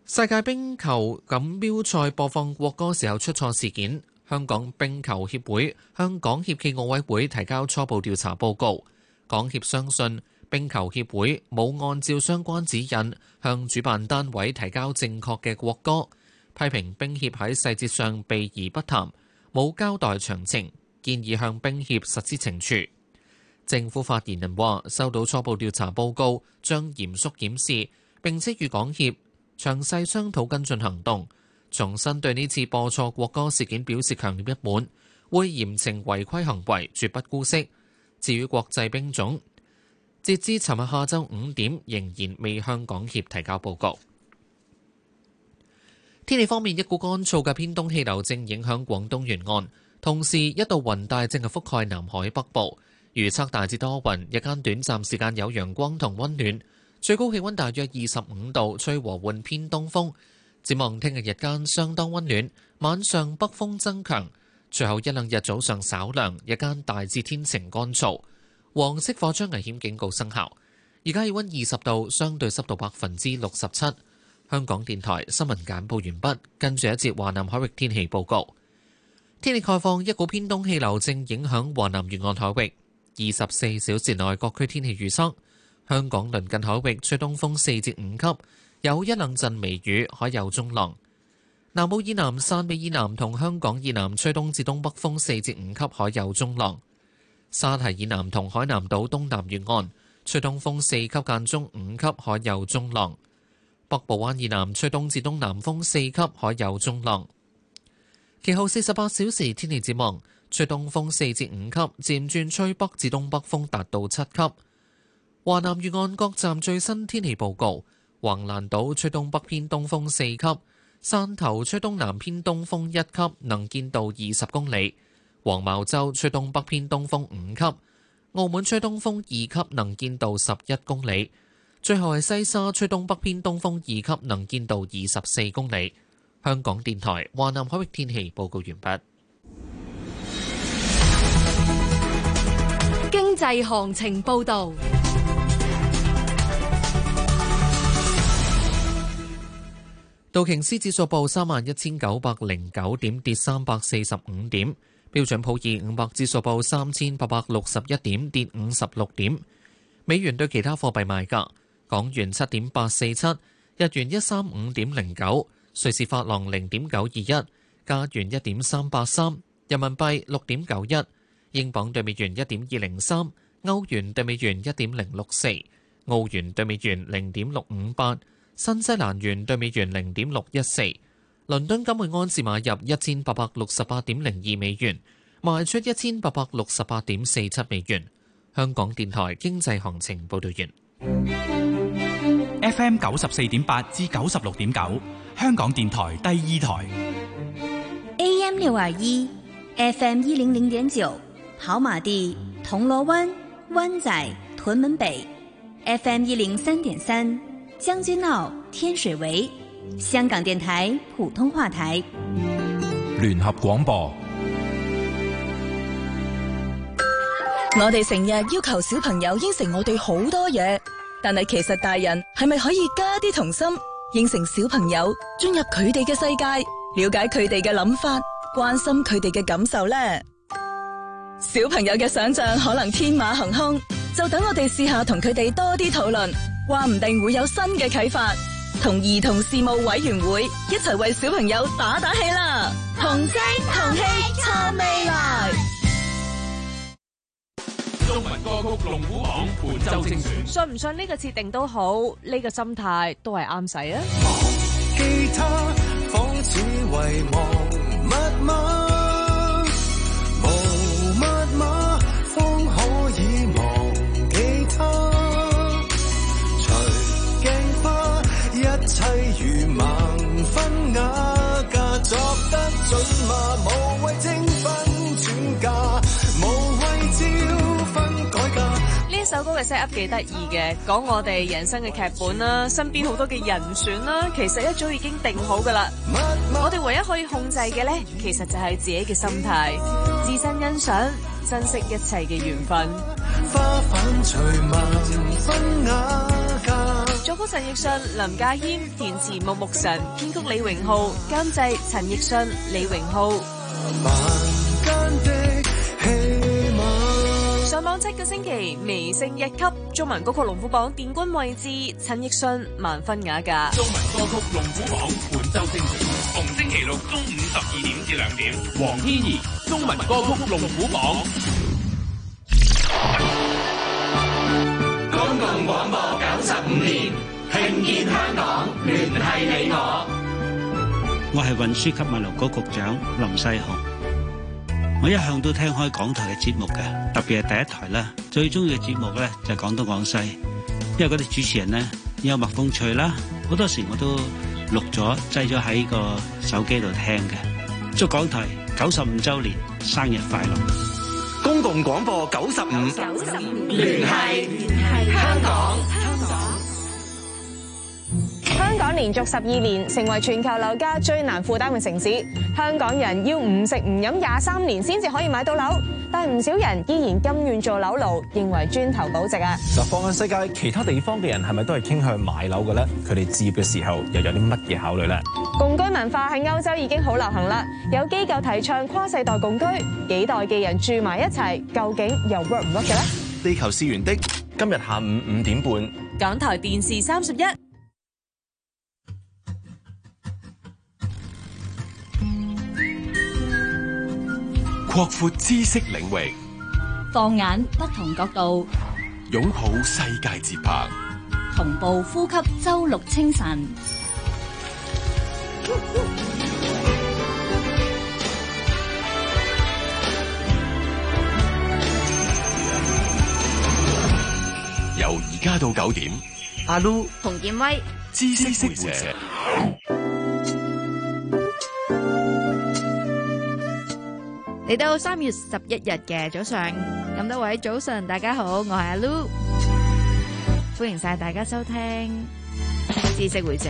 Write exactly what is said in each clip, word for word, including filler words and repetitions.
世界冰球錦標賽播放國歌時候出錯事件，香港冰球協會向港協暨奧委會提交初步調查報告。港協相信冰球協會冇按照相關指引向主辦單位提交正確嘅國歌，批評冰協喺細節上避而不談，冇交代詳情，建議向冰協實施懲處。政府發言人話：收到初步調查報告，將嚴肅檢視，並且與港協詳細商討跟進行動，重新對呢次播錯國歌事件表示強烈不滿，會嚴懲違規行為，絕不姑息。至於國際冰總，截至尋日下晝五點，仍然未向港協提交報告。天氣方面，一股乾燥嘅偏東氣流正影響廣東沿岸，同時一道雲帶正係覆蓋南海北部，預測大致多雲，日間短暫時間有陽光同溫暖。最高氣溫大約二十五度，吹和緩偏東風。展望聽日日間相當溫暖，晚上北風增強，隨後一兩日早上稍涼，日間大致天晴乾燥。黃色火災危險警告生效。而家氣溫二十度，相對濕度百分之六十七。香港電台新聞簡報完畢，跟住一節華南海域天氣報告。天氣概況，一股偏東氣流正影響華南沿岸海域，二十四小時內各區天氣預測。香港鄰近海域吹東風四至五級，有一兩陣微雨，海有中浪。南澳以南、汕尾以南同香港以南吹東至東北風四至五級，海有中浪。沙堤以南同海南島東南沿岸吹東風四級間中五級，海有中浪。北部灣以南吹東至東南風四級，海有中浪。其後四十八小時天氣展望，吹東風四至五級，漸轉吹北至東北風達到七級。華南沿岸各站最新天氣報告：橫瀾島吹東北偏東風四級，汕頭吹東南偏東風一級，能見度二十公里；黃茅洲吹東北偏東風五級，澳門吹東風二級，能見度十一公里。最後係西沙吹東北偏東風二級，能見度二十四公里。香港電台華南海域天氣報告完畢。 經濟行情報導。 道瓊斯指數報三萬一千九百零九點，跌三百四十五點。標準普爾五百指數報三千八百六十一點，跌五十六點。美元對其他貨幣賣價：港元七點八四七，日元一三五點零九，瑞士法郎零點九二一，加元一點三八三，人民幣六點九一，英鎊對美元一點二零三，歐元對美元一點零六四，澳元對美元零點六五八。新西蘭元對美元零點六一四，倫敦金每安士買入一千八百六十八點零二美元，賣出一千八百六十八點四七美元。香港電台經濟行情報道完。 F M 九十四點八至九十六點九，香港電台第二台。 A M 六二一，F M 一零零點九，跑馬地、銅鑼灣、灣仔、屯門北 ，F M 一零三點三。將軍澳、天水圍，香港電台普通話台聯合廣播。 我哋成日要求小朋友應承我哋好多嘢，但係其實大人係咪可以加啲童心，應承小朋友進入佢哋嘅世界，了解佢哋嘅諗法，關心佢哋嘅感受呢？小朋友嘅想象可能天馬行空，就等我哋試下同佢哋多啲討論。話唔定會有新嘅啟發，同兒童事務委員會一齊為小朋友打打氣啦！同聲同氣撐未來。 中文歌曲龍虎榜本周精選， 信唔信呢個設定都好，呢個心態都係啱使啊！ 記他仿似遺忘密碼，無密碼方可以忘記他。一切如盲分瓦價，作得準嗎？無謂正分轉嫁，無謂照分改價。 呢一首歌嘅 set up 幾得意嘅，講我哋人生嘅劇本啦，身邊好多嘅人選啦，其實一早已經定好噶啦。我哋唯一可以控制嘅咧，其實就係自己嘅心態，自身欣賞，珍惜一切嘅緣分。 花瓣隨盲分瓦價。 作曲陳奕迅、林家謙，填詞木木神，編曲李榮浩，監製陳奕迅、李榮浩。上網七個星期，微升一級，中文歌曲龍虎榜殿軍位置，陳奕迅萬分雅價。 中文歌曲龍虎榜本周精選，逢星期六中午十二點至兩點，黃天怡中文歌曲龍虎榜。 公共廣播九十五年，聽見香港，聯繫你我。 我係運輸及物流局局長林世雄。我一向都聽開港台嘅節目嘅，特別係第一台啦，最中意嘅節目咧就係廣東廣西，因為嗰啲主持人咧幽默風趣啦，好多時我都錄咗擠咗喺個手機度聽嘅。祝港台九十五周年生日快樂！ 公共廣播九十五， 九十五聯繫聯繫香港。 香港連續十二年成為全球樓價最難負擔嘅城市，香港人要唔食唔飲廿三年先至可以買到樓，但係唔少人依然甘願做樓奴，認為磚頭保值啊！ 嗱，放眼世界其他地方嘅人係咪都係傾向買樓嘅咧？佢哋置業嘅時候又有啲乜嘢考慮咧？ 共居文化喺歐洲已經好流行啦，有機構提倡跨世代共居，幾代嘅人住埋一齊，究竟又 work 唔 work 嘅咧？ 地球是圓的，今日下午五點半， 港台電視三十一。 擴闊知識領域， 放眼不同角度， 擁抱世界節拍， 同步呼吸周六清晨。 由而家到九點，阿 Lu、 洪建威、 知識會社。 嚟到三月十一日嘅早上，咁多位早晨，大家好，我係阿 Lu， 歡迎晒大家收聽知識會者。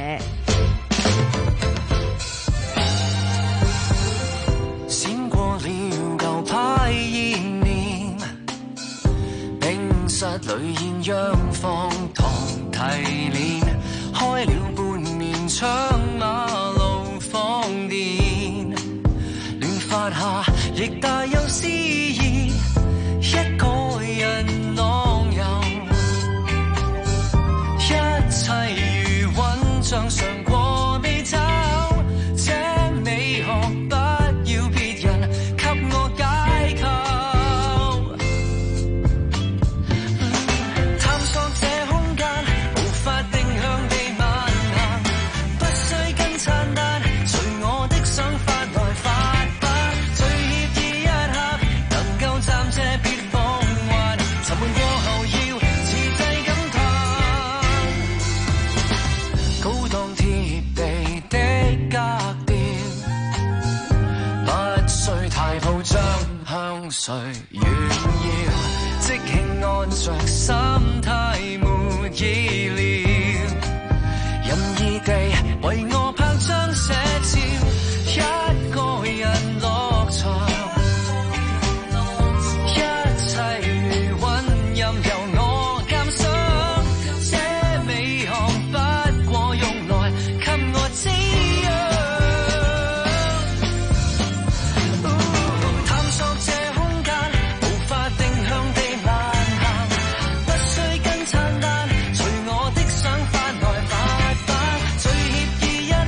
閃過了舊派意念，冰室裏現樣放糖提煉，開了半面窗，馬路放電，亂發下亦大有詩意，一個人浪遊，一切如雲像常過未走，這美學不要別人給我解構，探索這空間無法定向地漫行，不需跟燦爛，隨我的想法來發白，最愜意一刻能夠暫借別放還，沉悶過後要自制感嘆，高檔貼地的格調，不需太鋪張，向誰炫耀，即興按着心態沒意料，任意地為我拍張寫照，一個人落場，一切如韻任由我鑑賞，這美學不過用來給我滋養，探索這空間無法定向地漫行，不需跟燦爛，隨我的想法來發白，最愜意一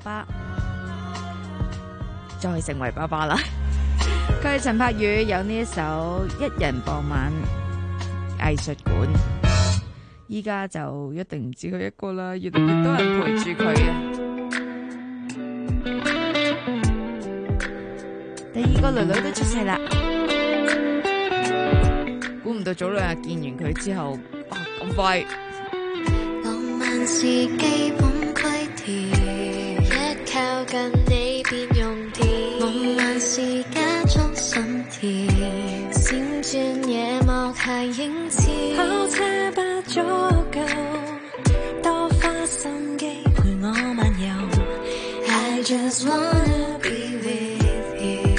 爸，再成為爸爸啦。佢係陳柏宇，有呢一首《一人傍晚藝術館》，依家就一定唔止佢一個啦，越嚟越多人陪住佢啊！第二個女女都出世啦，估唔到早兩日見完佢之後，哇咁快！ 浪漫是基本規條，一靠近你便用掉。夢幻是家中心跳，閃轉夜幕下映照。跑車不足夠，多花心機陪我漫遊。I just wanna be with you。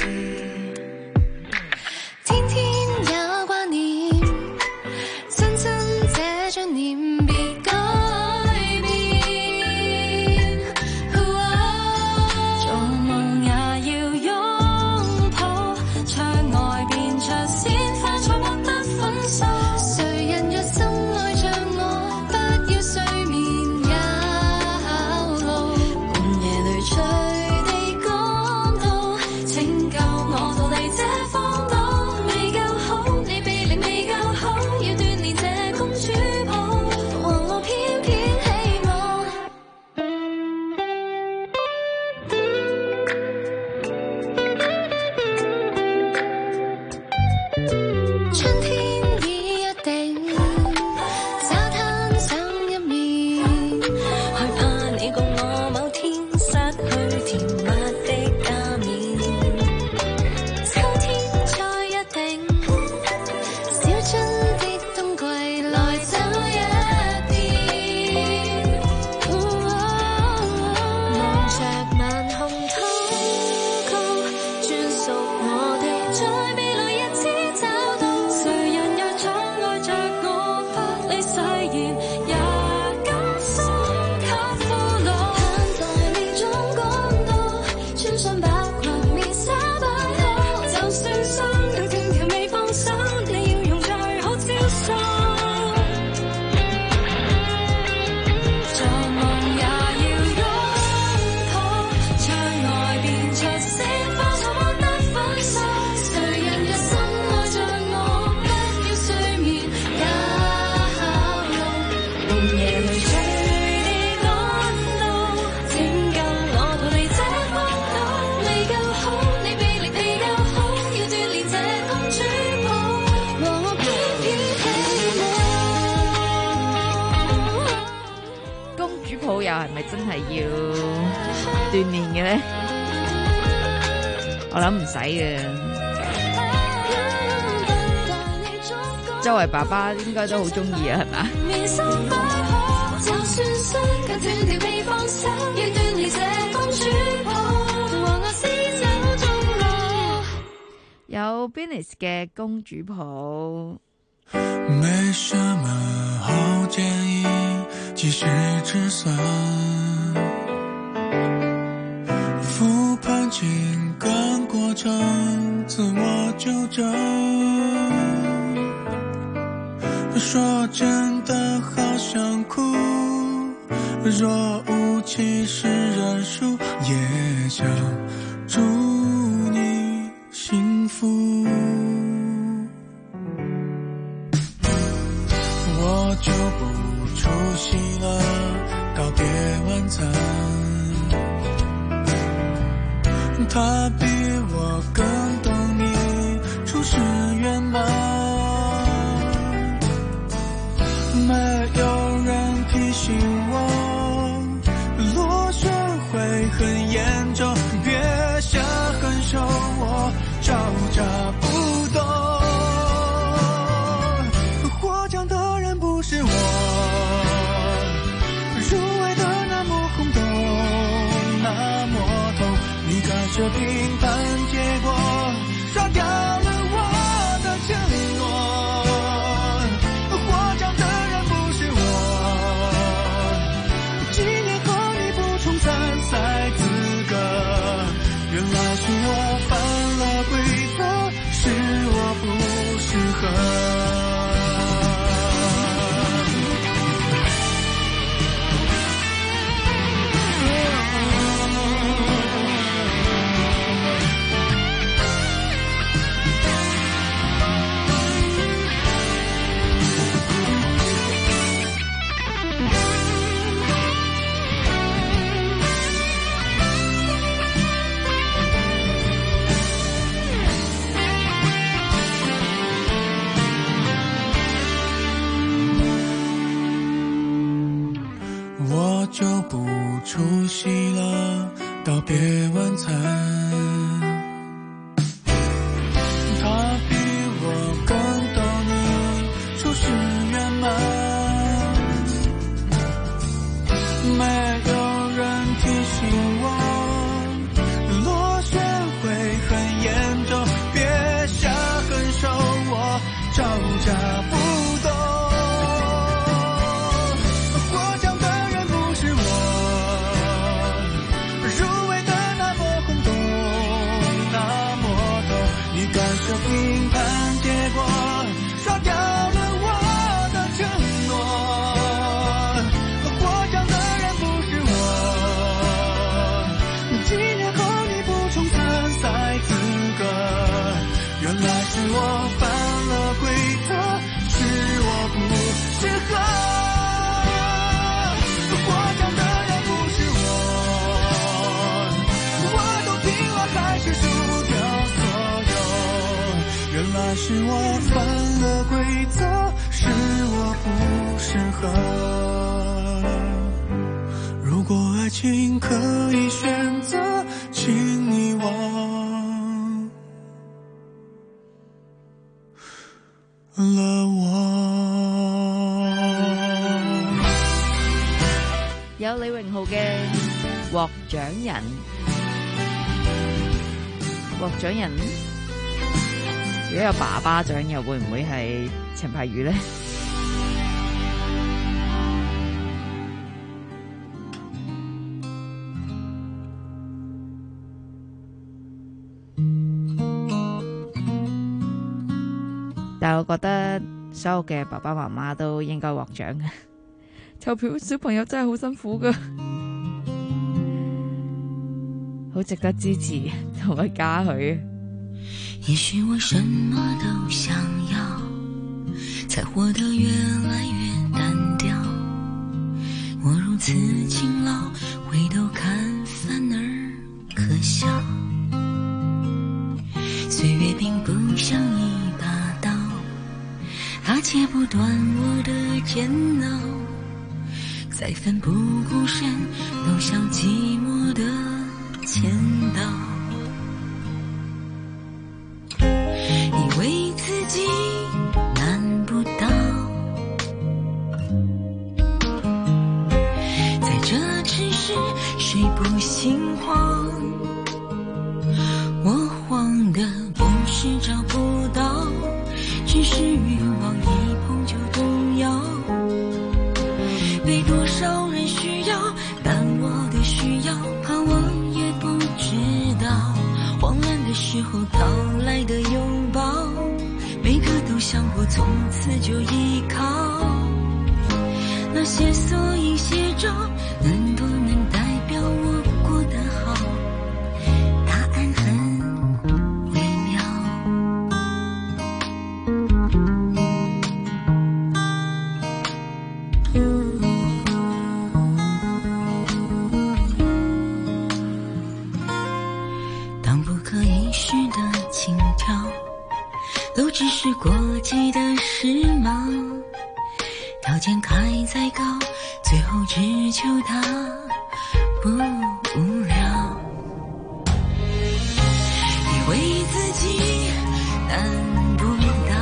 天天有掛念，親親這張臉別改變。做夢也要擁抱，窗外變着鮮花，才獲得粉飾。誰人若深愛着我，不要睡眠也考慮。半夜裏隨地趕到，拯救我逃離這荒島。未夠好，你臂力未夠好，要鍛鍊這公主抱，和我偏偏希望。春天已一定，沙灘上一面，害怕你共我某天失去甜蜜的加冕。秋天再一定，小春的冬季來走一遍。望着晚空禱告，專屬我的，在未來日子找到。誰人若寵愛着我，不理誓言也甘心給俘虜。盼待你總趕到，穿上白裙面紗擺好。就算雙腳條條未放手，你要用最好招數。做夢也要擁抱，窗外變着鮮花，才獲得粉飾。誰人若深愛着我，不要睡眠也考慮。半夜裏隨地趕到，拯救我逃離這荒島。未夠好，你臂力未夠好，要鍛鍊這公主抱，和我偏偏希望。 公主抱又係咪真係要鍛鍊嘅咧？我諗唔使嘅。作為爸爸應該都好中意啊，係嘛？ 面心擺好，就算雙腳斷掉未放手，要鍛鍊這公主抱，和我廝守終老。 有 Bennis 嘅公主抱。 没什么好建议，及时止损。复盘情感过程，自我纠正。说真的好想哭，若无其事认输，也想祝你幸福。我就不出席了告别晚餐，他比我更懂你初始圆满，没有人提醒我螺旋会很严重，别下狠手，我招架不动。获奖的人不是我，入围的那么轰动，那么痛，你看着评判结果，刷掉了我的承诺。获奖的人不是我，几年后你不重参赛资格，原来是我犯了规则，是我不适合。 出席了告别晚餐。他比我更懂你初心圆满，没有人提醒我落雪会很严重，别下狠手，我招架不动。过奖的人不是我，入围的那么轰动，那么痛，你干涉评判结果，刷掉了我的承诺。过奖的人不是我，几年后你不重参赛资格，原来是我犯了规则，是我不适合。过奖的人不是我，我都拼了还是输掉所有，原来是我犯了规则，是我不适合。如果爱情可以选择，请你忘了我。 有李榮浩嘅獲獎人，獲獎人如果有爸爸獎，又會唔會係陳柏宇呢？但係我覺得所有嘅爸爸媽媽都應該獲獎嘅。投票小朋友真係好辛苦㗎，好值得支持同埋嘉許。 也許我什麼都想要，才活得越來越單調。我如此勤勞，回頭看反而可笑。歲月並不像一把刀，它切不斷我的煎熬。再奮不顧身，都像寂寞的剪刀。以為自己難不倒，在這城市誰不心慌？我慌的不是找不到，只是慾望一碰就動搖。被多少人需要，但我的需要怕我也不知道。慌亂的時候討來的擁抱，每個都想過從此就依靠。那些索引寫照能不能代表我過得好？答案很微妙。當不可一世的情調都只是過季的時髦，條件開再高，最後只求它不無聊。以為自己辦不到，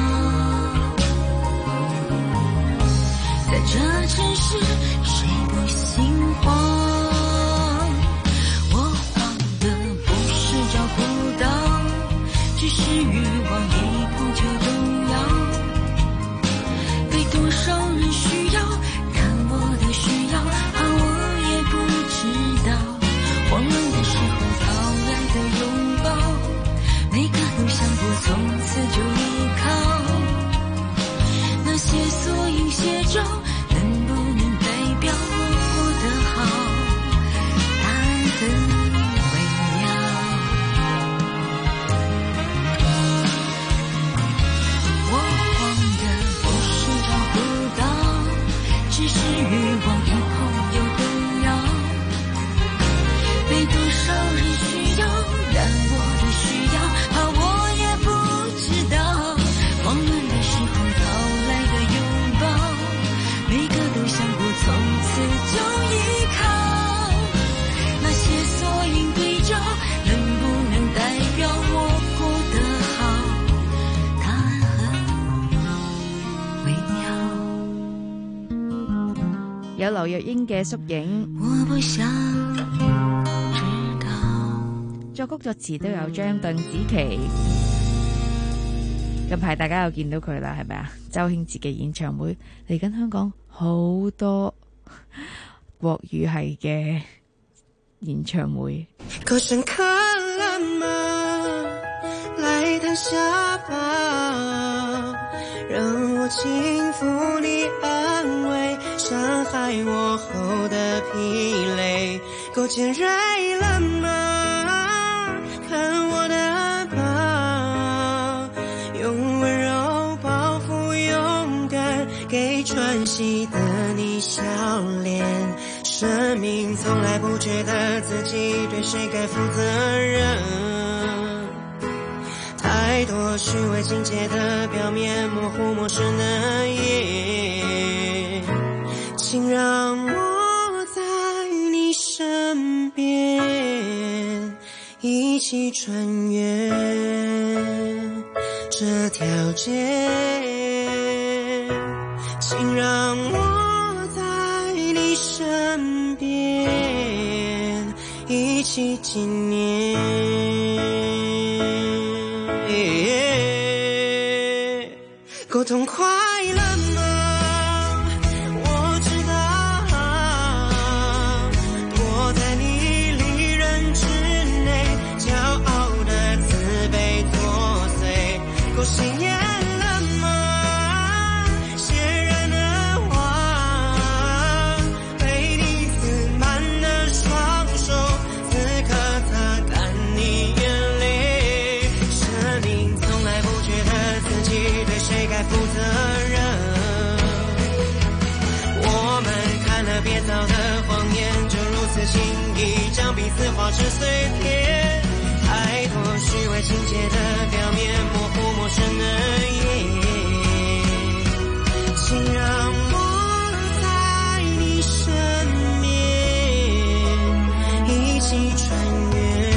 在這城市誰不心慌？我慌的不是找不到，只是慾望一碰就動搖。被多少人需要，但我的需要怕我也不知道。慌亂的時候討來的擁抱，每個都想過從此就依靠。那些索引寫照能不能代表我過得好？答案很微妙。我慌的不是找不到，只是慾望一碰就動搖。被多少人需要，但我的需要怕我也不知道。慌亂的時候討來的擁抱， 有劉若英嘅縮影，作曲作詞都有張鄧紫棋。近排大家又見到佢啦，係咪啊？周興哲嘅演唱會嚟緊香港，好多國語系嘅演唱會。 夠深刻了嗎？來躺下吧，讓我輕撫你安慰，傷害我後的疲累。夠尖銳了嗎？看我的疤，用溫柔包覆勇敢給喘息的你笑臉。生命從來不覺得自己對誰該負責任，太多虛偽境界的表面，模糊陌生的夜，請讓我在你身邊，一起穿越這條街，請讓我在你身邊，一起紀念。夠痛快了嗎？我知道，躲在你利刃之內，驕傲的自卑作祟。夠鮮豔了嗎？血染的畫，被你刺滿的雙手，此刻擦乾你眼淚。生命從來不覺得自己對誰該負責任，我們看了別造的謊言，就如此輕易將彼此化成碎片。太多虛偽情節的表面，模糊陌生的夜，請讓我在你身邊，一起穿越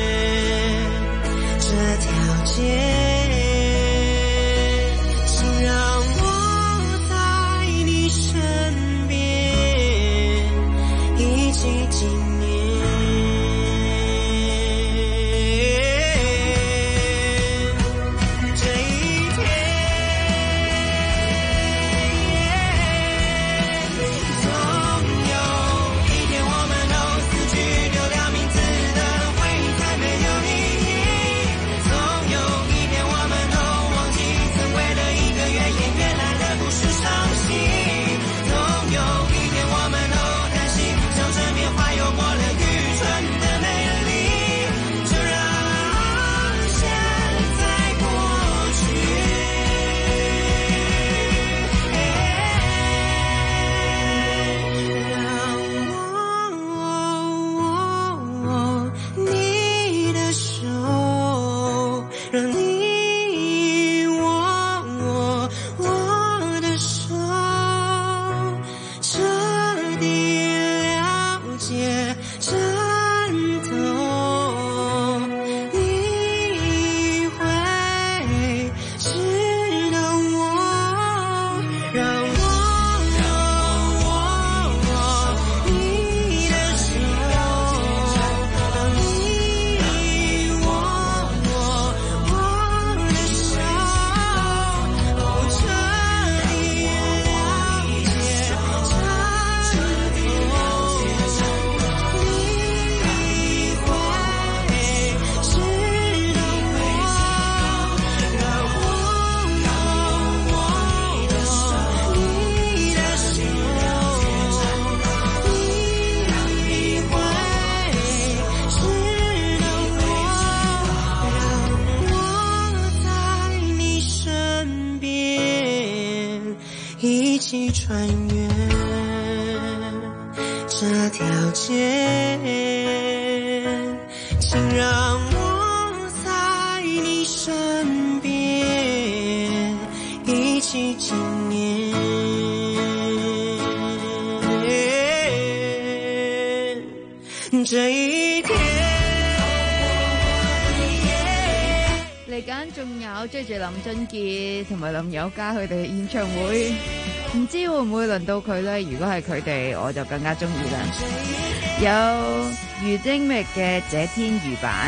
這條街。一起穿越這條街，請讓我在你身邊，一起紀念這一天。 嚟緊仲有追住林俊傑同埋林宥嘉佢哋嘅演唱會。 唔知會唔會輪到佢呢？如果係佢哋，我就更加中意啦。有余精密嘅《這天魚版》。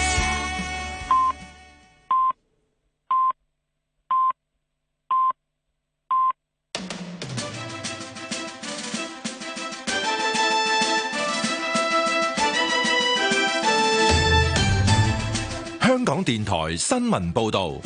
香港電台新聞報道。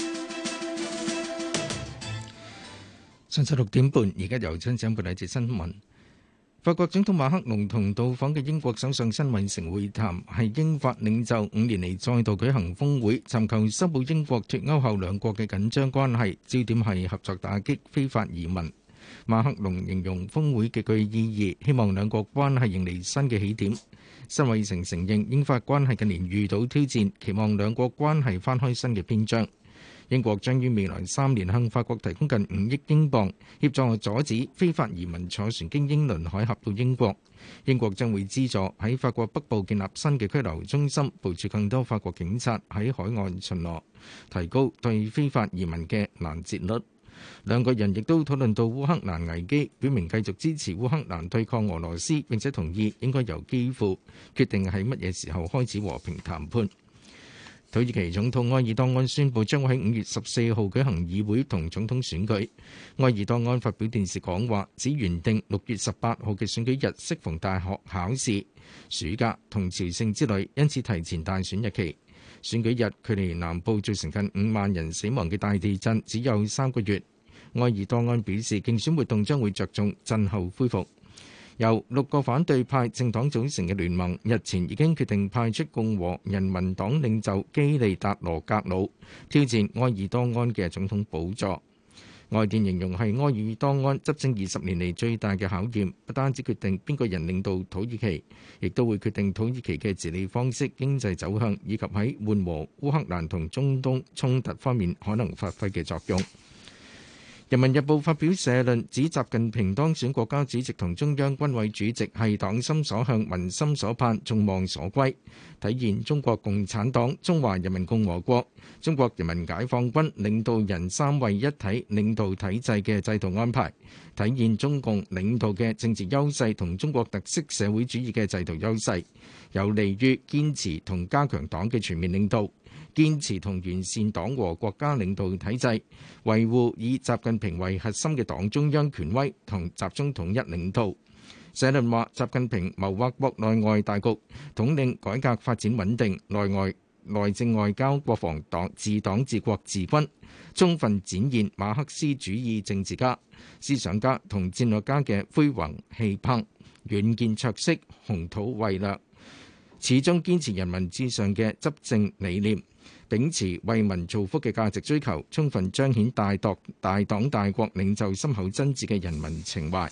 上晝六點半，而家由張長報嚟節新聞。法國總統馬克龍同到訪嘅英國首相辛偉誠會談，係英法領袖五年嚟再度舉行峰會，尋求修補英國脱歐後兩國嘅緊張關係，焦點係合作打擊非法移民。馬克龍形容峰會極具意義，希望兩國關係迎嚟新嘅起點。辛偉誠承認英法關係近年遇到挑戰，期望兩國關係翻開新嘅篇章。英國將於未來三年向法國提供近五億英鎊，協助阻止非法移民坐船經英倫海峽到英國。英國將會資助喺法國北部建立新嘅拘留中心，部署更多法國警察喺海岸巡邏，提高對非法移民嘅攔截率。兩個人亦都討論到烏克蘭危機，表明繼續支持烏克蘭對抗俄羅斯，並且同意應該由基輔決定喺乜嘢時候開始和平談判。土耳其總統埃爾多安宣布將會喺五月十四號舉行議會同總統選舉。埃爾多安發表電視講話，指原定六月十八號嘅選舉日適逢大學考試、暑假同朝聖之旅，因此提前大選日期。選舉日距離南部造成近五萬人死亡嘅大地震只有三個月。埃爾多安表示，競選活動將會着重震後恢復。由六個反對派政黨組成嘅聯盟日前已經決定派出共和人民黨領袖基利達羅格魯挑戰埃爾多安嘅總統寶座。外電形容係埃爾多安執政二十年嚟最大嘅考驗，不單止決定邊個人領導土耳其，亦都會決定土耳其嘅治理方式、經濟走向以及喺緩和烏克蘭同中東衝突方面可能發揮嘅作用。人民日報發表社論，指習近平當選國家主席同中央軍委主席係黨心所向、民心所盼、眾望所歸，體現中國共產黨、中華人民共和國、中國人民解放軍領導人三位一體領導體制嘅制度安排，體現中共領導嘅政治優勢同中國特色社會主義嘅制度優勢，有利於堅持同加強黨嘅全面領導，堅持同完善黨和國家領導體制，維護以習近平為核心嘅黨中央權威同集中統一領導。社論話，習近平謀劃國內外大局，統領改革發展穩定，內外內政外交國防黨治黨治國治軍，充分展現馬克思主義政治家、思想家同戰略家嘅恢宏氣魄、遠見卓識、宏圖偉略，始終堅持人民至上嘅執政理念，秉持為民造福嘅價值追求，充分彰顯大黨大黨大國領袖深厚真摯嘅人民情懷。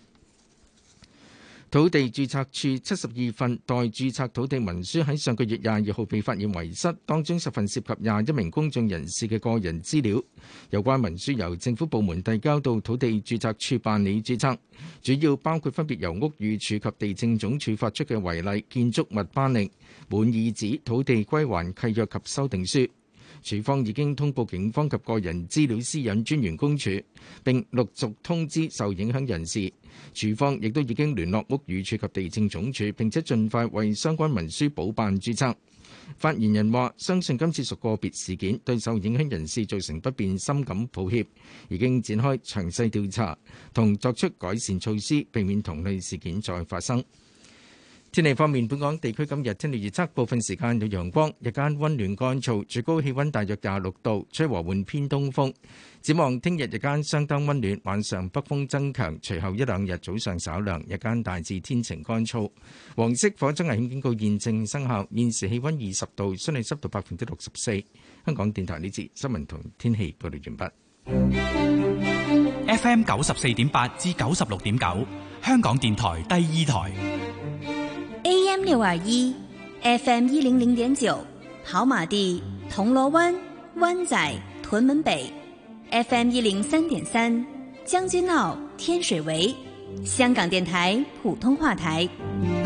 土地註冊處七十二份待註冊土地文書喺上個月廿二號被發現遺失，當中十份涉及廿一名公眾人士嘅個人資料。有關文書由政府部門遞交到土地註冊處辦理註冊，主要包括分別由屋宇署及地政總署發出嘅違例建築物頒令、滿意紙、土地歸還契約及修訂書。署方已經通報警方及個人資料私隱專員公署，並陸續通知受影響人士。署方亦都已經聯絡屋宇署及地政總署，並且盡快為相關文書補辦註冊。發言人話：相信今次屬個別事件，對受影響人士造成不便，深感抱歉，已經展開詳細調查，同作出改善措施，避免同類事件再發生。天氣方面，本港地區今日天氣預測，部分時間有陽光，日間溫暖乾燥，最高氣溫大約廿六度，吹和緩偏東風。展望聽日日間相當溫暖，晚上北風增強，隨後一兩日早上稍涼，日間大致天晴乾燥。黃色火災危險警告現正生效，現時氣溫二十度，相對濕度百分之六十四。香港電台呢節新聞同天氣報道完畢。 F M 九十四點八至九十六點九，香港電台第二台。 A M 六二一 ，F M 一零零點九，跑馬地、銅鑼灣、灣仔、屯門北 ，F M 一零三點三，將軍澳、天水圍，香港電台普通話台。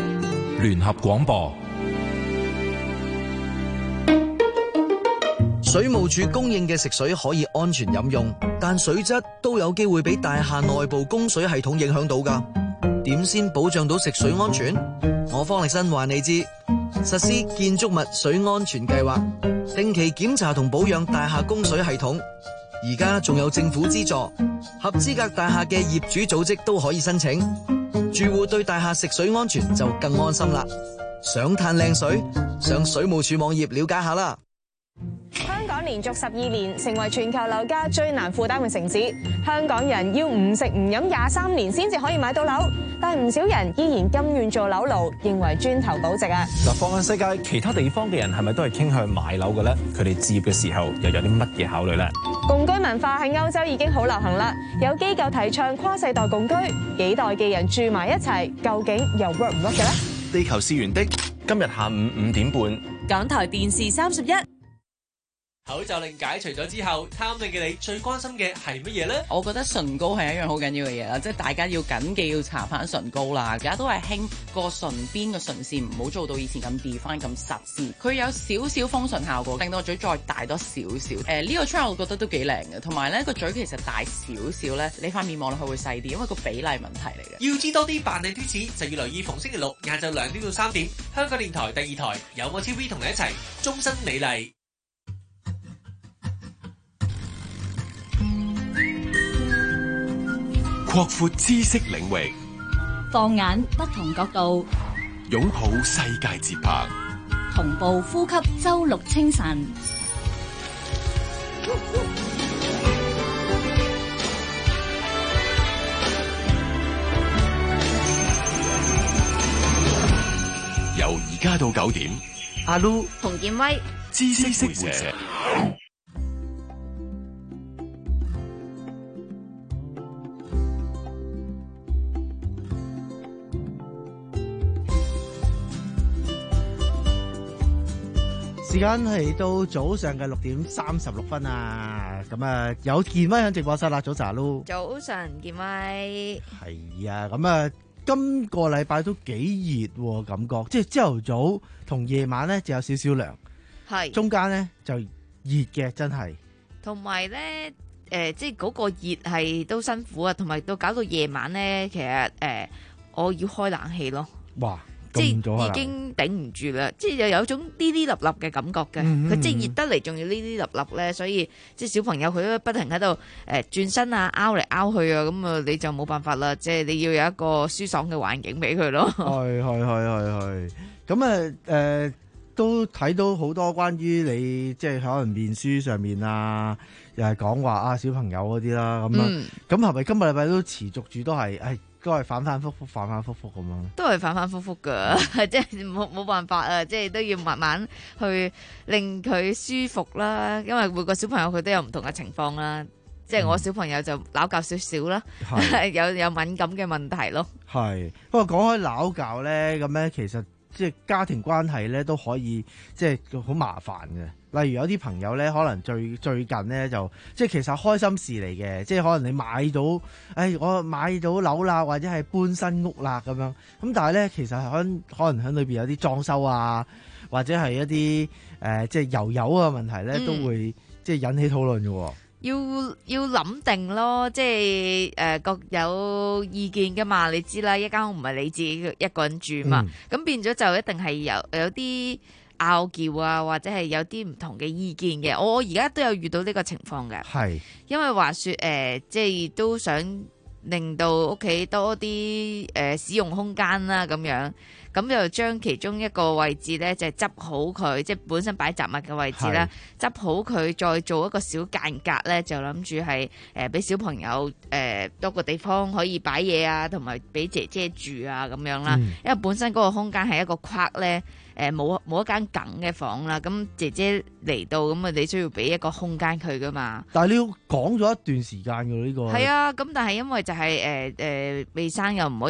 聯合廣播。 水務署供應嘅食水可以安全飲用，但水質都有機會俾大廈內部供水系統影響到㗎。點先保障到食水安全？我方力申話你知，實施建築物水安全計劃，定期檢查同保養大廈供水系統。而家仲有政府資助，合資格大廈嘅業主組織都可以申請。住戶對大廈食水安全就更安心啦。想嘆靚水，上水務署網頁了解下啦。 香港連續十二年成為全球樓價最難負擔嘅城市，香港人要唔食唔飲廿三年先至可以買到樓，但係唔少人依然甘願做樓奴，認為磚頭保值啊！ 嗱，放眼世界其他地方嘅人係咪都係傾向買樓嘅咧？佢哋置業嘅時候又有啲乜嘢考慮咧？ 共居文化喺歐洲已經好流行啦，有機構提倡跨世代共居，幾代嘅人住埋一齊，究竟又 work 唔 work 嘅咧？ 地球是圓的， 今日下午五點半， 港台電視三十一。 口罩令解除咗之後，貪靚嘅你最關心嘅係乜嘢呢？ 我覺得唇膏係一樣好緊要嘅嘢啦，即係大家要緊記要搽翻唇膏啦。而家都係興個唇邊個唇線唔好做到以前咁 define 咁實線，佢有少少豐唇效果，令到個嘴再大多少少。誒、呃、呢、這個 trend 我覺得都幾靚嘅，同埋咧個嘴其實大少少咧，你塊面望落去會細啲，因為個比例問題嚟嘅。 要知多啲扮靚貼士，就要留意逢星期六晏晝兩點到三點，香港電台第二台有我 T V 同你一齊終身美麗。 擴闊知識領域， 放眼不同角度， 擁抱世界節拍， 同步呼吸周六清晨。 由而家到九點， 阿 Lu、洪建威、 知識識回社。 時間係到早上嘅六點三十六分啊！咁啊，有健威喺直播室啦，早晨阿 Lu。 早晨，健威。 係啊，咁啊，今個禮拜都幾熱喎，感覺即係朝頭早同夜晚咧就有少少涼， 係中間咧就熱嘅，真係。 同埋咧，誒、呃，即係嗰個熱係都辛苦啊，同埋到搞到夜晚咧，其實誒、呃，我要開冷氣咯。 哇！ 即係已經頂唔住啦，即係又有一種啲啲立立嘅感覺嘅，佢、嗯嗯、即係熱得嚟，仲要呢啲立立咧，所以即係小朋友佢都不停喺度誒轉身啊，拗嚟拗去啊，咁啊你就冇辦法啦，即係你要有一個舒爽嘅環境俾佢咯。 係係係係係，咁啊誒都睇到好多關於你即係可能面書上面啊，又係講話啊小朋友嗰啲啦，咁啊咁係咪今個禮拜都持續住都係誒？都係反反覆覆，反反覆覆咁樣， 都係反反覆覆噶，即係冇冇辦法啊！即係都要慢慢去令佢舒服啦。因為每個小朋友佢都有唔同嘅情況啦。嗯、即係我小朋友就拗教少少啦，有有敏感嘅問題咯。係， 不過講開拗教咧，咁咧其實即係家庭關係咧都可以即係好麻煩嘅。例如有啲朋友咧，可能最最近咧就即係其實開心事嚟嘅，即係可能你買到，誒、哎、我買到樓啦，或者係搬新屋啦咁樣。咁但係咧，其實係可可能喺裏邊有啲裝修啊，或者係一啲誒、呃、即係油油嘅問題咧，嗯、都會即係引起討論嘅喎。 要要諗定咯，即係誒各有意見㗎嘛，你知啦，一間屋唔係你自己一個人住嘛，咁、嗯、變咗就一定係有有啲拗撬啊，或者係有啲唔同嘅意見嘅。我而家都有遇到呢個情況嘅，係因為話說誒、呃，即係都想令到屋企多啲誒、呃、使用空間啦，咁樣咁就將其中一個位置咧就係、是、執好佢，即係本身擺雜物嘅位置啦，執好佢，再做一個小間隔咧，就諗住係誒俾小朋友誒、呃、多個地方可以擺嘢啊，同埋俾姐姐住啊咁樣啦、嗯。因為本身嗰個空間係一個框咧。誒冇冇一間梗嘅房啦，咁姐姐嚟到咁啊，你需要俾一個空間佢噶嘛。 但係你要講咗一段時間㗎呢個。係啊，咁但係因為就係誒誒未生又唔可以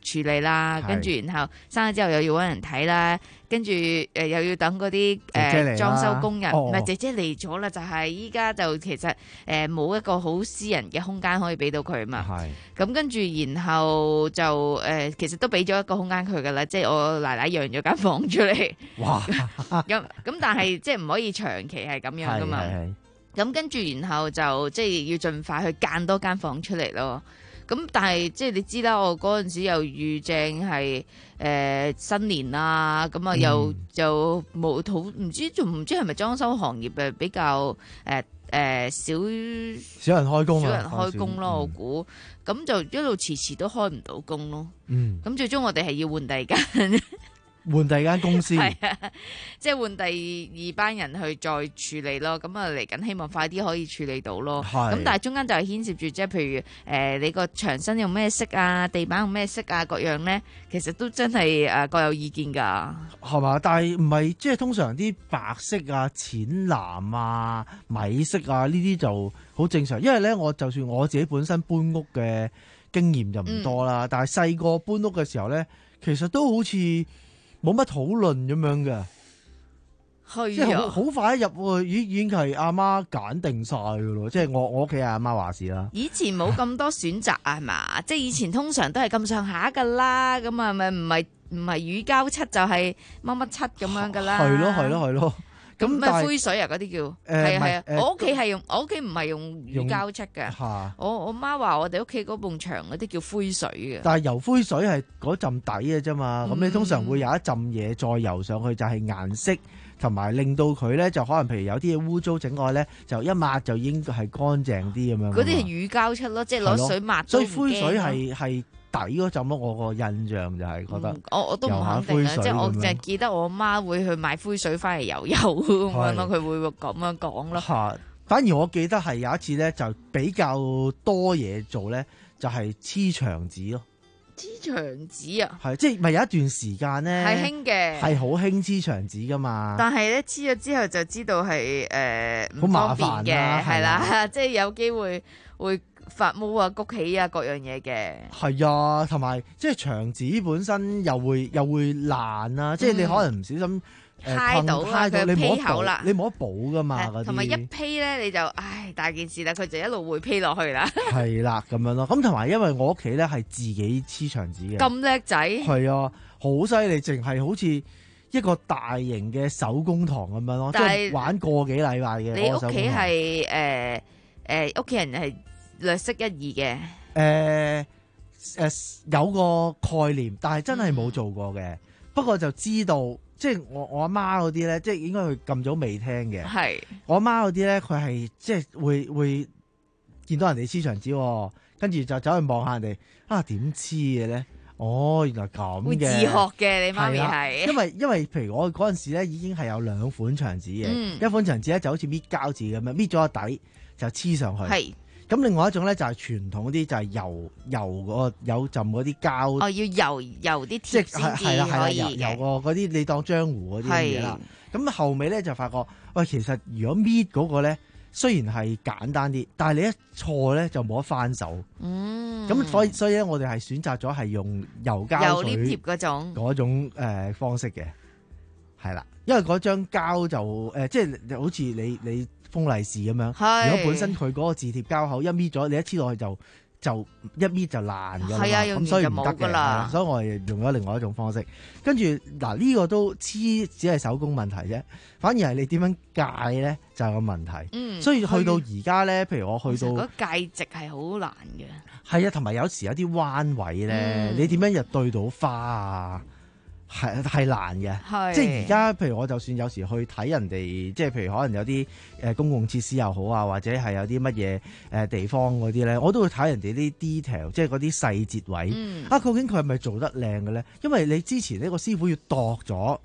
處理啦， 係跟住然後生咗之後又要揾人睇啦，跟住誒、呃、又要等嗰啲姐姐嚟啦誒裝修工人， 哦唔係、姐姐嚟咗啦，就係依家就其實誒冇、一個好私人嘅空間可以俾到佢嘛。 係咁跟住然後就誒、呃、其實都俾咗一個空間佢噶啦，即係我奶奶讓咗間房出嚟。 哇！ 咁咁但係即係唔可以長期係咁樣噶嘛。 係係係咁跟住然後就即係要盡快去間多間房出嚟咯。咁但係即係你知啦，我嗰陣時又遇正係誒、呃、新年啦，咁啊又、 嗯、 就冇好唔知仲唔知係咪裝修行業誒比較誒誒少少人開工啊， 少人開工咯， 嗯、 我估咁就一路遲遲都開唔到工咯。 嗯， 咁最終我哋係要換第二間。 換第二間公司， 係啊，即係換第二班人去再處理咯。咁啊嚟緊希望快啲可以處理到咯。 係咁但係中間就係牽涉住即係譬如誒、呃、你個牆身用咩色啊，地板用咩色啊，各樣咧，其實都真係誒各有意見㗎。 係嘛？但係唔係即係通常啲白色啊、淺藍啊、米色啊呢啲就好正常。因為咧，我就算我自己本身搬屋嘅經驗就唔多啦，嗯、但係細個搬屋嘅時候咧，其實都好似冇乜討論咁樣嘅， 係即係好好快一入去，已已經係阿媽揀定晒噶咯。即係我我屋企係阿媽話事啦。 以前冇咁多選擇啊，係嘛？即係以前通常都係咁上下噶啦，咁啊咪唔係唔係乳膠漆就係乜乜漆咁樣噶啦。 係咯係咯係咯。 咁咩灰水啊？嗰啲叫係啊係啊！我屋企係用我屋企唔係用乳膠漆嘅。我我媽話我哋屋企嗰埲牆嗰啲叫灰水嘅。 但係油灰水係嗰浸底嘅啫嘛。咁、嗯、你通常會有一浸嘢再油上去，就係顏色同埋令到佢咧就可能譬如有啲嘢污糟整落咧，就一抹就已經係乾淨啲咁樣。 嗰啲係乳膠漆咯，即係攞水抹。 所以灰水係係底嗰浸咯，我個印象就係覺得、嗯。 我我都唔肯定啊，即係我淨係記得我媽會去買灰水翻嚟油油咁樣咯，佢會咁樣講咯。 嚇！反而我記得係有一次咧，就比較多嘢做咧，就係黐牆紙咯。 黐牆紙啊？ 係即係咪有一段時間咧？ 係興嘅， 係好興黐牆紙噶嘛。 但係咧黐咗之後就知道係誒好麻煩嘅，係啦，即係有機會會發毛啊、谷起啊各樣嘢嘅。 係啊，同埋即係牆紙本身又會又會爛啊，即係你可能唔小心揩到啊，佢披口啦， 你冇得補噶嘛嗰啲。 同埋一披咧你就唉大件事啦，佢就一路會披落去啦。 係啦，咁樣咯。咁同埋因為我屋企咧係自己黐牆紙嘅。 咁叻仔。係啊，好犀利，淨係好似一個大型嘅手工堂咁樣咯，即係玩個幾禮拜嘅。 你屋企係誒誒屋企人係略識一二嘅。 誒誒有個概念，但係真係冇做過嘅。嗯、不過就知道，即係我我阿媽嗰啲咧，即係應該佢咁早未聽嘅。係我阿媽嗰啲咧，佢係即係會會見到人哋黐牆紙，跟住就走去望下人哋啊點黐嘅咧。哦，原來咁嘅， 會自學嘅，你媽咪係。 因為因為譬如我嗰陣時咧，已經係有兩款牆紙嘅，嗯、一款牆紙咧就好似搣膠紙咁樣，搣咗個底就黐上去。係。咁另外一種咧就係傳統嗰啲，就係油油嗰個有浸嗰啲膠。哦，要油油啲貼先至可以嘅。油個嗰啲你當漿糊嗰啲嘢啦。咁後尾咧就發覺，喂，其實如果搣嗰個咧，雖然係簡單啲，但係你一錯咧就冇得翻手。嗯。咁所以所以咧，我哋係選擇咗係用油膠油黏貼嗰種嗰種誒方式嘅，係啦，因為嗰張膠就誒，即係好似你你。封利是咁樣，如果本身佢嗰個字貼膠口一搣咗，你一黐落去就就一搣就爛㗎啦。係啊，咁所以唔得嘅。所以我係用咗另外一種方式。跟住嗱呢個都黐只係手工問題啫，反而係你點樣戒咧就係個問題。嗯，所以去到而家咧，譬如我去到， 嗰戒直係好難嘅。 係啊，同埋有時有啲彎位咧，嗯、你點樣入對到花啊？係係難嘅，即係而家譬如我就算有時去睇人哋，即係譬如可能有啲誒公共設施又好啊，或者係有啲乜嘢誒地方嗰啲咧，我都會睇人哋啲 detail，即係嗰啲細節位、嗯、啊，究竟佢係咪做得靚嘅咧？因為你之前呢個師傅要度咗，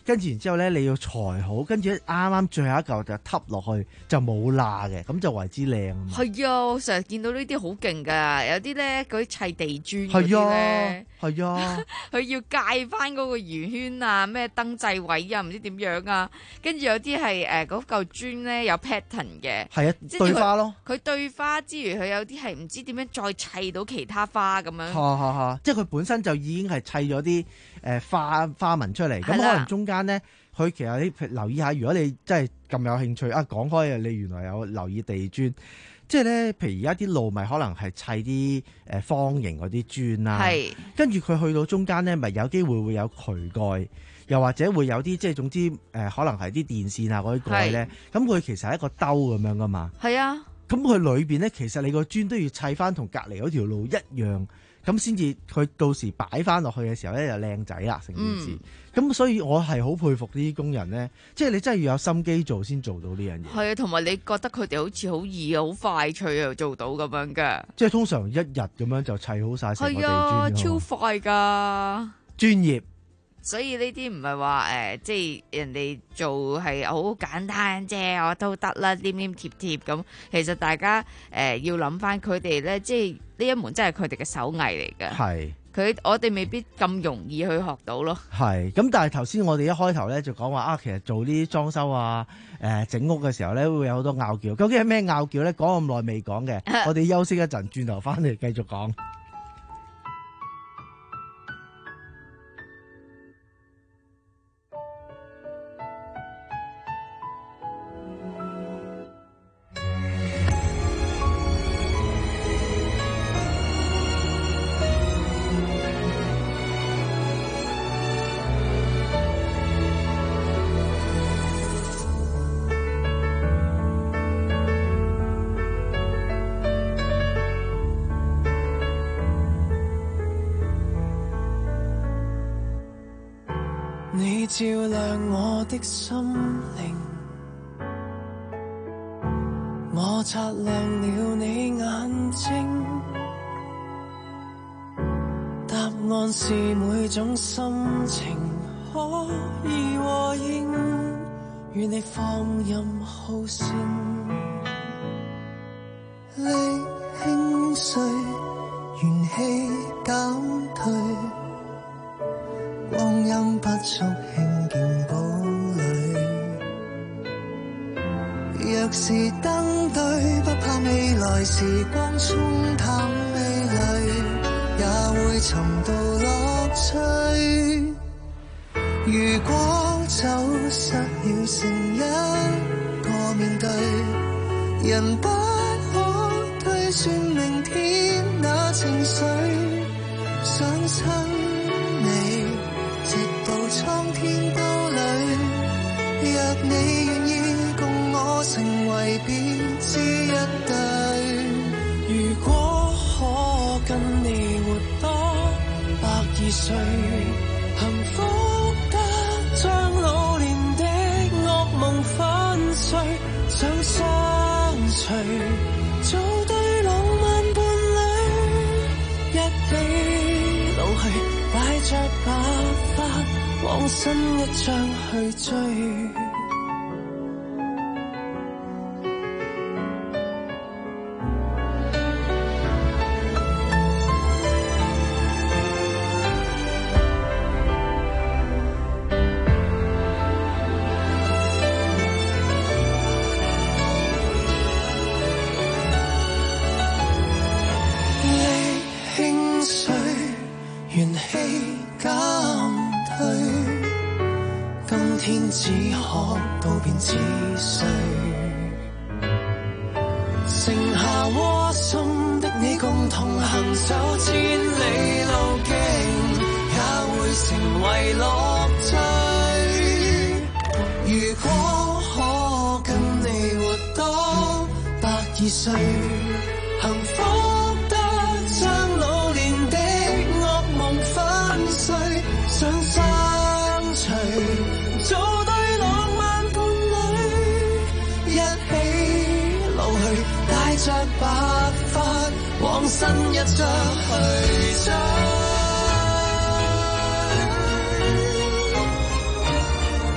跟住然之後咧你要裁好，跟住啱啱最後一嚿就揼落去就冇罅嘅，咁就為之靚。 係啊，我成日見到呢啲好勁噶，有啲咧嗰啲砌地磚嗰啲咧， 係啊， 佢要界翻嗰個圓圈啊，咩燈掣位啊，唔知點樣啊，跟住有啲係誒嗰嚿磚咧有 pattern 嘅， 係啊，對花咯。 佢對花之餘，佢有啲係唔知點樣再砌到其他花咁樣。 係係係，即係佢本身就已經係砌咗啲誒花花紋出嚟，咁可能中間咧，佢其實你留意下，如果你真係咁有興趣啊，講開啊，你原來有留意地磚，即係咧，譬如而家啲路咪可能係砌啲誒方形嗰啲磚啦，係，跟住佢去到中間咧，咪有機會會有渠蓋，又或者會有啲即係總之誒、呃，可能係啲電線啊嗰啲蓋咧，咁佢其實係一個兜咁樣噶嘛，係啊。咁佢裏邊咧，其實你個磚都要砌翻同隔離嗰條路一樣，咁先至佢到時擺翻落去嘅時候咧，就靚仔啦成件事。咁、嗯、所以我係好佩服呢啲工人咧，即係你真係要有心機做先做到呢樣嘢。係啊，同埋你覺得佢哋好似好易啊，好快脆啊做到咁樣嘅。即係通常一日咁樣就砌好晒成個地磚。係啊，超快㗎，專業。所以呢啲唔係話誒，即係人哋做係好簡單啫，我都得啦，黏黏貼貼咁。其實大家誒、呃、要諗翻佢哋咧，即係呢一門真係佢哋嘅手藝嚟嘅。係佢我哋未必咁容易去學到咯。係咁，但係頭先我哋一開頭咧就講話啊，其實做呢啲裝修啊、誒、呃、整屋嘅時候咧，會有好多拗撬。究竟係咩拗撬咧？講咁耐未講嘅，我哋休息一陣，轉頭翻嚟繼續講。 你照亮我的心靈，我擦亮了你眼睛，答案是每種心情可以和應，與你放任好善，力輕碎，元氣減退，光陰不足輕見堡壘，若是登對，不怕未來時光沖淡美麗，也會尋到樂趣。如果走失了成一個面對，人不可推算明天那情緒，想親你直到蒼天都裏，若你願意共我成為別枝一對，如果可跟你活多百二歲，幸福得將老年的噩夢粉碎，想相隨做對浪漫伴侶，一起老去帶着白髮往新一章去追。只可道別似水，剩下窩心的你共同行走千里路徑，也會成為樂趣。如果可跟你活多百二歲，幸福得將老年的噩夢粉碎，想相隨做對浪漫伴侶，一起老去帶着白髮往新一章去追。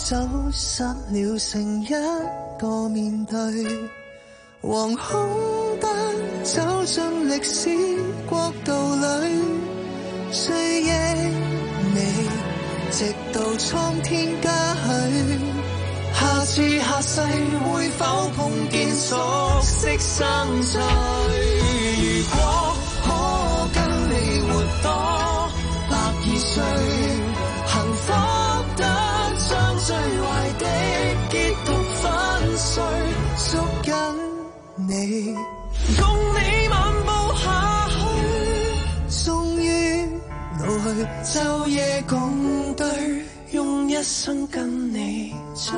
走失了，成一個面對惶恐得走進歷史國度裏，追憶你，直到蒼天嘉許。下次下世會否碰見熟悉生趣？如果可跟你活多百二歲，幸福得將最壞的結局粉碎，捉緊你，共你漫步下去，終於老去，晝夜共對，用一生跟你追。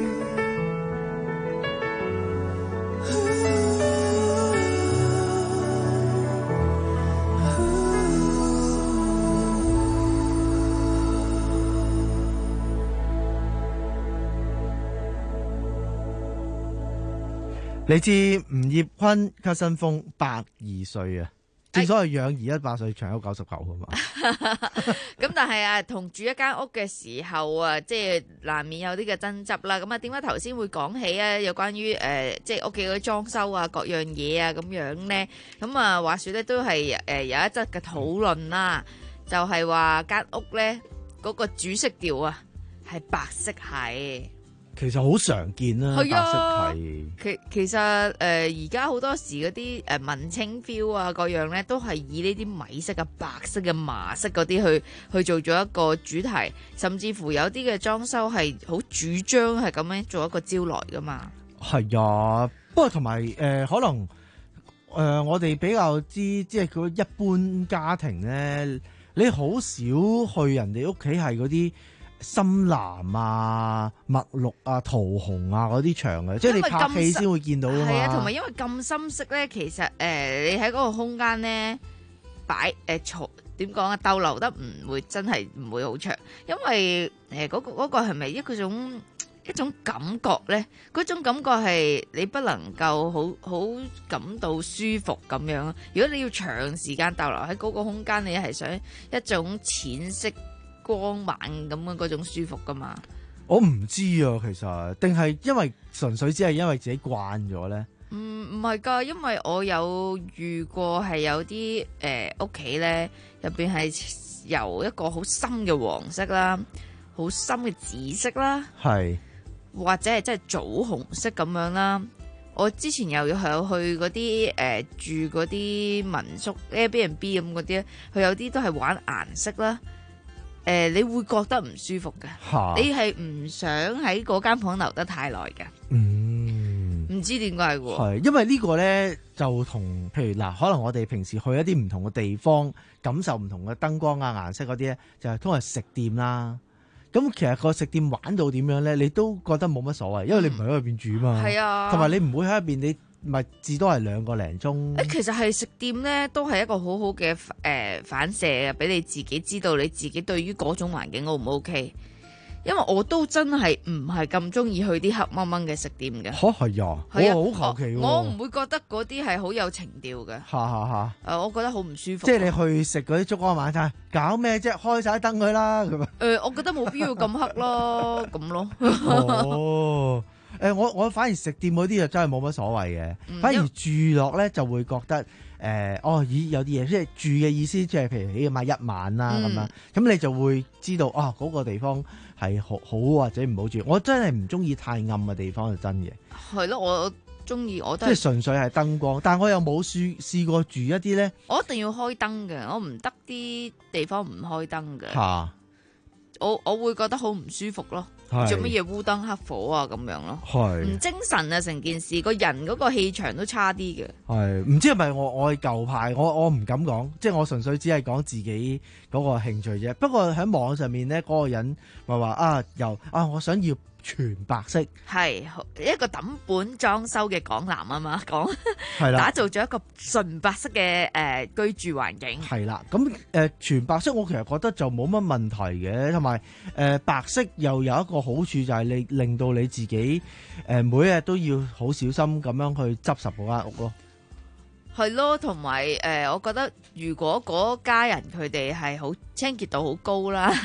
你知吳業坤咳新風百二歲啊，正所謂養兒一百歲，長憂九十九啊嘛。 咁但係啊，同住一間屋嘅時候啊，即係難免有啲嘅爭執啦。咁啊，點解頭先會講起啊？有關於誒、呃，即係屋企嗰啲裝修啊，各樣嘢啊咁樣咧。咁啊，話説咧都係誒有一則嘅討論啦，就係話間屋咧嗰、那個主色調啊係白色係。 其實好常見啦，白色係。 其其實誒而家好多時嗰啲誒文青 feel 啊，各樣咧都係以呢啲米色嘅、白色嘅、麻色嗰啲去去做咗一個主題，甚至乎有啲嘅裝修係好主張係咁樣做一個招來噶嘛。係啊，不過同埋誒可能誒、呃、我哋比較知，即係佢一般家庭咧，你好少去人哋屋企係嗰啲深藍啊、墨綠啊、桃紅啊嗰啲牆嘅，即係你拍戲先會見到㗎嘛。係啊， 同埋因為咁深色咧，其實誒、呃、你喺嗰個空間咧擺誒坐點講啊，逗留得唔會真係唔會好長，因為誒嗰、呃嗰個嗰、嗰個係咪一個種一種感覺咧？嗰種感覺係你不能夠好好感到舒服咁樣。如果你要長時間逗留喺嗰個空間，你係想一種淺色光猛咁嘅嗰種舒服噶嘛？ 我唔知啊，其實定係因為純粹只係因為自己慣咗咧？ 唔唔係噶，因為我有遇過係有啲誒屋企咧入邊係由一個好深嘅黃色啦，好深嘅紫色啦，係或者係真係棗紅色咁樣啦。我之前又有去嗰啲誒住嗰啲民宿 Airbnb 咁嗰啲，佢有啲都係玩顏色啦。誒、呃，你會覺得唔舒服嘅，你係唔想喺嗰間房留得太耐嘅。嗯，唔知點解喎？ 係因為呢個咧就同譬如嗱，可能我哋平時去一啲唔同嘅地方，感受唔同嘅燈光啊、顏色嗰啲咧，就係通常食店啦。咁其實個食店玩到點樣咧，你都覺得冇乜所謂，因為你唔係喺入邊住嘛。係、嗯、啊，同埋你唔會喺入邊你。咪至多係兩個零鐘。誒，其實係食店咧，都係一個好好嘅誒反射啊，俾你自己知道你自己對於嗰種環境 O 唔 OK。因為我都真係唔係咁中意去啲黑掹掹嘅食店嘅。嚇係啊，我好求其喎。我唔會覺得嗰啲係好有情調嘅。嚇嚇嚇！誒，我覺得好唔舒服。即係你去食嗰啲燭光晚餐，搞咩啫？開晒燈佢啦咁啊！誒，我覺得冇必要咁黑咯，咁咯。哦。誒、呃、我我反而食店嗰啲就真係冇乜所謂嘅、嗯，反而住落咧就會覺得誒、呃、哦咦有啲嘢，即係住嘅意思，即係譬如起碼一晚啦咁、嗯、樣，咁你就會知道啊嗰、嗰個地方係好好或者唔好住。我真係唔中意太暗嘅地方，係真嘅。係咯，我中意我都即係純粹係燈光，但係我又冇試試過住一啲咧。我一定要開燈嘅，我唔得啲地方唔開燈嘅。嚇！我我會覺得好唔舒服咯。做乜嘢烏燈黑火啊咁樣咯，唔精神啊，成件事個人嗰個氣場都差啲嘅。係唔知係咪我我係舊派，我我唔敢講，即係我純粹只係講自己嗰個興趣啫。不過喺網上面咧，嗰、嗰個人話話啊，又啊，我想要全白色，係一個抌本裝修嘅港男啊嘛，講係啦，打造咗一個純白色嘅誒、呃、居住環境。係啦，咁誒、呃、全白色我其實覺得就冇乜問題嘅，同埋誒白色又有一個好處就係你令到你自己誒、呃、每日都要好小心咁樣去執拾嗰間屋咯。係咯，同埋誒，我覺得如果嗰家人佢哋係好清潔度好高啦。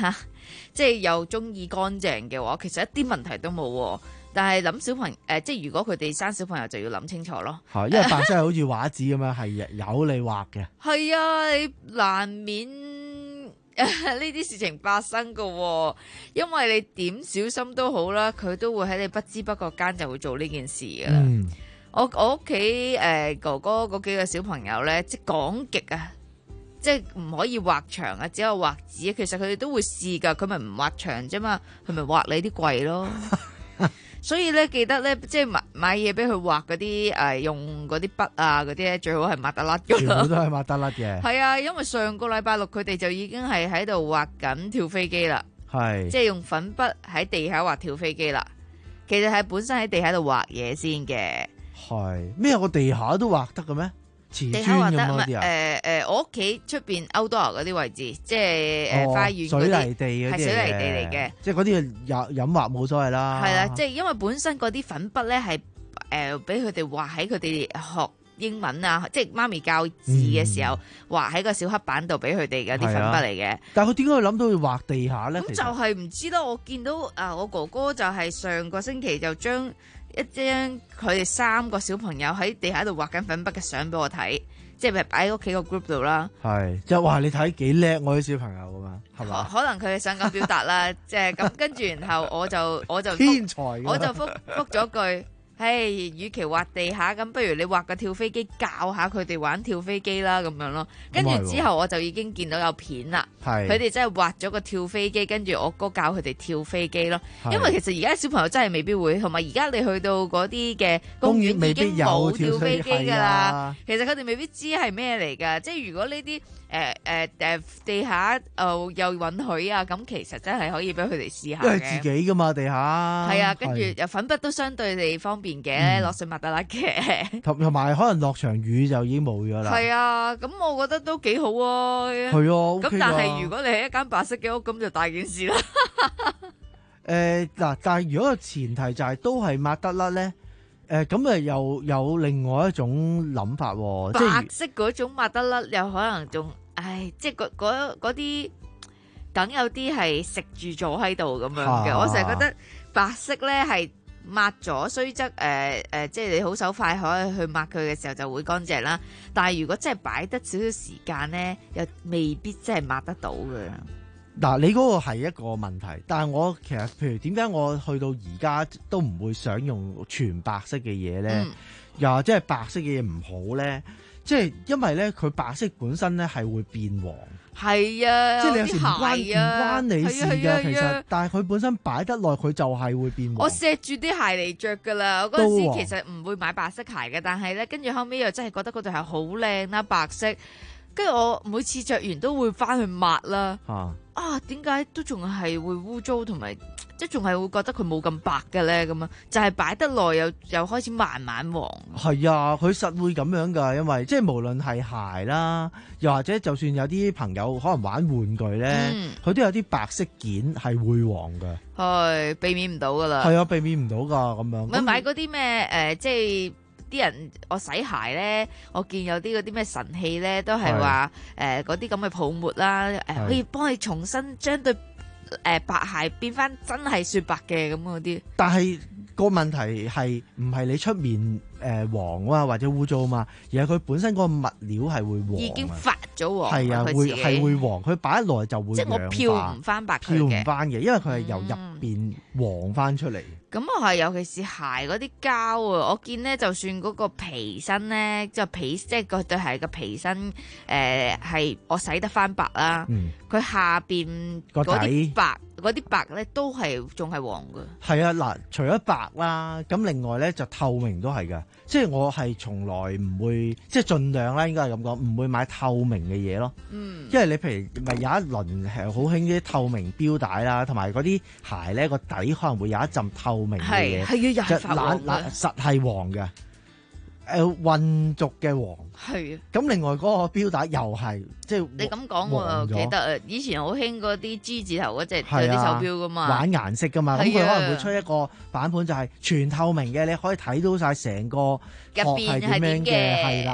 即係又中意乾淨嘅話，其實一啲問題都冇喎。但係諗小朋友、呃、即係如果佢哋生小朋友就要諗清楚咯。 係，因為白色係好似畫紙咁樣，係由你畫嘅。 係啊，你難免呢啲事情發生㗎喎，因為你點小心都好啦，佢都會喺你不知不覺間就會做呢件事㗎啦。 嗯， 我我屋企誒哥哥嗰幾個小朋友咧，即係講極啊，即係唔可以畫牆啊，只有畫紙。其實佢哋都會試㗎，佢咪唔畫牆啫嘛，佢咪畫你啲櫃咯。所以咧，記得咧，即係買買嘢俾佢畫嗰啲誒，用嗰啲筆啊嗰啲咧，最好係抹得甩㗎啦。 全部都係抹得甩嘅。 係啊，因為上個禮拜六佢哋就已經係喺度畫緊跳飛機啦。 係，即係用粉筆喺地下畫跳飛機啦。其實係本身喺地下度畫嘢先嘅。 係咩？個地下都畫得嘅咩？瓷磚地下畫得咁嗰啲啊？ 誒誒，我屋企出邊 outdoor 嗰啲位置，即係誒哦花園嗰水啲泥地嗰啲係水泥地嚟嘅。 即係嗰啲飲飲畫冇所謂啦。 係啦，即係因為本身嗰啲粉筆咧係誒俾佢哋畫喺佢哋學英文啊，即係媽咪教字嘅時候畫喺個小黑板度俾佢哋嘅啲粉筆嚟嘅。 但係佢點解會諗到要畫地下咧？ 咁就係唔知啦。我見到啊，我哥哥就係上個星期就將一張佢哋三個小朋友喺地下度畫緊粉筆嘅相俾我睇，即係擺喺屋企個 group 度啦。 係，即係話你睇幾叻我啲小朋友㗎嘛，係嘛？ 可能佢哋想咁表達啦，即係咁跟住，然後我就我就天才㗎， 我就覆覆咗句。嘿，與其畫地下，咁不如你畫個跳飛機教下佢哋玩跳飛機啦，咁樣咯。跟住之後我就已經見到有片啦，佢哋真係畫咗個跳飛機，跟住我哥教佢哋跳飛機咯。因為其實而家小朋友真係未必會，同埋而家你去到嗰啲嘅公園已經冇跳飛機㗎啦。其實佢哋未必知係咩嚟㗎。即係如果呢啲誒誒誒地下誒、呃、又允許啊，咁其實真係可以俾佢哋試下嘅。 因為自己㗎嘛地下。 係啊，跟住又粉筆都相對地方便嘅，落水抹得甩嘅。 同同埋可能落場雨就已經冇咗啦。 係啊，咁我覺得都幾好啊。 係啊， 咁但係如果你係一間白色嘅屋，咁就大件事啦。 誒嗱，但係如果個前提就係都係抹得甩咧。誒咁啊，又有另外一種諗法喎，即係白色嗰種抹得甩，有可能仲，唉，即係嗰嗰啲，梗有啲係食住咗喺度咁樣嘅。啊、我成日覺得白色咧係抹咗，雖則誒誒，即係你好手快可以去抹佢嘅時候就會乾淨啦。但係如果真係擺得少少時間咧，又未必真係抹得到嘅。 嗱，你嗰個係一個問題，但係我其實譬如點解我去到而家都唔會想用全白色嘅嘢咧？嗯、又或者係白色嘅嘢唔好咧？即係因為咧，佢白色本身咧係會變黃。 係啊， 即係你有時唔關唔、 啊、 關你事㗎，啊啊、其實，但係佢本身擺得耐，佢就係會變黃。 我錫住啲鞋嚟着㗎啦，我嗰陣時其實唔會買白色鞋嘅，但係咧跟住後尾又真係覺得嗰對鞋好靚啦，白色。跟住我每次着完都會翻去抹啦。啊，啊點解都仲係會污糟同埋，即係仲係會覺得佢冇咁白嘅咧？咁啊，就係擺得耐又又開始慢慢黃。係啊，佢實會咁樣噶，因為即係無論係鞋啦，又或者就算有啲朋友可能玩玩具咧，佢、嗯、都有啲白色件係會黃噶。係避免唔到噶啦。係啊，避免唔到噶咁樣。咪買嗰啲咩誒，即係。啲人我洗鞋咧，我見有啲嗰啲咩神器咧，都係話誒嗰啲咁嘅泡沫啦，誒、呃、可以幫你重新將對誒、呃、白鞋變翻真係雪白嘅咁嗰啲。但係個問題係唔係你出面誒、呃、黃啊或者污糟啊嘛，而係佢本身嗰個物料係會黃，已經發咗黃。係啊，會係會黃，佢擺得耐就會即係我漂唔翻白佢嘅，漂唔翻嘅，因為佢係由入邊黃翻出嚟。咁我係尤其是鞋嗰啲膠啊，我見咧就算嗰個皮身咧，即係皮即係個對鞋嘅皮身，誒、呃、係我洗得翻白啦。佢、嗯、下邊嗰啲白嗰啲白咧都係仲係黃嘅。係啊，嗱，除咗白啦，咁另外咧就透明都係㗎。即係我係從來唔會，即係盡量啦，應該係咁講，唔會買透明嘅嘢咯。嗯，因為你譬如咪有一輪係好興啲透明標帶啦，同埋嗰啲鞋咧個底可能會有一陣透明嘅嘢，係要染發黃嘅，實係黃嘅。誒、呃、混濁嘅黃係啊，咁另外嗰個標帶又係即係你咁講，我又記得誒，以前好興嗰啲 G 字頭嗰隻嗰啲手錶噶嘛，玩顏色噶嘛，咁佢、啊、可能會出一個版本就係全透明嘅，你可以睇到晒成個殼係點樣嘅，係啦。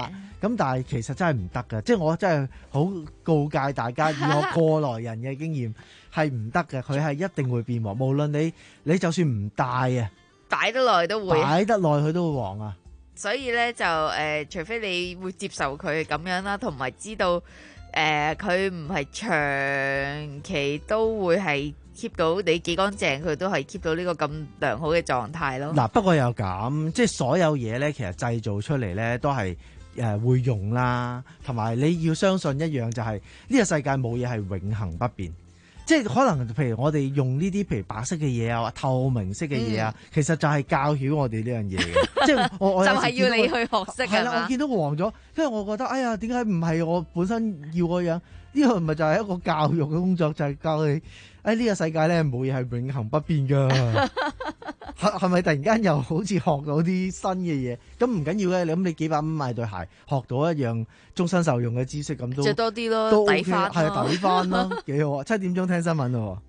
咁但係其實真係唔得㗎，即係我真係好告誡大家，以我過來人嘅經驗係唔得嘅，佢係一定會變黃。無論你你就算唔戴啊， 擺得耐都會擺得耐佢都會黃啊。 所以咧就誒、呃，除非你會接受佢咁樣啦，同埋知道誒佢唔係長期都會係 keep 到你幾乾淨，佢都係 keep 到呢個咁良好嘅狀態咯。 嗱，不過又咁，即係所有嘢咧，其實製造出嚟咧都係誒會用啦，同埋你要相信一樣就係、是、呢個世界冇嘢係永恆不變。即係可能，譬如我哋用呢啲譬如白色嘅嘢啊、透明色嘅嘢啊，嗯、其實就係教曉我哋呢樣嘢嘅。即係我我就係要你去學識。係啦， 我見到佢黃咗，因為我覺得，哎呀，點解唔係我本身要個樣？呢個咪就係一個教育嘅工作，就係、是、教你，哎呢、這個世界咧冇嘢係永恆不變㗎。係係咪突然間又好似學到啲新嘅嘢？咁唔緊要嘅，你咁你幾百蚊買對鞋，學到一樣終身受用嘅知識，咁都著多啲咯， 都 OK， 抵翻咯， 係抵翻咯，幾好啊！七點鐘聽新聞咯。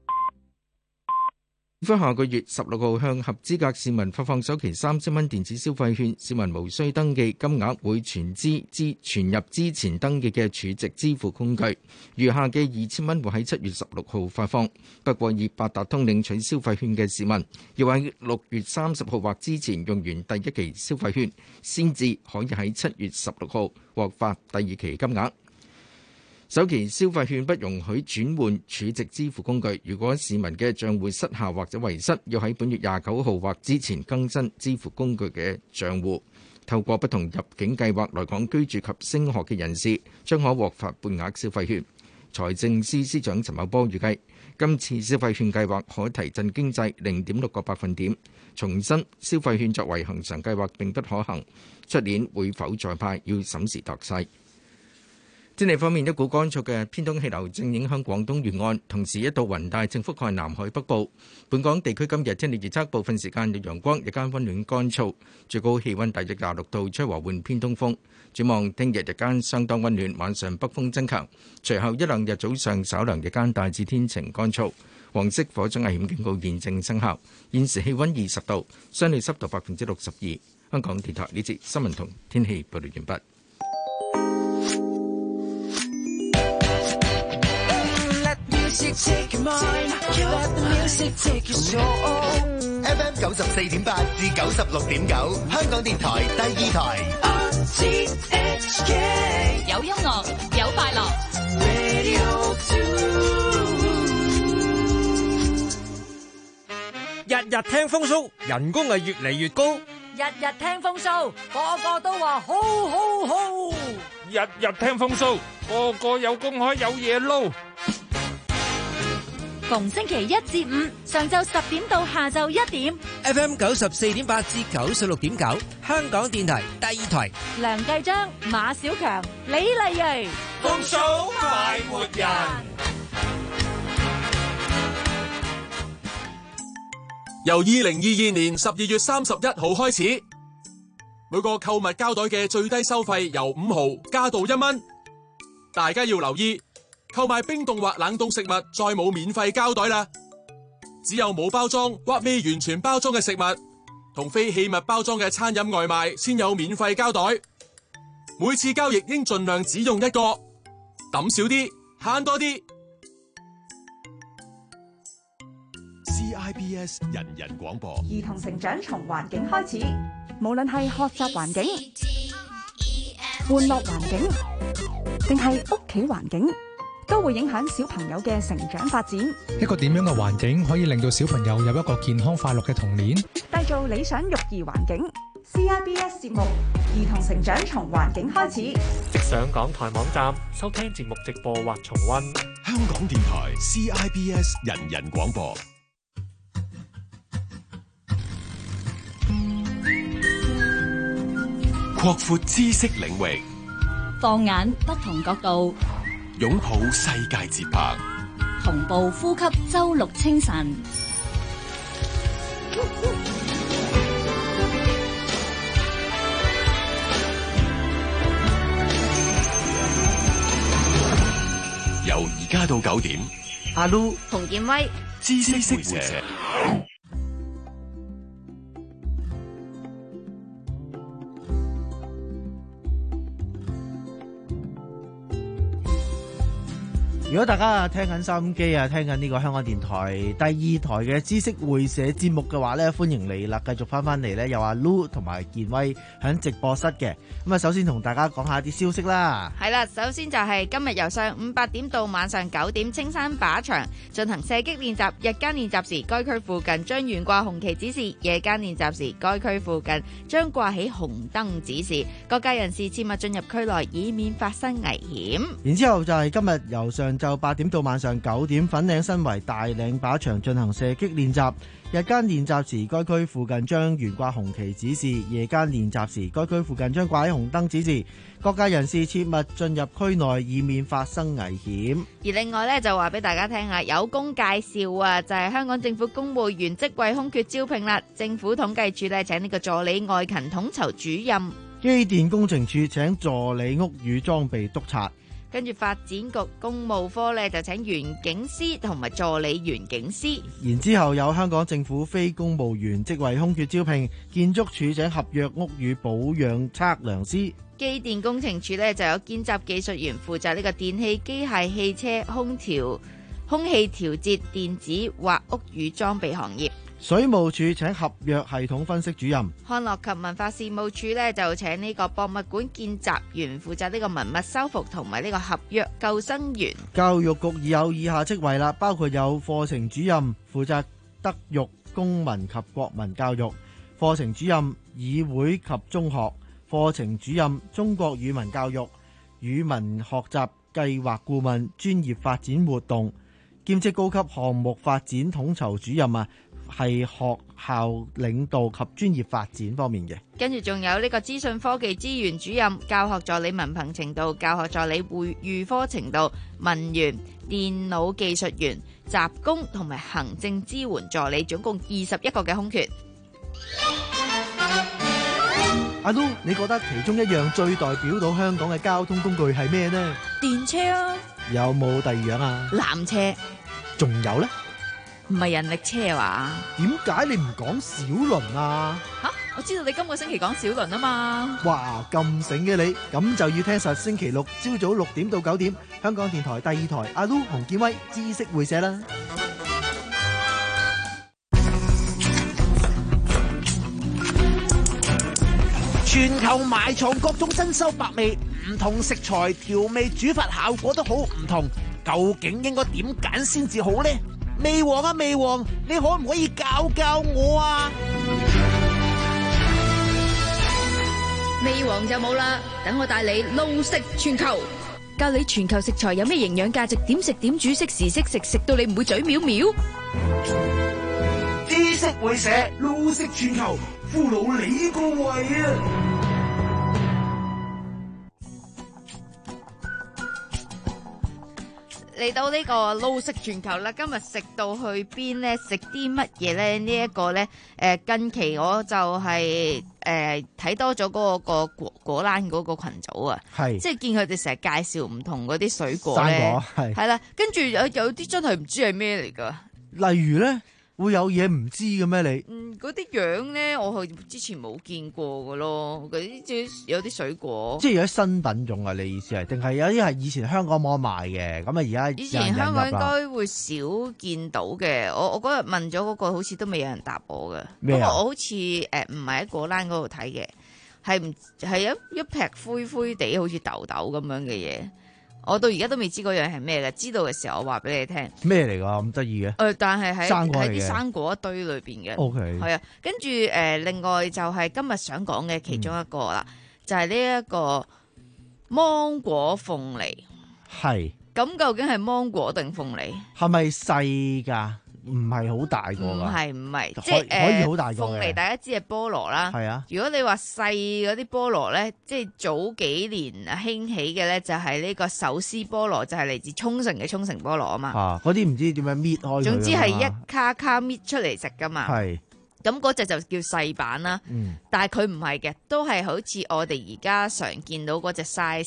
政府下個月十六號向合資格市民發放首期三千蚊電子消費券，市民無需登記，金額會存支支存入之前登記嘅儲值支付工具。餘下嘅二千蚊會喺七月十六號發放。不過，以八達通領取消費券嘅市民，要喺六月三十號或之前用完第一期消費券，先至可以喺七月十六號獲發第二期金額。首期消費券不容許轉換儲值支付工具。如果市民嘅帳戶失效或者遺失，要喺本月廿九號或之前更新支付工具嘅帳戶。透過不同入境計劃來港居住及升學嘅人士，將可獲發半額消費券。財政司司長陳茂波預計，今次消費券計劃可提振經濟零點六個百分點。重申消費券作為恆常計劃並不可行，出年會否再派要審時度勢。天氣方面，一股乾燥嘅偏東氣流正影響廣東沿岸，同時一道雲帶正覆蓋南海北部。本港地區今日天氣預測，部分時間有陽光，日間溫暖乾燥，最高氣溫大約廿六度，吹和緩偏東風。展望聽日日間相當溫暖，晚上北風增強，隨後一兩日早上稍涼，日間大致天晴乾燥。黃色火災危險警告現正生效。現時氣溫二十度，相對濕度百分之六十二。香港電台呢節新聞同天氣報道完畢。 F M 九十四點八至九十六點九，香港電台第二台。 有音樂，有快樂。 日日聽風騷，人工係越嚟越高。 日日聽風騷，個個都話好好好。 日日聽風騷，個個有工開有嘢撈。 逢星期一至五上晝十點到下晝一點 ，F M 九十四點八至九十六點九，香港電台第二台。 梁繼章、馬小強、李麗蕊， 風騷快活人。 由二零二二年十二月三十一號開始，每個購物膠袋嘅最低收費由五毫加到一蚊。大家要留意。購買冰凍或冷凍食物，再冇免費膠袋啦。只有冇包裝或未完全包裝嘅食物，同非器物包裝嘅餐飲外賣，先有免費膠袋。每次交易應盡量只用一個，抌少啲，慳多啲。 C I B S 人人廣播。 兒童成長從環境開始，無論係學習環境、玩樂環境，定係屋企環境，都會影響小朋友嘅成長發展。 一個點樣嘅環境可以令到小朋友有一個健康快樂嘅童年？ 締造理想育兒環境。C I B S 節目《兒童成長從環境開始》， 即上港台網站收聽節目直播或重溫。 香港電台 C I B S 人人廣播。擴闊知識領域， 放眼不同角度， 擁抱世界節拍， 同步呼吸周六清晨。 由而家到九點， 阿 Lu、 洪建威、 知識會社。 如果大家啊聽緊收音機啊，聽緊呢個香港電台第二台嘅知識會社節目嘅話咧，歡迎你啦！繼續翻翻嚟咧，有阿 Lu 同埋健威喺直播室嘅。咁啊，首先同大家講下啲消息啦。 係啦，首先就係今日由上午八點到晚上九點，青山靶場進行射擊練習。日間練習時，該區附近將懸掛紅旗指示；夜間練習時，該區附近將掛起紅燈指示。各界人士切勿進入區內，以免發生危險。 然之後就係今日由上晝八點到晚上九點，粉嶺新圍大嶺靶場進行射擊練習。日間練習時，該區附近將懸掛紅旗指示；夜間練習時，該區附近將掛起紅燈指示。各界人士切勿進入區內，以免發生危險。 而另外咧，就話俾大家聽啊，有工介紹啊，就係香港政府公務員職位空缺招聘啦。政府統計處咧請呢個助理外勤統籌主任， 機電工程處請助理屋宇裝備督察。 跟住發展局公務科咧就請園景師同埋助理園景師。 然之後有香港政府非公務員職位空缺招聘，建築署請合約屋宇保養測量師。 機電工程處咧就有見習技術員負責呢個電氣、機械、汽車、空調、空氣調節、電子或屋宇裝備行業。 水務署請合約系統分析主任。 康樂及文化事務處咧就請呢個博物館見習員負責呢個文物修復同埋呢個合約救生員。 教育局有以下職位啦，包括有課程主任負責德育、公民及國民教育；課程主任議會及中學；課程主任中國語文教育；語文學習計劃顧問；專業發展活動；兼職高級項目發展統籌主任啊。係學校領導及專業發展方面嘅， 跟住仲有呢個資訊科技資源主任、教學助理文憑程度、教學助理會預科程度、文員、電腦技術員、雜工同埋行政支援助理，總共二十一個嘅空缺。 阿 Lu， 你覺得其中一樣最代表到香港嘅交通工具係咩呢？ 電車啊。 有冇第二樣啊？ 纜車。 仲有呢？ 唔係人力車話？ 點解你唔講小輪啊？ 吓，我知道你今個星期講小輪啊嘛。 哇，咁醒嘅你，咁就要聽實星期六朝早六點到九點，香港電台第二台阿 Lu 洪建威知識會社啦。 全球埋藏各種珍饈百味，唔同食材調味煮法效果都好唔同，究竟應該點揀先至好呢？味王啊味王，你可唔可以教教我啊？ 味王就冇啦，等我帶你撈食全球，教你全球食材有咩營養價值，點食點煮，識時識食，食到你唔會嘴藐藐。 知識會社撈食全球，俘虜你個胃啊！ 嚟到呢個撈食全球啦，今日食到去邊呢？食啲乜嘢呢？呢、這、一個呢，誒近期我就係誒睇多咗嗰、那個個果果欄嗰個群組啊，係即係見佢哋成日介紹唔同嗰啲水果咧， 生果係係啦，跟住有有啲真係唔知係咩嚟噶， 例如咧。會有嘢唔知嘅咩你？ 嗯，嗰啲樣咧，我係之前冇見過嘅咯。嗰啲即係有啲水果， 即係有啲新品種啊？你意思係？定係有啲係以前香港冇得賣嘅？咁啊，而家以前香港應該會少見到嘅。我我嗰日問咗嗰個，好似都未有人答我嘅。不過我好似誒唔係喺果欄嗰度睇嘅，係唔係一一劈灰灰地，好似豆豆咁樣嘅嘢。我到而家都未知嗰樣係咩嘅，知道嘅時候我話俾你聽。 咩嚟㗎？咁得意嘅？誒、 呃，但係喺喺啲生果一堆裏邊嘅。 O K。 係啊，跟住誒、呃，另外就係今日想講嘅其中一個啦、嗯，就係呢一個芒果鳳梨。係。咁究竟係芒果定鳳梨？係咪細㗎？唔係好大個㗎？唔係唔係，即係誒。可以好大個嘅。鳳梨大家知係菠蘿啦。係啊。如果你話細嗰啲菠蘿咧，即係早幾年興起嘅咧，就係呢個手撕菠蘿，就係嚟自沖繩嘅沖繩菠蘿啊嘛。啊！嗰啲唔知點樣搣開佢。總之係一卡卡搣出嚟食㗎嘛。係。咁嗰隻就叫細版啦。嗯。但係佢唔係嘅，都係好似我哋而家常見到嗰隻 size 嘅。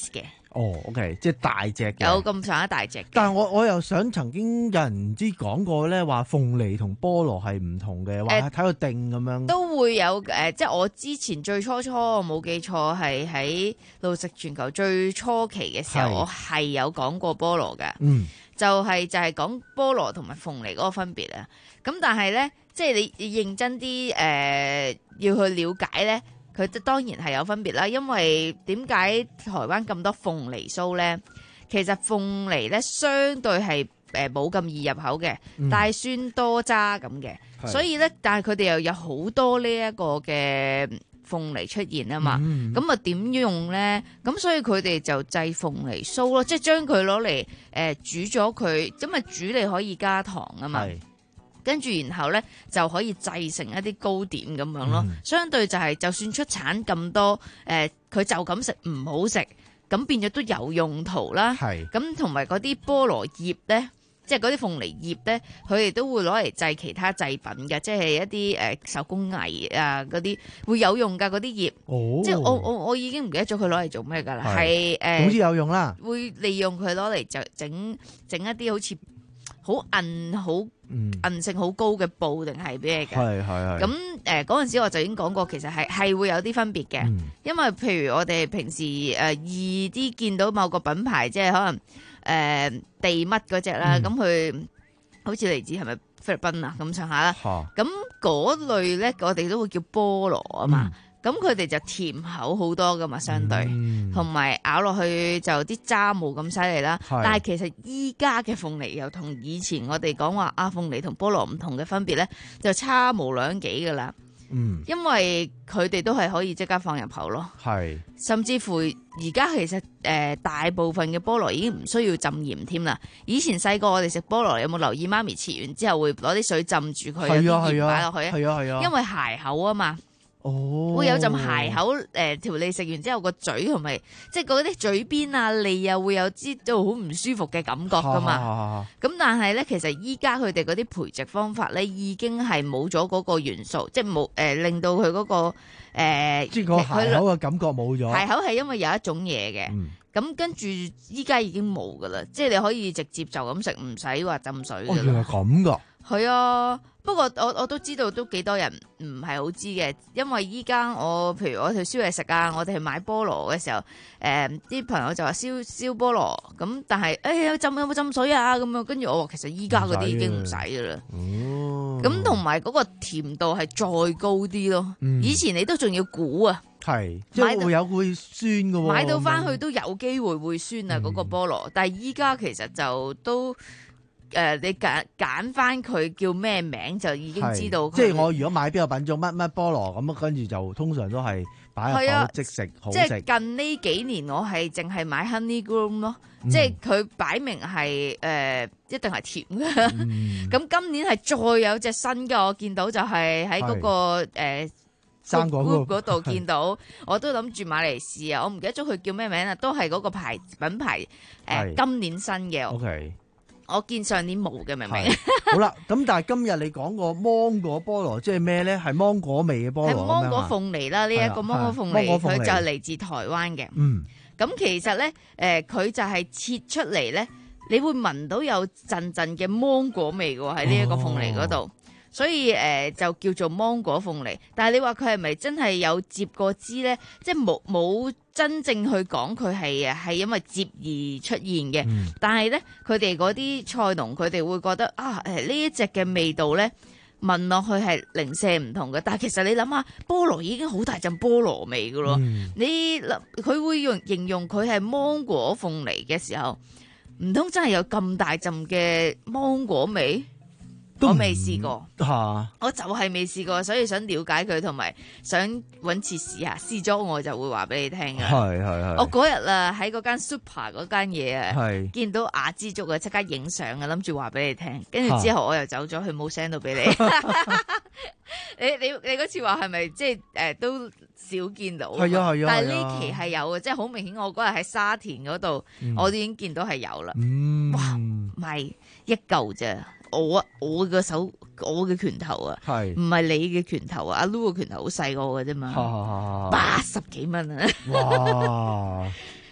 哦，OK， 即係大隻嘅， 有咁上下大隻。 但係我我又想曾經有人唔知講過咧，話鳳梨同菠蘿係唔同嘅，話睇個定咁樣。 都會有誒、呃，即係我之前最初初我冇記錯係喺路食全球最初期嘅時候，我係有講過菠蘿嘅。嗯，就係、是、就係、是、講菠蘿同埋鳳梨嗰個分別啊。咁但係咧，即係你你認真啲誒、呃，要去了解咧。佢當然係有分別啦，因為點解台灣咁多鳳梨酥呢？其實鳳梨呢，相對係誒冇咁易入口嘅，帶、嗯、酸多渣咁嘅，所以呢，但係佢哋又有好多呢一個嘅鳳梨出現啊嘛，咁啊點用呢？咁所以佢哋就製鳳梨酥咯，即係將佢攞嚟誒煮咗佢，咁啊煮你可以加糖啊嘛。跟住然後咧就可以製成一啲糕點咁樣咯，嗯、相對就係、是、就算出產咁多，誒、呃、佢就咁食唔好食，咁變咗都有用途啦。咁同埋嗰啲菠蘿葉咧，即係嗰啲鳳梨葉咧，佢哋都會攞嚟製其他製品嘅，即係一啲誒、呃、手工藝啊嗰啲會有用㗎嗰啲葉。哦、即係我我我已經唔記得咗佢攞嚟做咩㗎啦，係誒， 總之有用啦。 會利用佢攞嚟就整整一啲好似好韌好韌性好高嘅布定係咩嘅？係係係。咁誒嗰陣時我就已經講過，其實係係會有啲分別嘅，嗯、因為譬如我哋平時誒、呃、易啲見到某個品牌，即係可能誒、呃、地乜嗰隻啦，咁佢、嗯、好似嚟自係咪菲律賓啊咁上下啦。咁嗰類咧，我哋都會叫菠蘿啊嘛。嗯咁佢哋就甜口好多噶嘛，相對，同埋、嗯、咬落去就啲渣冇咁犀利啦。是但係其實依家嘅鳳梨又同以前我哋講話啊鳳梨同菠蘿唔同嘅分別咧，就差無兩幾噶啦。嗯，因為佢哋都係可以即刻放入口咯。係是，甚至乎而家其實誒、呃、大部分嘅菠蘿已經唔需要浸鹽添啦。以前細個我哋食菠蘿，有冇留意媽咪切完之後會攞啲水浸住佢，有啲鹽擺落去啊？係啊係啊，因為鞋口啊嘛。哦，會有陣鞋口誒，條脷食完之後個嘴同埋，即係嗰啲嘴邊啊脷啊會有知道好唔舒服嘅感覺噶嘛。咁但係咧，其實依家佢哋嗰啲培植方法咧，已經係冇咗嗰個元素，即係冇誒令到佢嗰、嗰個誒，呃、即係個鞋口嘅感覺冇咗。鞋口係因為有一種嘢嘅，咁、嗯、跟住依家已經冇噶啦，即係你可以直接就咁食，唔使話浸水嘅。哦，原來咁噶。係啊。不過我我都知道都幾多人唔係好知嘅，因為依家我譬如我去燒嘢食啊，我哋去買菠蘿嘅時候，誒、呃、啲朋友就話燒燒菠蘿，咁但係誒有浸有冇浸水啊咁樣，跟住我話其實依家嗰啲已經唔使噶啦，咁同埋嗰個甜度係再高啲咯，嗯、以前你都仲要估啊，係即係會有會酸嘅喎，買到翻去都有機會會酸啊嗰、嗯、個菠蘿，但係依家其實就都。誒、呃，你揀揀翻佢叫咩名就已經知道。即係我如果買邊個品種乜乜菠蘿咁，跟住就通常都係擺入口即食，好食。即係近呢幾年我係淨係買 Honey Groom 咯，嗯、即係佢擺明係誒、呃、一定係甜嘅。咁、嗯、今年係再有隻新嘅，我見到就係喺嗰個誒生果嗰度見到，我都諗住買嚟試啊！我唔記得咗佢叫咩名啦，都係嗰個牌品牌誒、呃、今年新嘅。OK。我見上年冇嘅，明唔明？好啦，咁但係今日你講個芒果菠蘿，即係咩咧？係芒果味嘅菠蘿。係芒果鳳梨啦，呢一個芒果鳳梨，佢就係嚟自台灣嘅。嗯，咁其實咧，誒，佢就係切出嚟咧，你會聞到有陣陣嘅芒果味嘅喎，喺呢一個鳳梨嗰度。所以誒、呃、就叫做芒果鳳梨，但係你話佢係咪真係有接過枝咧？即係冇冇真正去講佢係啊係因為接而出現嘅。嗯、但係咧，佢哋嗰啲菜農佢哋會覺得啊誒呢一隻嘅味道咧，聞落去係零舍唔同嘅。但係其實你諗下，菠蘿已經好大陣菠蘿味㗎咯。嗯、你佢會用形容佢係芒果鳳梨嘅時候，唔通真係有咁大陣嘅芒果味？我未試過，啊、我就係未試過，所以想了解佢，同埋想搵次試下，試咗我就會話俾你聽嘅。係係係。我嗰日啊喺嗰間 super 嗰間嘢啊，係見到雅之竹啊，即刻影相啊，諗住話俾你聽。跟住之後我又走咗，佢冇 send 到俾你。你你你嗰次話係咪即係誒都少見到？係啊係啊。但係呢期係有嘅，即係好明顯。我嗰日喺沙田嗰度，嗯、我都已經見到係有啦。嗯、哇，唔係一嚿啫。我我嘅手，我嘅拳頭啊，係唔係你嘅拳頭啊？阿 Lu 嘅拳頭好細個嘅啫嘛，八十幾蚊啊！哇！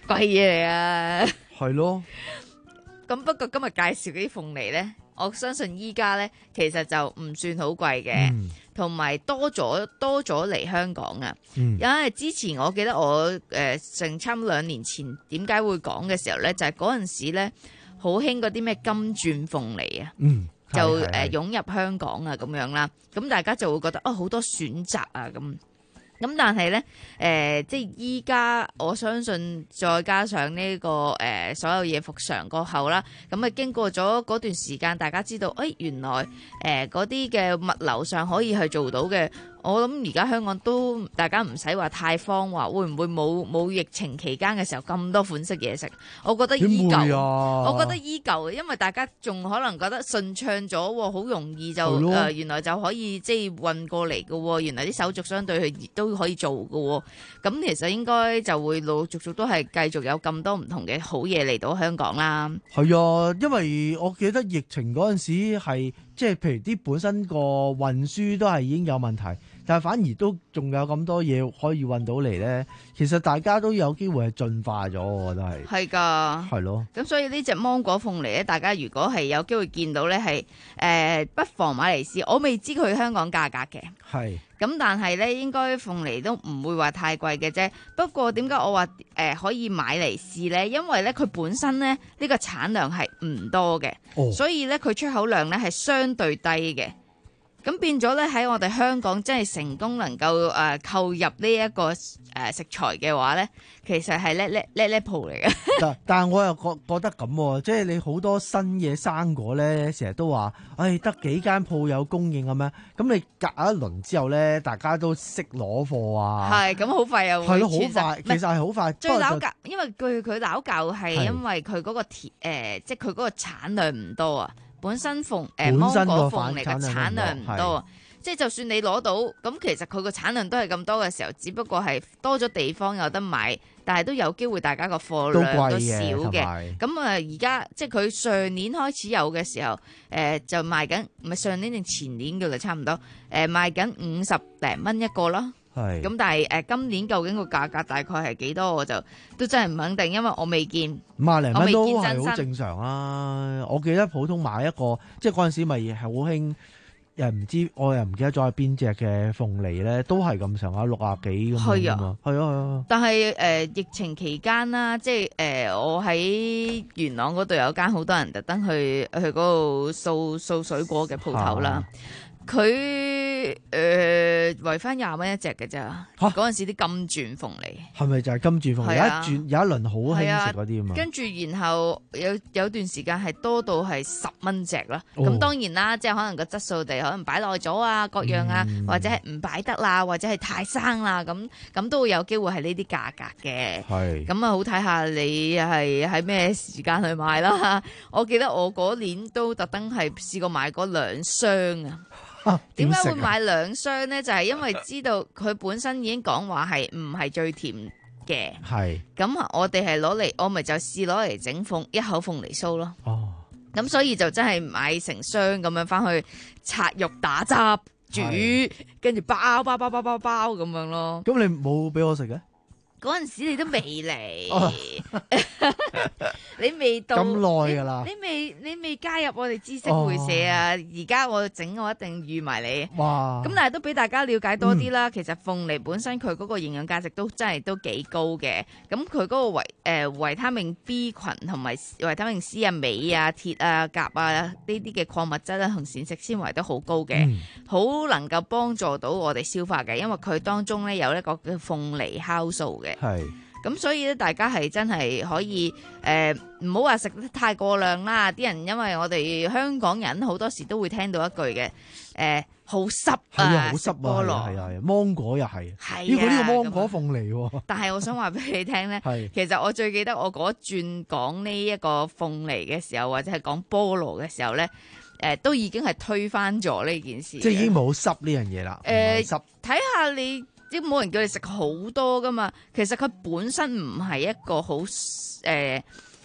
貴嘢嚟啊！ 係咯。 咁不過今日介紹嗰啲鳳梨咧，我相信依家咧其實就唔算好貴嘅，同埋、嗯、多咗多咗嚟香港啊。嗯、因為之前我記得我誒成、呃、差唔多兩年前點解會講嘅時候咧，就係嗰陣時咧好興嗰啲咩金鑽鳳梨啊，嗯、就誒、呃、湧入香港啊咁樣啦。咁大家就會覺得哦好多選擇啊咁。咁但係咧，誒、呃，即係依家我相信，再加上呢、這個誒、呃、所有嘢復常過後啦，咁啊經過咗嗰段時間，大家知道，誒、哎、原來誒嗰啲嘅物流上可以去做到嘅。我諗而家香港都大家唔使話太慌，話會唔會冇冇疫情期間嘅時候咁多款式嘢食？我覺得依舊，啊、我覺得依舊，因為大家仲可能覺得順暢咗，好容易就誒的、呃、原來就可以即係運過嚟嘅，原來啲手續相對係都可以做嘅，咁其實應該就會陸陸續續都係繼續有咁多唔同嘅好嘢嚟到香港啦。 係啊，因為我記得疫情嗰陣時係即係譬如啲本身個運輸都係已經有問題。但係反而都仲有咁多嘢可以運到嚟咧，其實大家都有機會係進化咗，我覺得係。係㗎。係咯。咁所以呢隻芒果鳳梨咧，大家如果係有機會見到咧，係誒、呃、不妨買嚟試。我未知佢香港價格嘅。係。咁但係咧，應該鳳梨都唔會話太貴嘅啫。不過點解我話誒、呃、可以買嚟試咧？因為咧佢本身咧呢、呢個產量係唔多嘅，哦、所以咧佢出口量咧係相對低嘅。咁變咗咧喺我哋香港真係成功能夠誒、呃、購入呢、這、一個誒、呃、食材嘅話咧，其實係叻叻叻叻鋪嚟嘅。但但係我又覺覺得咁，即係你好多新嘢生果咧，成日都話，唉得幾間鋪有供應咁樣。咁你隔一輪之後咧，大家都識攞貨啊。係咁好快又係咯，好快，其實係好快。最撈教，因為據佢撈教係因為佢嗰個甜誒，即係佢嗰個產量唔多啊。本身鳳誒芒果鳳梨嘅產量唔多，即係就算你攞到，咁其實佢個產量都係咁多嘅時候，只不過係多咗地方有得買，但係都有機會大家個貨量都少嘅。咁啊，而家即係佢上年開始有嘅時候，誒、呃、就賣緊，唔係上年定前年嘅啦，差唔多，誒、呃、賣緊五十零蚊一個咯。係咁，但係誒、呃、今年究竟個價格大概係幾多，我就都真係唔肯定，因為我未見。五啊零蚊都係好正常啦。我記得普通買一個，即係嗰陣時咪係好興，又唔知我又唔記得咗係邊隻嘅鳳梨咧，都係咁上下六啊幾咁樣啊。係啊係啊。但係誒、呃、疫情期間啦，即係誒、呃、我喺元朗嗰度有間好多人特登去去嗰度掃掃水果嘅鋪頭啦。佢誒圍翻廿蚊一隻嘅咋？嗰陣、啊、時啲金鑽鳳梨係咪就係金鑽鳳梨？啊、有一轉有一輪好興食嗰啲啊嘛。跟住然後有有段時間係多到係十蚊隻啦。咁、哦、當然啦，即係可能個質素地可能擺耐咗啊，各樣啊，嗯、或者係唔擺得啦，或者係太生啦，咁咁都會有機會係呢啲價格嘅。係咁啊，好睇下你係喺咩時間去買啦。我記得我嗰年都特登係試過買嗰兩箱啊。點解會買兩箱呢？就係、是、因為知道佢本身已經講話係唔係最甜嘅。係咁是，我哋係攞嚟，我咪就試攞嚟整鳳一口鳳梨酥咯。哦，咁所以就真係買成箱咁樣翻去拆肉打汁煮，跟住是包包包包包包咁樣咯。咁你冇俾我食嘅？嗰陣時你都未嚟，哦、你未到咁耐噶啦，你未你未加入我哋知識會社啊！而家、哦、我整我一定預埋你。哇！咁但係都俾大家了解多啲啦。嗯、其實鳳梨本身佢嗰個營養價值都真係都幾高嘅。咁佢嗰個維誒、呃、維他命 B 群同埋維他命 C 啊、鎂啊、鐵啊、鉀啊呢啲嘅礦物質咧同膳食纖維都好高嘅，好、嗯、能夠幫助到我哋消化嘅。因為佢當中咧有一個叫鳳梨酵素嘅。係，咁所以咧，大家係真係可以誒，唔好話食得太過量啦。啲人因為我哋香港人好多時都會聽到一句嘅，誒，好濕啊，好濕啊，菠蘿係啊，芒果又係，係呢個呢個芒果鳳梨。但係我想話俾你聽咧，其實我最記得我嗰轉講呢一個鳳梨嘅時候，或者係講菠蘿嘅時候咧，誒，都已經係推翻咗呢件事，即係已經冇濕呢樣嘢啦。誒，濕睇下你。即冇人叫你食好多噶嘛，其實佢本身唔係一個好誒、呃、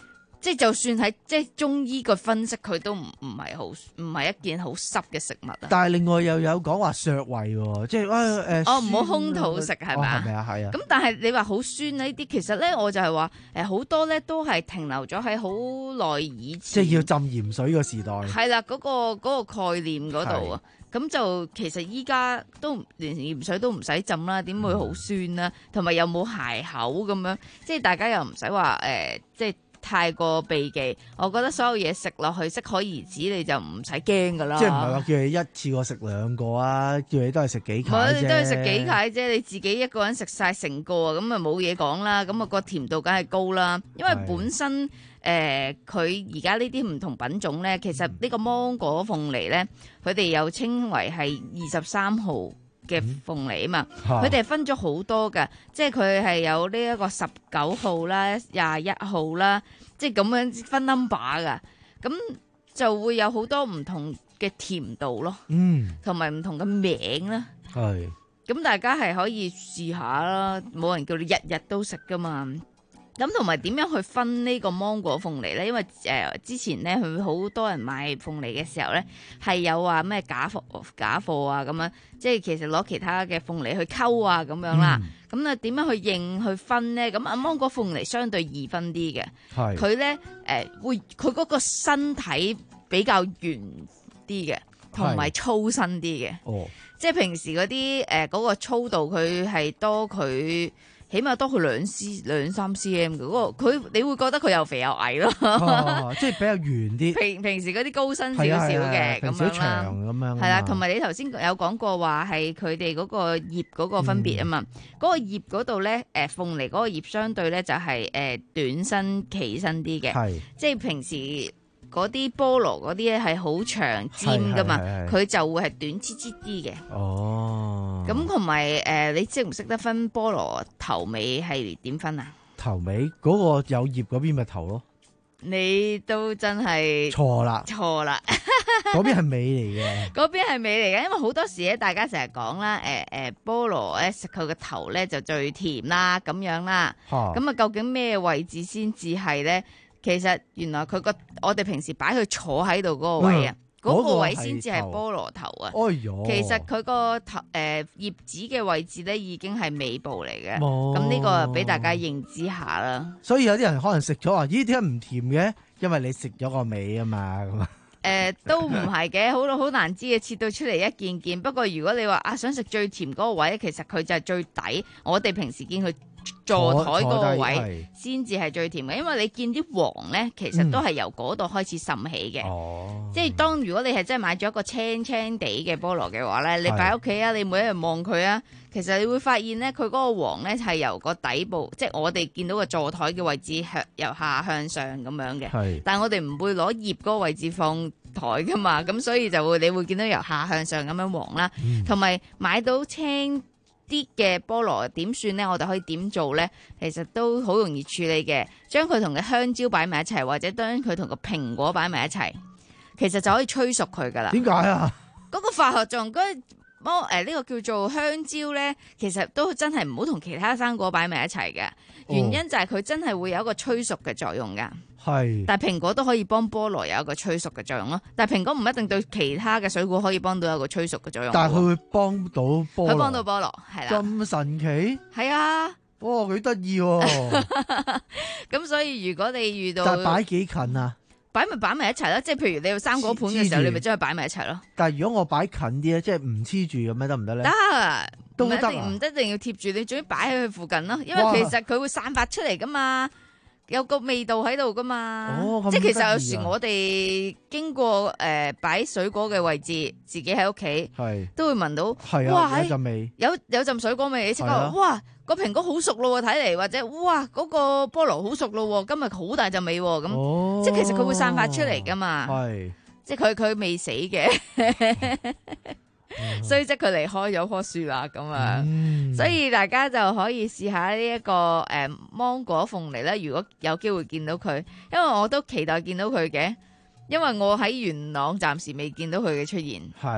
即係就算喺即係中醫個分析，佢都唔唔係好唔係一件好濕嘅食物啊。 但係另外又有講話削胃喎，即係誒誒。 哦，唔好空肚食係咪啊？ 係咪啊？係啊。 咁但係你話好酸呢啲，其實咧我就係話誒好多咧都係停留咗喺好耐以前。 即係要浸鹽水個時代。係啦，嗰、嗰個嗰個概念嗰度啊。咁就其實依家都連鹽水都唔使浸啦，點會好酸啦？同埋又冇鞋口咁樣，即係大家又唔使話誒，即係太過避忌。我覺得所有嘢食落去適可而止，你就唔使驚噶啦。 即係唔係話叫你一次過食兩個啊？叫你都係食幾塊啫。 你都係食幾塊啫，你自己一個人食晒成個啊，咁啊冇嘢講啦。咁啊個甜度梗係高啦，因為本身。誒佢而家呢啲唔同品種咧，其實呢個芒果鳳梨咧，佢哋又稱為係二十三號嘅鳳梨啊嘛，佢哋係分咗好多㗎，即係佢係有呢一個十九號啦、廿一號啦，即係咁樣分 number 㗎，咁就會有好多唔同嘅甜度咯，嗯，同埋唔同嘅名啦，係，咁大家係可以試下啦，冇人叫你日日都食㗎嘛。咁同埋點樣去分呢個芒果鳳梨咧？因為誒、呃、之前咧，佢好多人買鳳梨嘅時候咧，係有話咩假貨假貨啊咁樣，即係其實攞其他嘅鳳梨去溝啊咁樣啦。咁啊點樣去認去分咧？咁啊芒果鳳梨相對易分啲嘅，佢咧誒會佢嗰個身體比較圓啲嘅，同埋粗身啲嘅。哦，即係平時嗰啲誒嗰個粗度，佢係多佢。起碼多佢兩 c 兩三 cm 嘅嗰個，佢你會覺得佢又肥又矮咯、 哦，即係比較圓啲。 平平時嗰啲高身少少嘅咁樣啦，係啦，同埋你頭先有講過話係佢哋嗰個葉嗰個分別啊嘛，嗰、嗯、個葉嗰度咧，誒鳳梨嗰個葉相對咧就係誒短身企身啲嘅，即係平時。嗰啲菠蘿嗰啲咧係好長尖噶嘛，佢就會係短枝枝啲嘅。哦，咁同埋誒，你識唔識得分菠蘿頭尾係點分啊？ 頭尾嗰、嗰個有葉嗰邊咪頭咯？ 你都真係錯啦， 錯啦， 嗰邊係尾嚟嘅， 嗰邊係尾嚟嘅，因為好多時咧，大家成日講啦，誒、呃、誒、呃，菠蘿咧食佢個頭咧就最甜啦，咁樣啦，咁啊究竟咩位置先至係咧？其實原來佢個我哋平時擺佢坐喺度嗰個位啊，嗰、嗯嗰個位先至係菠蘿頭啊。哎喲，其實佢個頭誒葉子嘅位置咧已經係尾部嚟嘅。咁呢個俾大家認知下啦。 所以有啲人可能食咗話，咦點解唔甜嘅？因為你食咗個尾啊嘛。咁啊。 誒，都唔係嘅，好好難知嘅，切到出嚟一件件。不過如果你話啊想食最甜嗰個位，其實佢就係最底。我哋平時見佢座台嗰個位先至係最甜嘅，因為你見啲黃咧，其實都係由嗰度開始滲起嘅。哦、嗯，即係當如果你係真係買咗一個青青地嘅菠蘿嘅話咧，你擺喺屋企啊，你每一日望佢啊，其實你會發現咧，佢嗰個黃咧係由個底部，即係我哋見到個座台嘅位置向由下向上咁樣嘅。係，但係我哋唔會攞葉嗰個位置放台噶嘛，咁所以就會你會見到由下向上咁樣黃啦，同、嗯、埋買到青啲嘅菠蘿點算呢？我哋可以點做呢？其實都好容易處理嘅，將佢同嘅香蕉擺埋一齊，或者將佢同個蘋果擺埋一齊，其實就可以催熟佢噶啦。點解啊？嗰個化學作用，嗰魔誒呢個叫做香蕉呢，其實都真係唔好同其他生果擺埋一齊嘅，原因就係佢真係會有一個催熟嘅作用噶。係，但係蘋果都可以幫菠蘿有一個催熟嘅作用咯。但係蘋果唔一定對其他嘅水果可以幫到有一個催熟嘅作用。但係佢會幫到菠蘿，佢幫到菠蘿係啦。咁神奇？係啊。哦，幾得意喎！咁所以如果你遇到，但係擺幾近啊？擺咪擺埋一齊啦。即係譬如你有生果盤嘅時候，你咪將佢擺埋一齊咯。但係如果我擺近啲咧，即係唔黐住咁樣得唔得咧？得，都得，唔一定要貼住，你總之擺喺佢附近咯。因為其實佢會散發出嚟噶嘛。有個味道喺度噶嘛，哦、即係其實有時我哋經過誒擺、呃、水果嘅位置，自己喺屋企都會聞到，啊、哇有陣味，有有陣水果味，你即刻話哇個蘋果好熟咯，睇嚟或者哇嗰、那個菠蘿好熟咯，今日好大陣味咁，哦、即係其實佢會散發出嚟噶嘛，即係佢佢未死嘅。所以即係佢離開咗棵樹啦，咁啊、嗯，所以大家就可以試下呢、這、一個誒、呃、芒果鳳梨咧。如果有機會見到佢，因為我都期待見到佢嘅，因為我喺元朗暫時未見到佢嘅出現。係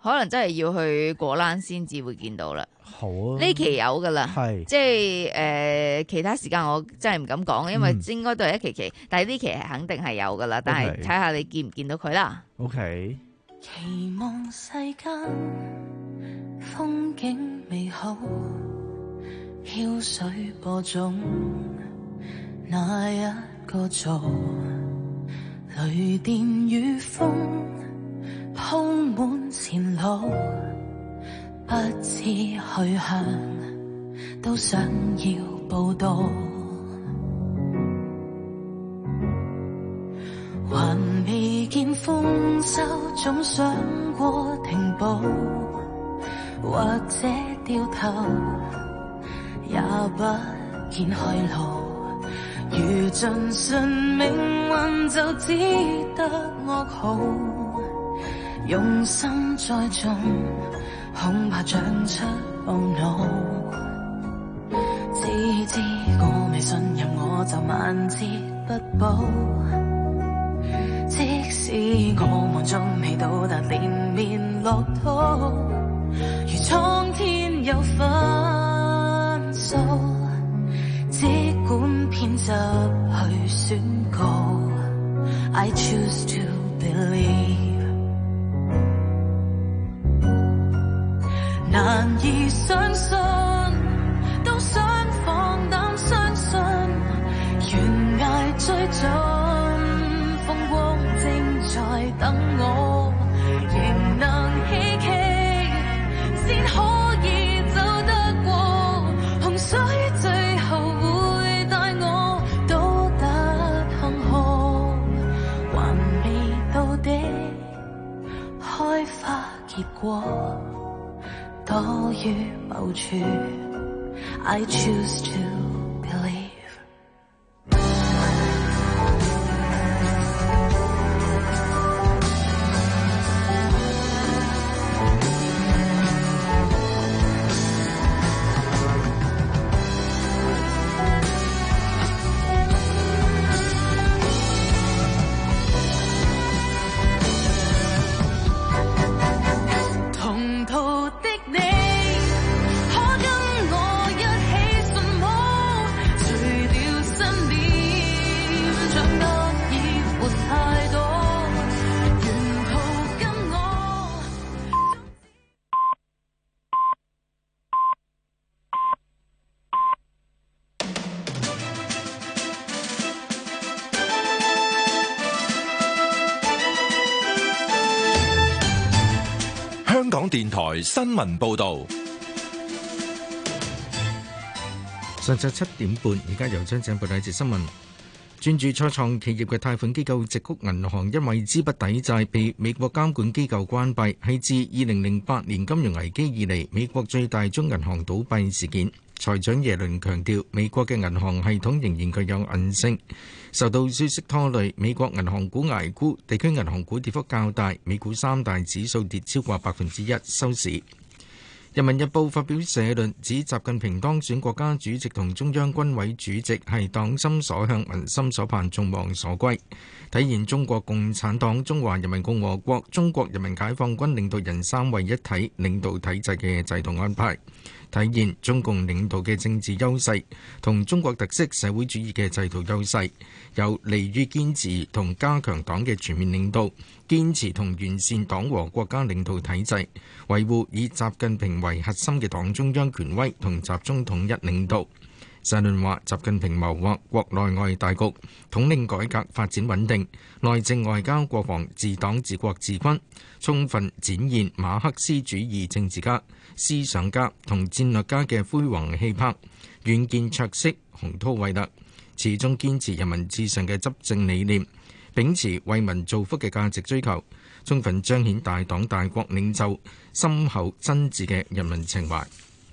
可能真係要去果欄先至會見到啦。 好啊， 呢期有噶啦， 係即係誒、呃、其他時間我真係唔敢講，因為應該都係一期期， 嗯、 但係呢期係肯定係有噶啦。但係睇下你見唔見到佢啦。 OK。 期望世間風景美好，澆水播種，那一個做雷電與風鋪滿前路，不知去向都想要報道，還未見豐收，總想過停步，或者掉頭，也不見去路。如盡信命運，就只得噩耗。用心栽種，恐怕長出懊惱。只知我未信任，我就萬折不保。即使我們仲未到達連綿樂土，如蒼天有分數，即管偏執去宣告 I choose to believe。 難以相信，都想放膽相信，懸崖追盡，風光正在等我，仍能希冀，先可以走得過。洪水最後會帶我到達恆河，還未到的開花結果，多於某處 I choose to believe。 香港電台新聞報道， 上晝七點半，而家由張景報道一節新聞。專注初創企業嘅貸款機構矽谷銀行因為資不抵債，被美國監管機構關閉，係自二零零八年金融危機以嚟美國最大宗銀行倒閉事件。財長耶倫強調，美國嘅銀行系統仍然具有韌性。受到消息拖累，美國銀行股捱沽，地區銀行股跌幅較大，美股三大指數跌超過百分之一收市。人民日報發表社論，指習近平當選國家主席同中央軍委主席係黨心所向、民心所盼、眾望所歸，體現中國共產黨、中華人民共和國、中國人民解放軍領導人三位一體領導體制嘅制度安排，體現中共領導嘅政治優勢同中國特色社會主義嘅制度優勢，有利於堅持同加強黨嘅全面領導，堅持同完善黨和國家領導體制，維護以習近平為核心嘅黨中央權威同集中統一領導。社論話，習近平謀劃國內外大局，統領改革發展穩定，內政外交國防治黨治國治軍，充分展現馬克思主義政治家、思想家同戰略家嘅輝煌氣魄，遠見卓識，宏圖偉大，始終堅持人民至上嘅執政理念，秉持為民造福嘅價值追求，充分彰顯大黨大國領袖深厚真摯嘅人民情懷。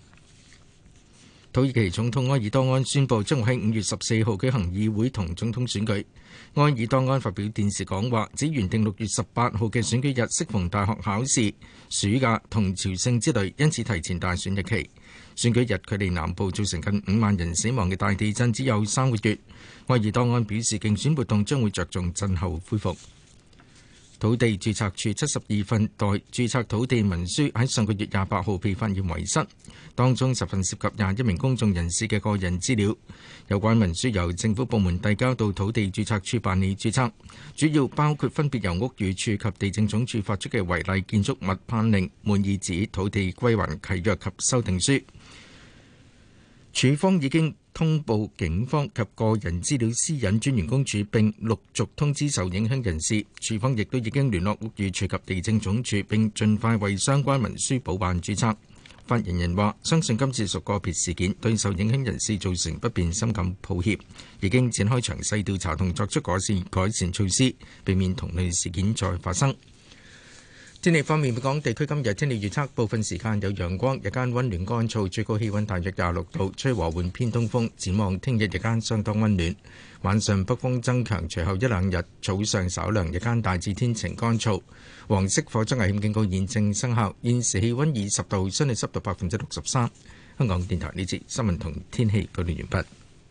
土耳其總統埃爾多安宣布將會喺五月十四號舉行議會同總統選舉。埃爾多安發表電視講話，指原定六月十八號嘅選舉日適逢大學考試、暑假同朝聖之類，因此提前大選日期。選舉日距離南部造成近五萬人死亡嘅大地震只有三個月。埃爾多安表示，競選活動將會着重震後恢復。 土地註冊處七十二份待註冊土地文書喺上個月廿八號被發現遺失，當中十份涉及廿一名公眾人士嘅個人資料。有關文書由政府部門遞交到土地註冊處辦理註冊，主要包括分別由屋宇署及地政總署發出嘅違例建築物判令、滿意紙、土地歸還契約及修訂書。署方已經通報警方及個人資料私隱專員公署，並陸續通知受影響人士。署方亦都已經聯絡屋宇署及地政總署，並盡快為相關文書補辦註冊。發言人話：相信今次屬個別事件，對受影響人士造成不便，深感抱歉，已經展開詳細調查同作出改善改善措施，避免同類事件再發生。天氣方面，本港地區今日天氣預測，部分時間有陽光，日間溫暖乾燥，最高氣溫大約廿六度，吹和緩偏東風。展望聽日日間相當溫暖，晚上北風增強，隨後一兩日早上稍涼，日間大致天晴乾燥。黃色火災危險警告現正生效。現時氣溫二十度，相對濕度百分之六十三。香港電台呢節新聞同天氣報道完畢。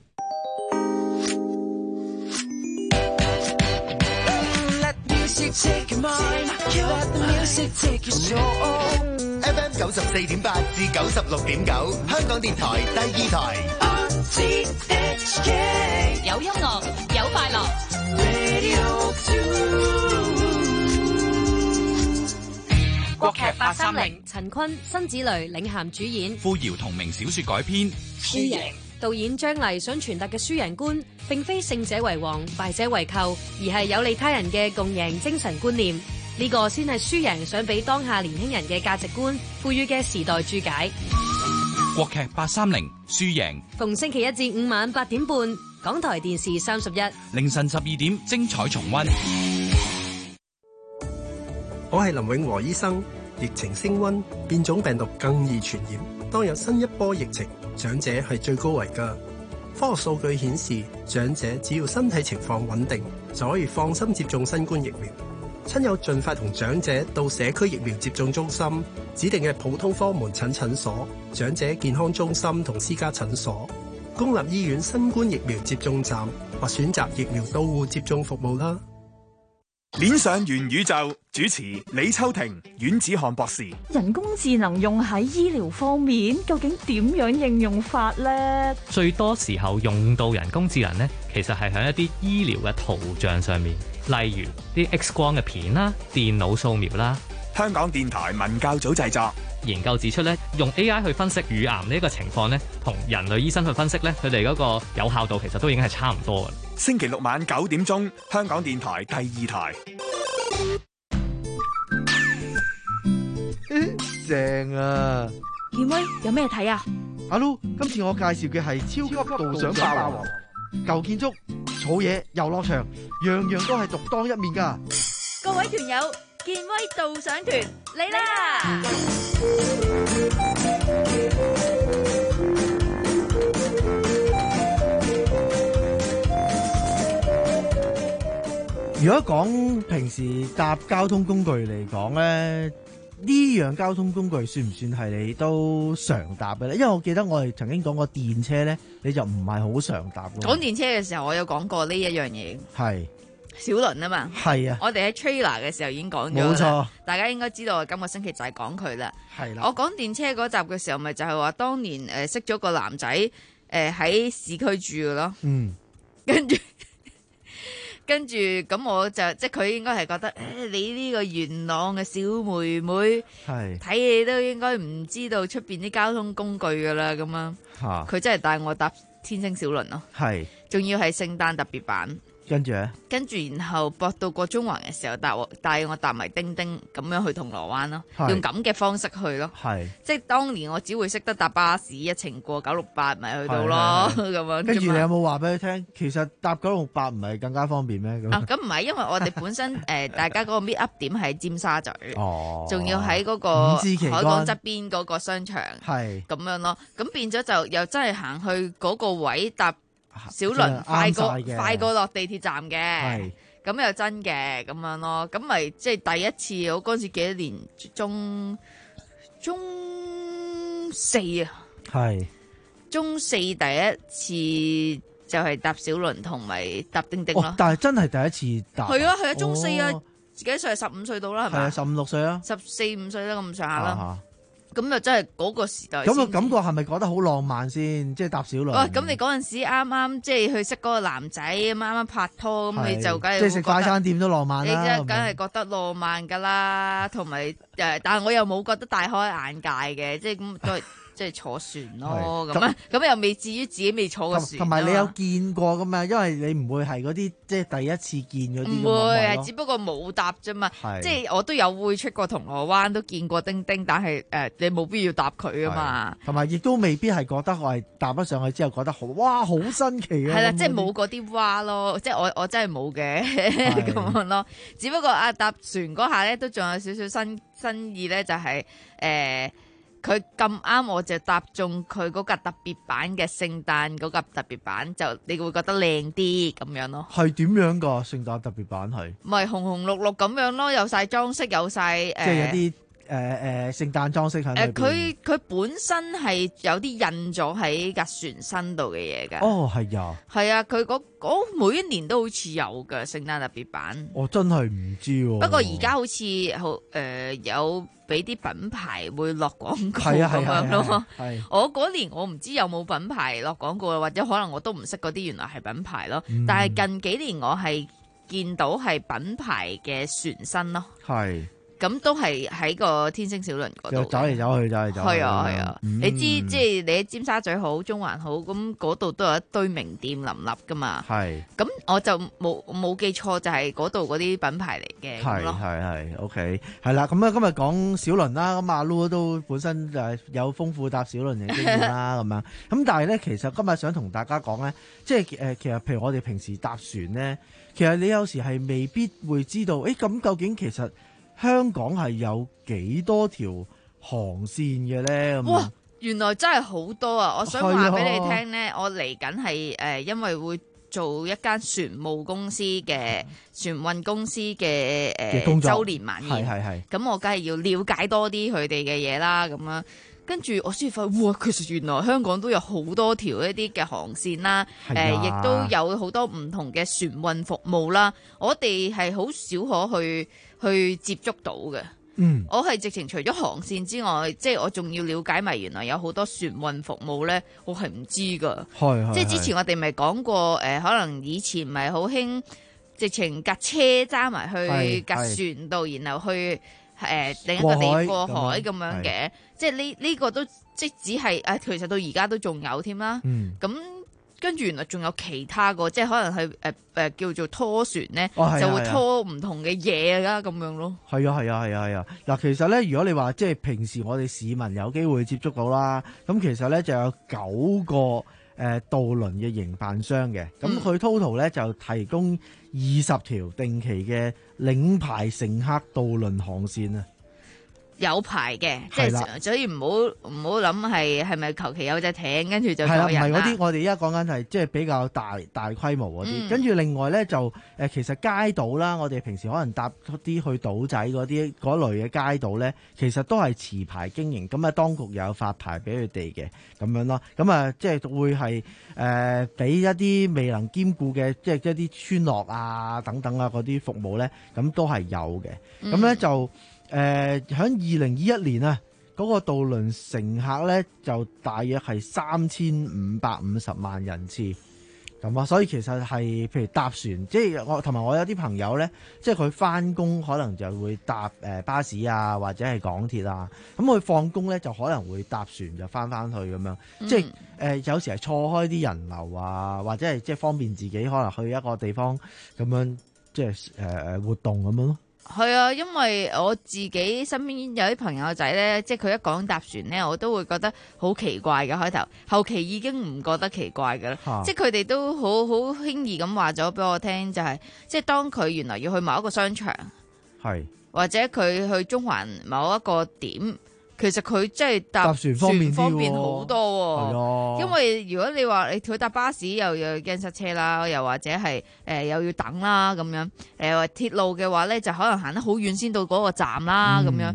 Take your mind, let the music take your soul. F M 九十四點八至九十六點九，香港電台第二台。R T H K 有音樂，有快樂。 Radio two。 國劇八三零，陳坤、辛芷蕾領銜主演， 傅瑤同名小說改編。 輸贏。導演張麗想傳達嘅輸贏觀，並非勝者為王、敗者為寇，而係有利他人嘅共贏精神觀念。呢個先係輸贏想俾當下年輕人嘅價值觀賦予嘅時代注解。 國劇八三零輸贏， 逢星期一至五晚八點半，港台電視三十一， 凌晨十二點精彩重溫。 我係林永和醫生。疫情升溫，變種病毒更易傳染。當有新一波疫情，長者係最高危㗎。科學數據顯示，長者只要身體情況穩定，就可以放心接種新冠疫苗。親友盡快同長者到社區疫苗接種中心、指定嘅普通科門診診所、長者健康中心同私家診所、公立醫院新冠疫苗接種站或選擇疫苗到戶接種服務啦。 鏈上元宇宙主持李秋婷、阮子漢博士。 人工智能用喺醫療方面，究竟點樣應用法呢？ 最多時候用到人工智能呢，其實係喺一啲醫療嘅圖像上面，例如啲 X 光嘅片啦、電腦掃描啦。 香港電台文教組製作。 研究指出咧，用 A I 去分析乳癌呢個情況咧，同人類醫生去分析咧，佢哋嗰個有效度其實都已經係差唔多嘅。 星期六晚九點鐘，香港電台第二台。 正啊！ 健威有咩睇啊？ 阿 Lu，今次我介紹嘅係超級導賞霸王，舊建築、草野、遊樂場，樣樣都係獨當一面噶。 各位團友，健威導賞團嚟啦！ 如果講平時搭交通工具嚟講咧，呢樣交通工具算唔算係你都常搭嘅咧？因為我記得我哋曾經講過電車咧，你就唔係好常搭嘅。 講電車嘅時候，我有講過呢一樣嘢。 係小輪啊嘛。係啊。我哋喺 trailer 嘅時候已經講咗。冇錯。大家應該知道，我今個星期就係講佢啦。係啦。我講電車嗰集嘅時候，咪就係話當年誒、呃、識咗個男仔誒喺市區住嘅咯。嗯。跟住。跟住咁我就即係佢應該係覺得，誒你呢個元朗嘅小妹妹，睇你都應該唔知道出邊啲交通工具噶啦咁啊。佢真係帶我搭天星小輪咯，係，仲要係聖誕特別版。跟住咧，跟住然後駁到過中環嘅時候，帶我帶我搭埋叮叮咁樣去銅鑼灣咯，用咁嘅方式去咯，係，即係當年我只會識得搭巴士一程過九六八咪去到咯咁樣。跟住你有冇話俾佢聽？其實搭九六八唔係更加方便咩？咁啊，咁唔係，因為我哋本身誒、呃、大家嗰個 meet up 點喺尖沙咀，哦，仲要喺嗰個海港側邊嗰個商場，係咁樣咯。咁變咗就又真係行去嗰個位搭小輪快過快過落地鐵站嘅，咁又真嘅咁樣咯，咁咪即係第一次我嗰陣時幾多年中中四啊，係中四第一次就係搭小輪同埋搭叮叮咯，但係真係第一次搭，係啊係啊中四啊， 幾歲？十五歲到啦，係咪？ 係啊，十五六歲啊， 十四五歲啦，咁上下啦。咁就真係嗰個時代。 咁個感覺係咪覺得好浪漫先？即係搭小輪。 哇！咁你嗰陣時啱啱即係去識嗰個男仔，啱啱拍拖，咁你就梗係即係食快餐店都浪漫啦。 你真係梗係覺得浪漫㗎啦，同埋誒，但係我又冇覺得大開眼界嘅，即係咁都係。即係坐船咯，咁啊，咁又未至於自己未坐過船。 同埋你有見過㗎嘛？因為你唔會係嗰啲即係第一次見嗰啲。 唔會係，只不過冇搭啫嘛。即係我都有會出過銅鑼灣，都見過丁丁，但係誒、呃、你冇必要搭佢啊嘛。同埋亦都未必係覺得我係搭咗上去之後覺得好哇好新奇啊。 係啦，即係冇嗰啲哇咯，即係我我真係冇嘅咁樣咯。只不過啊搭船嗰下咧都仲有少少新新意咧，就係、是、誒。呃佢咁啱我就搭中佢嗰架特別版嘅聖誕嗰架特別版，就你會覺得靚啲咁樣咯。 係點樣㗎？聖誕特別版係咪紅紅綠綠咁樣咯？有晒裝飾，有晒誒， 即係有啲誒誒聖誕裝飾喺裏邊。誒佢佢本身係有啲印咗喺架船身度嘅嘢㗎。 哦，係啊， 係啊，佢嗰嗰每一年都好似有㗎聖誕特別版。 我真係唔知喎。 不過而家好似好誒有。俾啲品牌會落廣告咁樣咯。我嗰年我唔知有冇品牌落廣告，或者可能我都唔識嗰啲原來係品牌咯。嗯、但係近幾年我係見到係品牌嘅船身咯。係。咁都係喺個天星小輪嗰度， 走嚟走去，走嚟走去。 係啊係啊，嗯、你知即係你喺尖沙咀好、中環好，咁嗰度都有一堆名店林立噶嘛。係。咁我就冇冇記錯，就係嗰度嗰啲品牌嚟嘅。 係係係 ，OK， 係啦。咁啊，今日講小輪啦，咁阿 Lu 都本身就係有豐富搭小輪嘅經驗啦，咁樣。咁但係咧，其實今日想同大家講咧，即係誒，其實譬如我哋平時搭船咧，其實你有時係未必會知道，誒咁究竟其實。香港係有幾多條航線嘅咧？ 哇！原來真係好多啊！我想話俾你聽咧，我嚟緊係誒，因為會做一間船務公司嘅船運公司嘅誒週年晚宴，係係係。咁我梗係要了解多啲佢哋嘅嘢啦，咁樣。跟住我先發現，哇！其實原來香港都有好多條一啲嘅航線啦，誒、呃，亦都有好多唔同嘅船運服務啦。我哋係好少可去去接觸到嘅。嗯，我係直情除咗航線之外，即係我仲要了解埋原來有好多船運服務咧，我係唔知㗎。係即係之前我哋咪講過，誒、呃，可能以前咪好興直情架車揸埋去架船度，然後去。誒、呃、另一個地過海咁樣嘅，即係呢呢個都即只係誒、啊，其實到而家都仲有添啦。咁、嗯、跟住原來仲有其他個，即係可能係誒誒叫做拖船咧，哦、就會拖唔同嘅嘢啦咁樣咯。係啊係啊係啊係啊！嗱、啊， 其實咧，如果你話即係平時我哋市民有機會接觸到啦，咁其實咧就有九個。誒渡輪嘅營辦商嘅，咁佢 total 咧就提供二十條定期嘅領牌乘客渡輪航線啊！ 有牌嘅，即係所以唔好唔好諗係係咪求其有隻艇跟住就載人啦。 係啦，唔係嗰啲，我哋而家講緊係即係比較大大規模嗰啲。跟住、嗯、另外咧就誒，其實街渡啦，我哋平時可能搭啲去島仔嗰啲嗰類嘅街渡咧，其實都係持牌經營。咁啊，當局又有發牌俾佢哋嘅咁樣咯。咁啊，即係會係誒俾一啲未能兼顧嘅，即係一啲村落啊等等啊嗰啲服務咧，咁都係有嘅。咁咧、嗯、就。誒喺二零二一年啊，嗰、那個渡輪乘客咧就大約係三千五百五十萬人次咁啊，所以其實係譬如搭船，即係我同埋我有啲朋友咧，即係佢翻工可能就會搭誒巴士啊，或者係港鐵啊，咁佢放工咧就可能會搭船就翻翻去咁樣，嗯、即係誒、呃、有時係錯開啲人流啊，或者係即係方便自己可能去一個地方咁樣，即係誒誒活動咁樣咯。 係啊，因為我自己身邊有啲朋友仔咧，即係佢一講搭船咧，我都會覺得好奇怪嘅開頭，後期已經唔覺得奇怪嘅啦。啊、即係佢哋都好好輕易咁話咗俾我聽，就係、是、即係當佢原來要去某一個商場，係或者佢去中環某一個點。其實佢真係搭船方便方便好多喎，係啊，因為如果你話你佢搭巴士又又驚塞車啦，又或者係誒、呃、又要等啦咁樣，誒、呃、鐵路嘅話咧就可能行得好遠先到嗰個站啦咁、嗯、樣。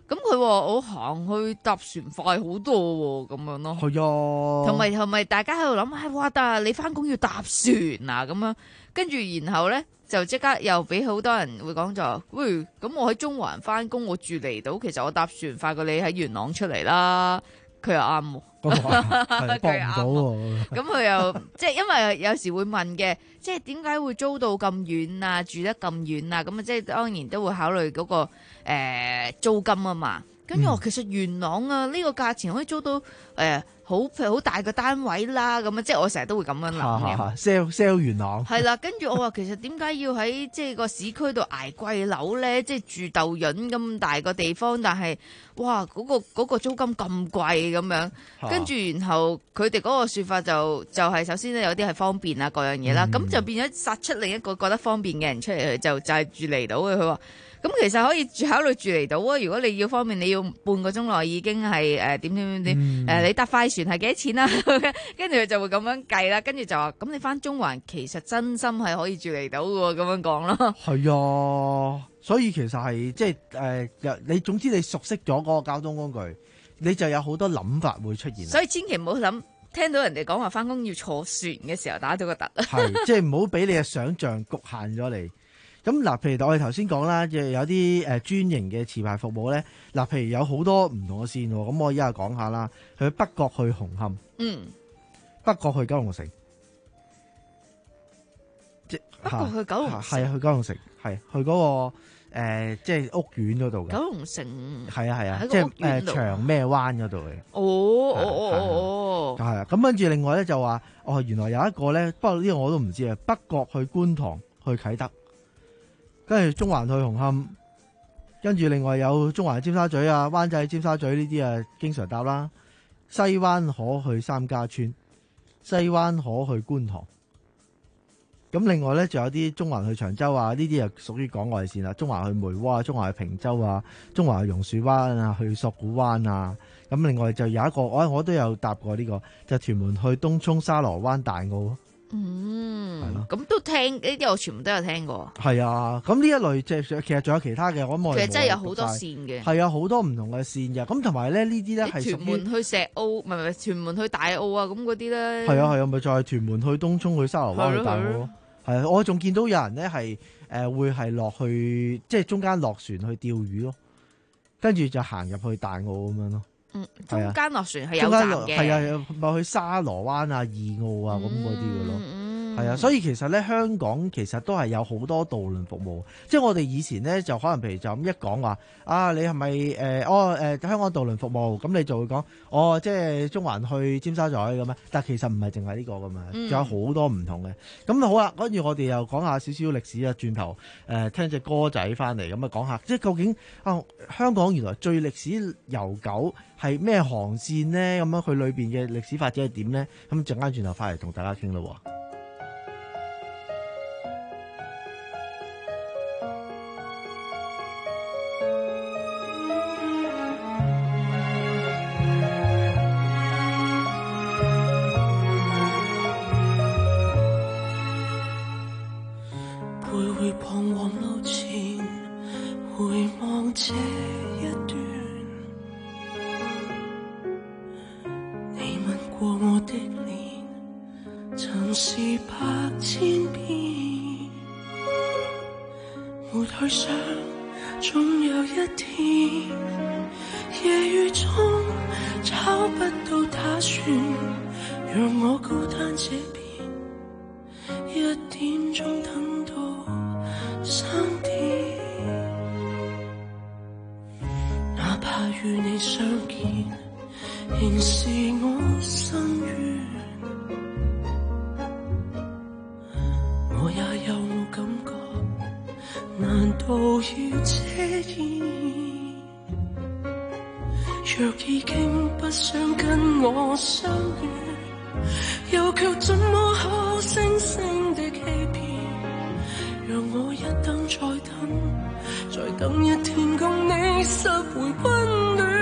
咁佢話我行去搭船快好多喎，咁樣咯。 係啊， 同埋同埋大家喺度諗，唉、哎，哇！但係你翻工要搭船啊，咁樣跟住然後咧就即刻又俾好多人會講就話，喂，咁我喺中環翻工，我住離島，其實我搭船快過你喺元朗出嚟啦。佢又啱喎， 係幫唔到喎。 咁佢又即係因為有時會問嘅，即係點解會租到咁遠啊，住得咁遠啊？咁啊，即係當然都會考慮嗰、嗰個、呃、租金啊嘛。跟住我其實元朗啊，呢、呢個價錢可以租到誒。呃好好大個單位啦，咁啊，即係我成日都會咁樣諗嘅。 sell sell 元朗係啦，跟住我話其實點解要喺即係個市區度捱貴樓咧？即係住豆潤咁大個地方，但係哇嗰、嗰個嗰個租金咁貴咁樣，跟住然後佢哋嗰個説法就就係、係、首先咧有啲係方便啊各樣嘢啦，咁、嗯、就變咗殺出另一個覺得方便嘅人出嚟，就就係住離島嘅佢話。咁其實可以住考慮住離島啊！如果你要方便，你要半個鐘內已經係誒點點點點誒，你搭快船係幾多錢啦？跟住佢就會咁樣計啦。跟住就話咁你翻中環其實真心係可以住離島嘅喎，咁樣講咯。 係啊，所以其實係即係誒，你總之你熟悉咗嗰個交通工具，你就有好多諗法會出現。 所以千祈唔好諗聽到人哋講話翻工要坐船嘅時候打咗個突。 係，即係唔好俾你嘅想像局限咗你。咁嗱，譬如我哋頭先講啦，即係有啲誒專營嘅持牌服務咧。嗱，譬如有好多唔同嘅線喎，咁我依家講下啦。去北角去紅磡， 嗯， 北角去九龍城， 即北角去九龍城， 係啊，去九龍城，係去嗰個誒，即係屋苑嗰度嘅。 九龍城係啊係啊，即係誒長咩灣嗰度嘅。 哦哦哦哦， 係啊。咁跟住另外咧就話，哦原來有一個咧，不過呢個我都唔知啊。北角去觀塘去啟德。跟住中環去紅磡，跟住另外有中環尖沙咀啊、灣仔尖沙咀呢啲啊，經常搭啦。西灣可去三家村，西灣可去觀塘。咁另外咧，仲有啲中環去長洲啊，呢啲啊屬於港外線啦。中環去梅窩啊，中環去坪洲啊，中環去榕樹灣啊，去索罟灣啊。咁另外就有一個，我我都有搭過呢、這個，就屯門去東涌沙螺灣大澳。 嗯，係咯，咁都聽呢啲，我全部都有聽過。 係啊，咁呢一類即係其實仲有其他嘅，我冇。 其實真係有好多線嘅。係啊，好多唔同嘅線嘅。咁同埋咧，呢啲咧係屯門去石澳，唔係唔係屯門去大澳啊，咁嗰啲咧。 係啊係啊，咪就係屯門去東涌去沙螺灣去大澳咯。係啊，我仲見到有人咧係誒會係落去，即係中間落船去釣魚咯，跟住就行入去大澳咁樣咯。 嗯，中間落船係有站嘅， 係啊，咪去沙螺灣啊、二澳啊咁嗰啲嘅咯。係、嗯、啊，所以其實咧，香港其實都係有好多渡輪服務。即係我哋以前咧，就可能譬如就咁一講話啊，你係咪誒哦誒、呃、香港渡輪服務？咁你就會講哦，即係中環去尖沙咀咁啊。但其實唔係淨係呢個噶嘛，仲、嗯、有好多唔同嘅。咁好啦，跟住我哋又講下少少歷史啊，轉頭誒、呃、聽隻歌仔翻嚟咁啊，講下即係究竟啊香港原來最歷史悠久係咩航線呢？咁樣佢裏邊嘅歷史發展係點呢？咁陣間轉頭翻嚟同大家傾咯。 徘徊彷徨路前，回望這一段。你吻過我的臉，曾是百千遍。沒去想，總有一天，夜雨中找不到打算，讓我孤單這邊。一點鐘等到三點，哪怕與你相見，仍是我心願。我也有我感覺，難道要遮掩？若已經不想跟我相遇，又卻怎麼好聲聲的欺騙？讓我一等再等，再等一天共你拾回溫暖。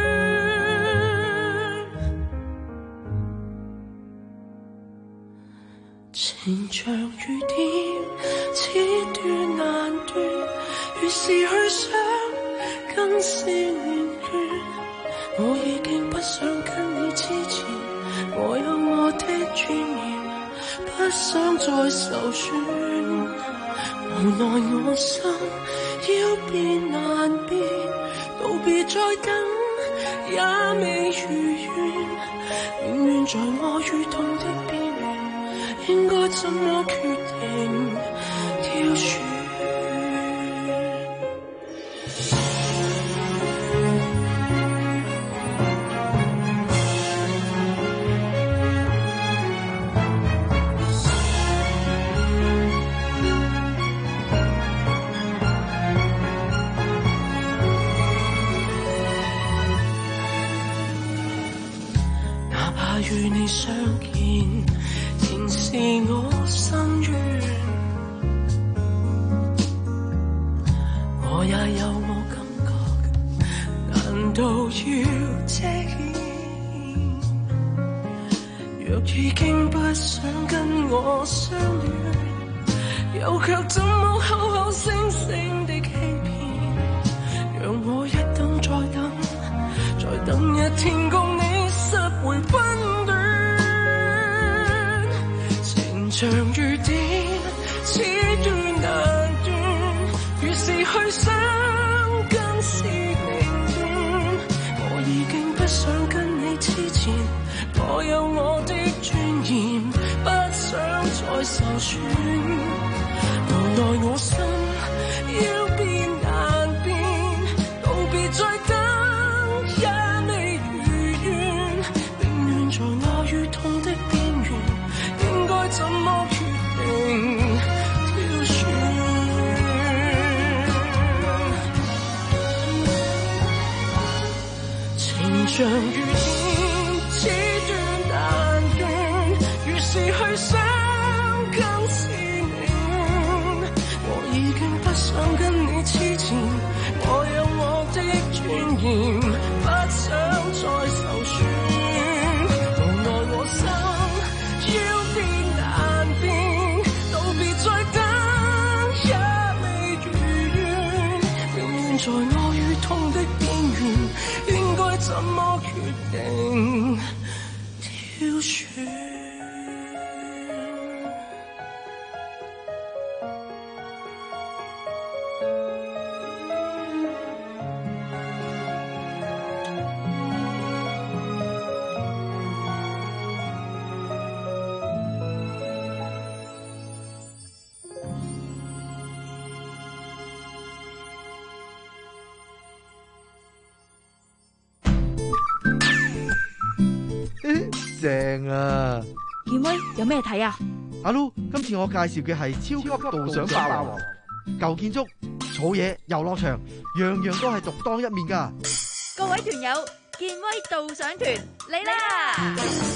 情像雨點，此斷難斷，越是去想更是年月，我已經不想跟你之前，我有我的尊嚴，不想再受損。無奈我心要變難變，道別再等也未如願，永遠在我與痛的邊緣，應該怎麼決定挑選？與你相見，仍是我心願。我也有我感覺，難道要遮掩？若已經不想跟我相戀，又卻怎麼口口聲聲地欺騙？讓我一等再等，再等一天共你拾回分段，情長如電，此斷難斷，越是去想更是凌亂。我已經不想跟你之前，我有我的尊嚴，不想再受損。無奈我心要變難變，道別再等也未如願，永遠在我與痛的邊緣，應該怎麼決定挑選？情像如電，此斷難斷，越是去想更是寧願。我已經不想跟你之前，我有我的尊嚴，不想再受損。無奈我心要變難變，道別再等也未如願，永遠在我與痛的邊緣，應該怎麼決定挑選？ 正啊！ 健威有咩睇啊？ 阿 Lu，今次我介紹嘅係超級導賞霸王，舊建築、草野、遊樂場，樣樣都係獨當一面噶。 各位團友，健威導賞團嚟啦！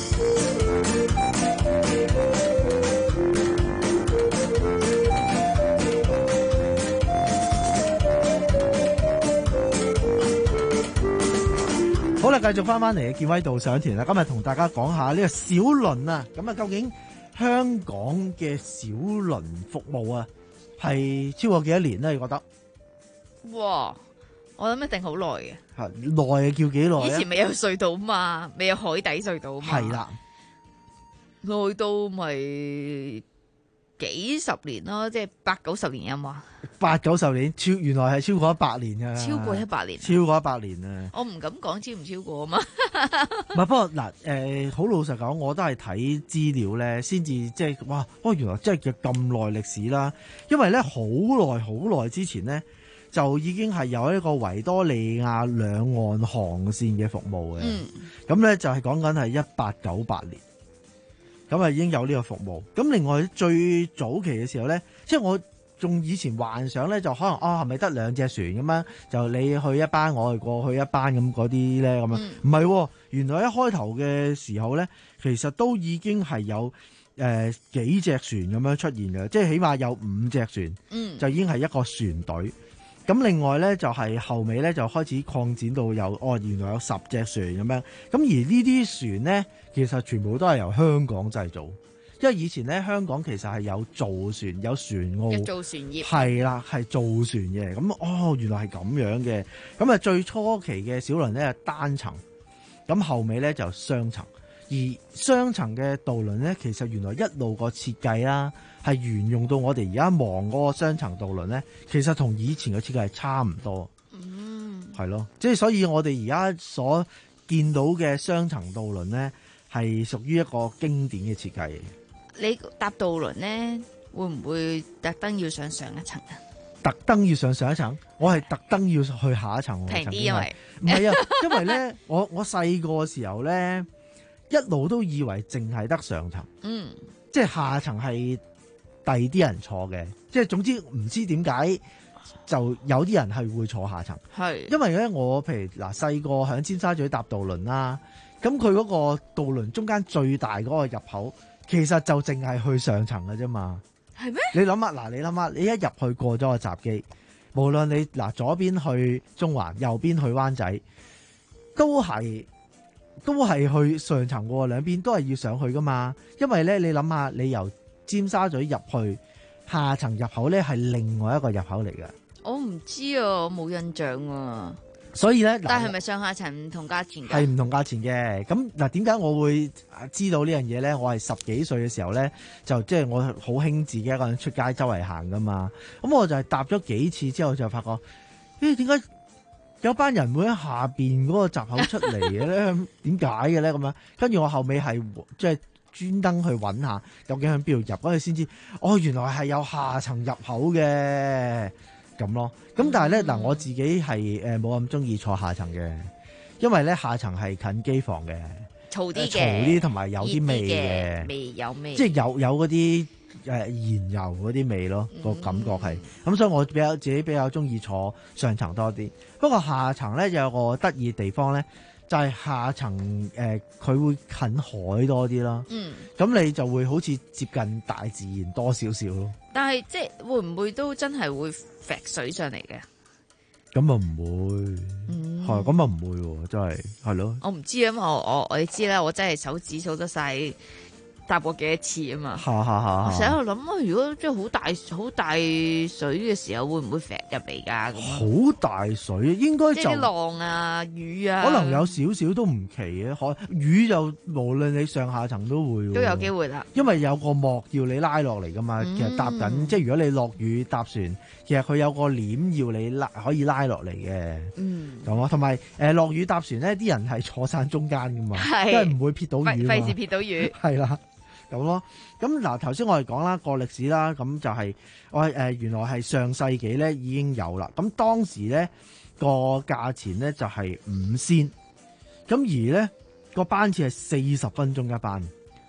好啦，繼續翻翻嚟嘅健威導賞團啦，今日同大家講下呢個小輪啊，咁啊究竟香港嘅小輪服務啊係超過幾多年咧？你覺得？ 哇！我諗一定好耐嘅。 係耐叫幾耐啊？ 以前未有隧道嘛，未有海底隧道嘛。 係啦， 耐到咪幾十年咯，即係八九十年有冇啊？ 八九十年超，原來係超過一百年噶， 超過一百年， 超過一百年啊！ 我唔敢講超唔超過啊嘛。 唔係，不過嗱，誒，好老實講，我都係睇資料咧，先至即係哇，哦，原來真係叫咁耐歷史啦。因為咧，好耐好耐之前咧，就已經係有一個維多利亞兩岸航線嘅服務嘅。嗯，咁咧就係講緊係一八九八年。咁啊已經有呢個服務。咁另外最早期嘅時候咧，即係我仲以前幻想咧，就可能啊係咪得兩隻船咁樣，就你去一班，我去過去一班咁嗰啲咧咁樣。唔係喎，原來一開頭嘅時候咧，其實都已經係有誒、呃、幾隻船咁樣出現嘅，即係起碼有五隻船，嗯、就已經係一個船隊。咁另外咧就係、是、後尾咧就開始擴展到有哦，原來有十隻船咁樣。咁而呢啲船咧，其實全部都係由香港製造， 因為以前咧香港其實係有造船、有船澳， 有造船業， 係啦，係造船嘅。咁哦，原來係咁樣嘅。咁啊，最初期嘅小輪咧係單層，咁後尾咧就雙層。而雙層嘅渡輪咧，其實原來一路個設計啦，係沿用到我哋而家望嗰個雙層渡輪咧，其實同以前嘅設計係差唔多。嗯，係咯，即係所以我哋而家所見到嘅雙層渡輪咧，係屬於一個經典嘅設計。 你搭渡輪咧，會唔會特登要上上一層啊？ 特登要上上一層，我係特登要去下一層。 平啲，因為唔係啊，因為咧，我我細個嘅時候咧，一路都以為淨係得上層， 嗯， 即係下層係第啲人坐嘅，即係總之唔知點解就有啲人係會坐下層， 係因為咧我譬如嗱細個喺尖沙咀搭渡輪啦，咁佢嗰個渡輪中間最大嗰個入口，其實就淨係去上層嘅啫嘛。 係咩？ 你諗下嗱，你諗下，你一入去過咗個閘機，無論你嗱左邊去中環，右邊去灣仔，都係。都係去上層喎，兩邊都係要上去噶嘛。因為咧，你諗下，你由尖沙咀入去下層入口咧，係另外一個入口嚟嘅。 我唔知啊，我冇印象啊。 所以咧， 但係咪上下層唔同價錢㗎？ 係唔同價錢嘅。咁嗱，點解我會知道呢樣嘢咧？我係十幾歲嘅時候咧，就即係我好興自己一個人出街周圍行噶嘛。咁我就係搭咗幾次之後就發覺，咦點解有班人會喺下邊嗰個閘口出嚟嘅咧？點解嘅咧？咁樣跟住我後尾係即係專登去揾下究竟喺邊度入，嗰陣先知哦，原來係有下層入口嘅咁咯。咁但係咧嗱，我自己係誒冇咁中意坐下層嘅，因為咧下層係近機房嘅， 嘈啲嘅， 嘈啲同埋有啲味嘅， 味有味， 即係有有嗰啲誒燃油嗰啲味咯，個感覺係咁、嗯，所以我比較自己比較中意坐上層多啲。不過下層咧有個得意地方咧，就係、是、下層誒佢、呃、會近海多啲啦。嗯，咁你就會好似接近大自然多少少咯。 但係即係會唔會都真係會揈水上嚟嘅？ 咁啊唔會，係咁啊唔會喎，真係係咯。 我唔知啊，因為我我我你知啦，我真係手指數得晒搭過幾多次啊嘛。 哈哈哈！ 我成日喺度諗啊，如果即係好大好大水嘅時候，會唔會揈入嚟㗎？ 好大水應該就即係啲浪啊、雨啊， 可能有少少都唔奇嘅。可雨就無論你上下層都會都有機會啦。因為有個幕要你拉落嚟㗎嘛。嗯、其實搭緊即係如果你落雨搭船，其實佢有個簾要你拉可以拉落嚟嘅。嗯，咁啊，同埋誒落雨搭船咧，啲人係坐晒中間㗎嘛，因為唔會撇到雨嘛， 費事撇到雨。 係啦。咁咯，咁嗱頭先我哋講啦個歷史啦，咁就係、是、我誒、呃、原來係上世紀咧已經有啦，咁當時咧個價錢咧就係五仙，咁而咧個班次係四十分鐘一班，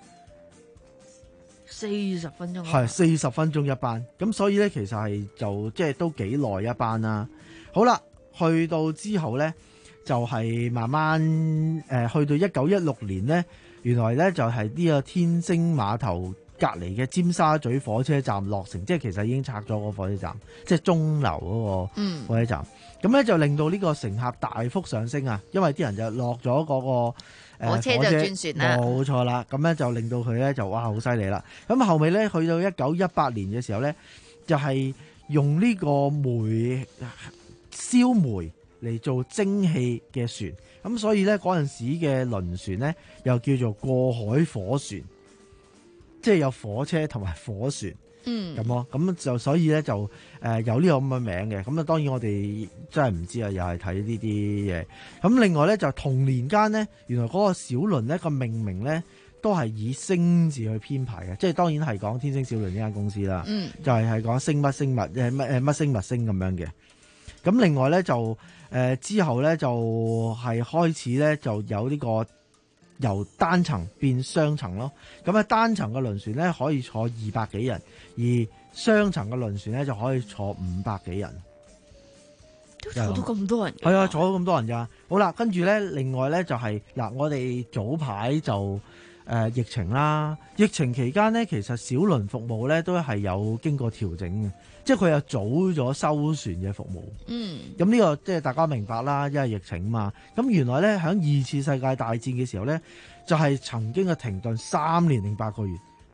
四十分鐘係四十分鐘一班，咁所以咧其實係就即係都幾耐一班啦。好啦，去到之後咧就係、是、慢慢誒、呃、去到一九一六年咧。原來咧就係呢個天星碼頭隔離嘅尖沙咀火車站落成，即係其實已經拆咗個火車站，即係鐘樓嗰個火車站。咁咧、嗯、就令到呢個乘客大幅上升啊！因為啲人就落咗嗰個、呃、 火車就轉船啦， 冇錯啦。咁咧就令到佢咧就哇好犀利啦！咁後尾咧去到一九一八年嘅時候咧，就係、是、用呢個煤燒煤嚟做蒸汽嘅船。咁所以咧嗰陣時嘅輪船咧又叫做過海火船，即係有火車同埋火船，嗯，咁咯，咁就所以咧就誒、呃、有呢個咁嘅名嘅。咁啊當然我哋真係唔知啊，又係睇呢啲嘢。咁另外咧就同年間咧，原來嗰個小輪咧個命名咧都係以星字去編排嘅，即係當然係講天星小輪呢間公司啦，嗯，就係係講星乜星物誒乜誒乜星物星咁樣嘅。咁另外咧就誒、呃、之後咧就係、是、開始咧就有呢個由單層變雙層咯。咁啊單層嘅輪船咧可以坐二百幾人，而雙層嘅輪船咧就可以坐五百幾人。 都坐到咁多人？ 係啊，坐到咁多人咋。好啦，跟住咧另外咧就係、是、嗱，我哋早排就誒、呃、疫情啦，疫情期間咧其實小輪服務咧都係有經過調整嘅。即係佢有早咗收船嘅服務，嗯，咁呢個即係大家明白啦，因為疫情嘛。咁原來咧喺二次世界大戰嘅時候咧，就係、是、曾經嘅停頓三年零八個月，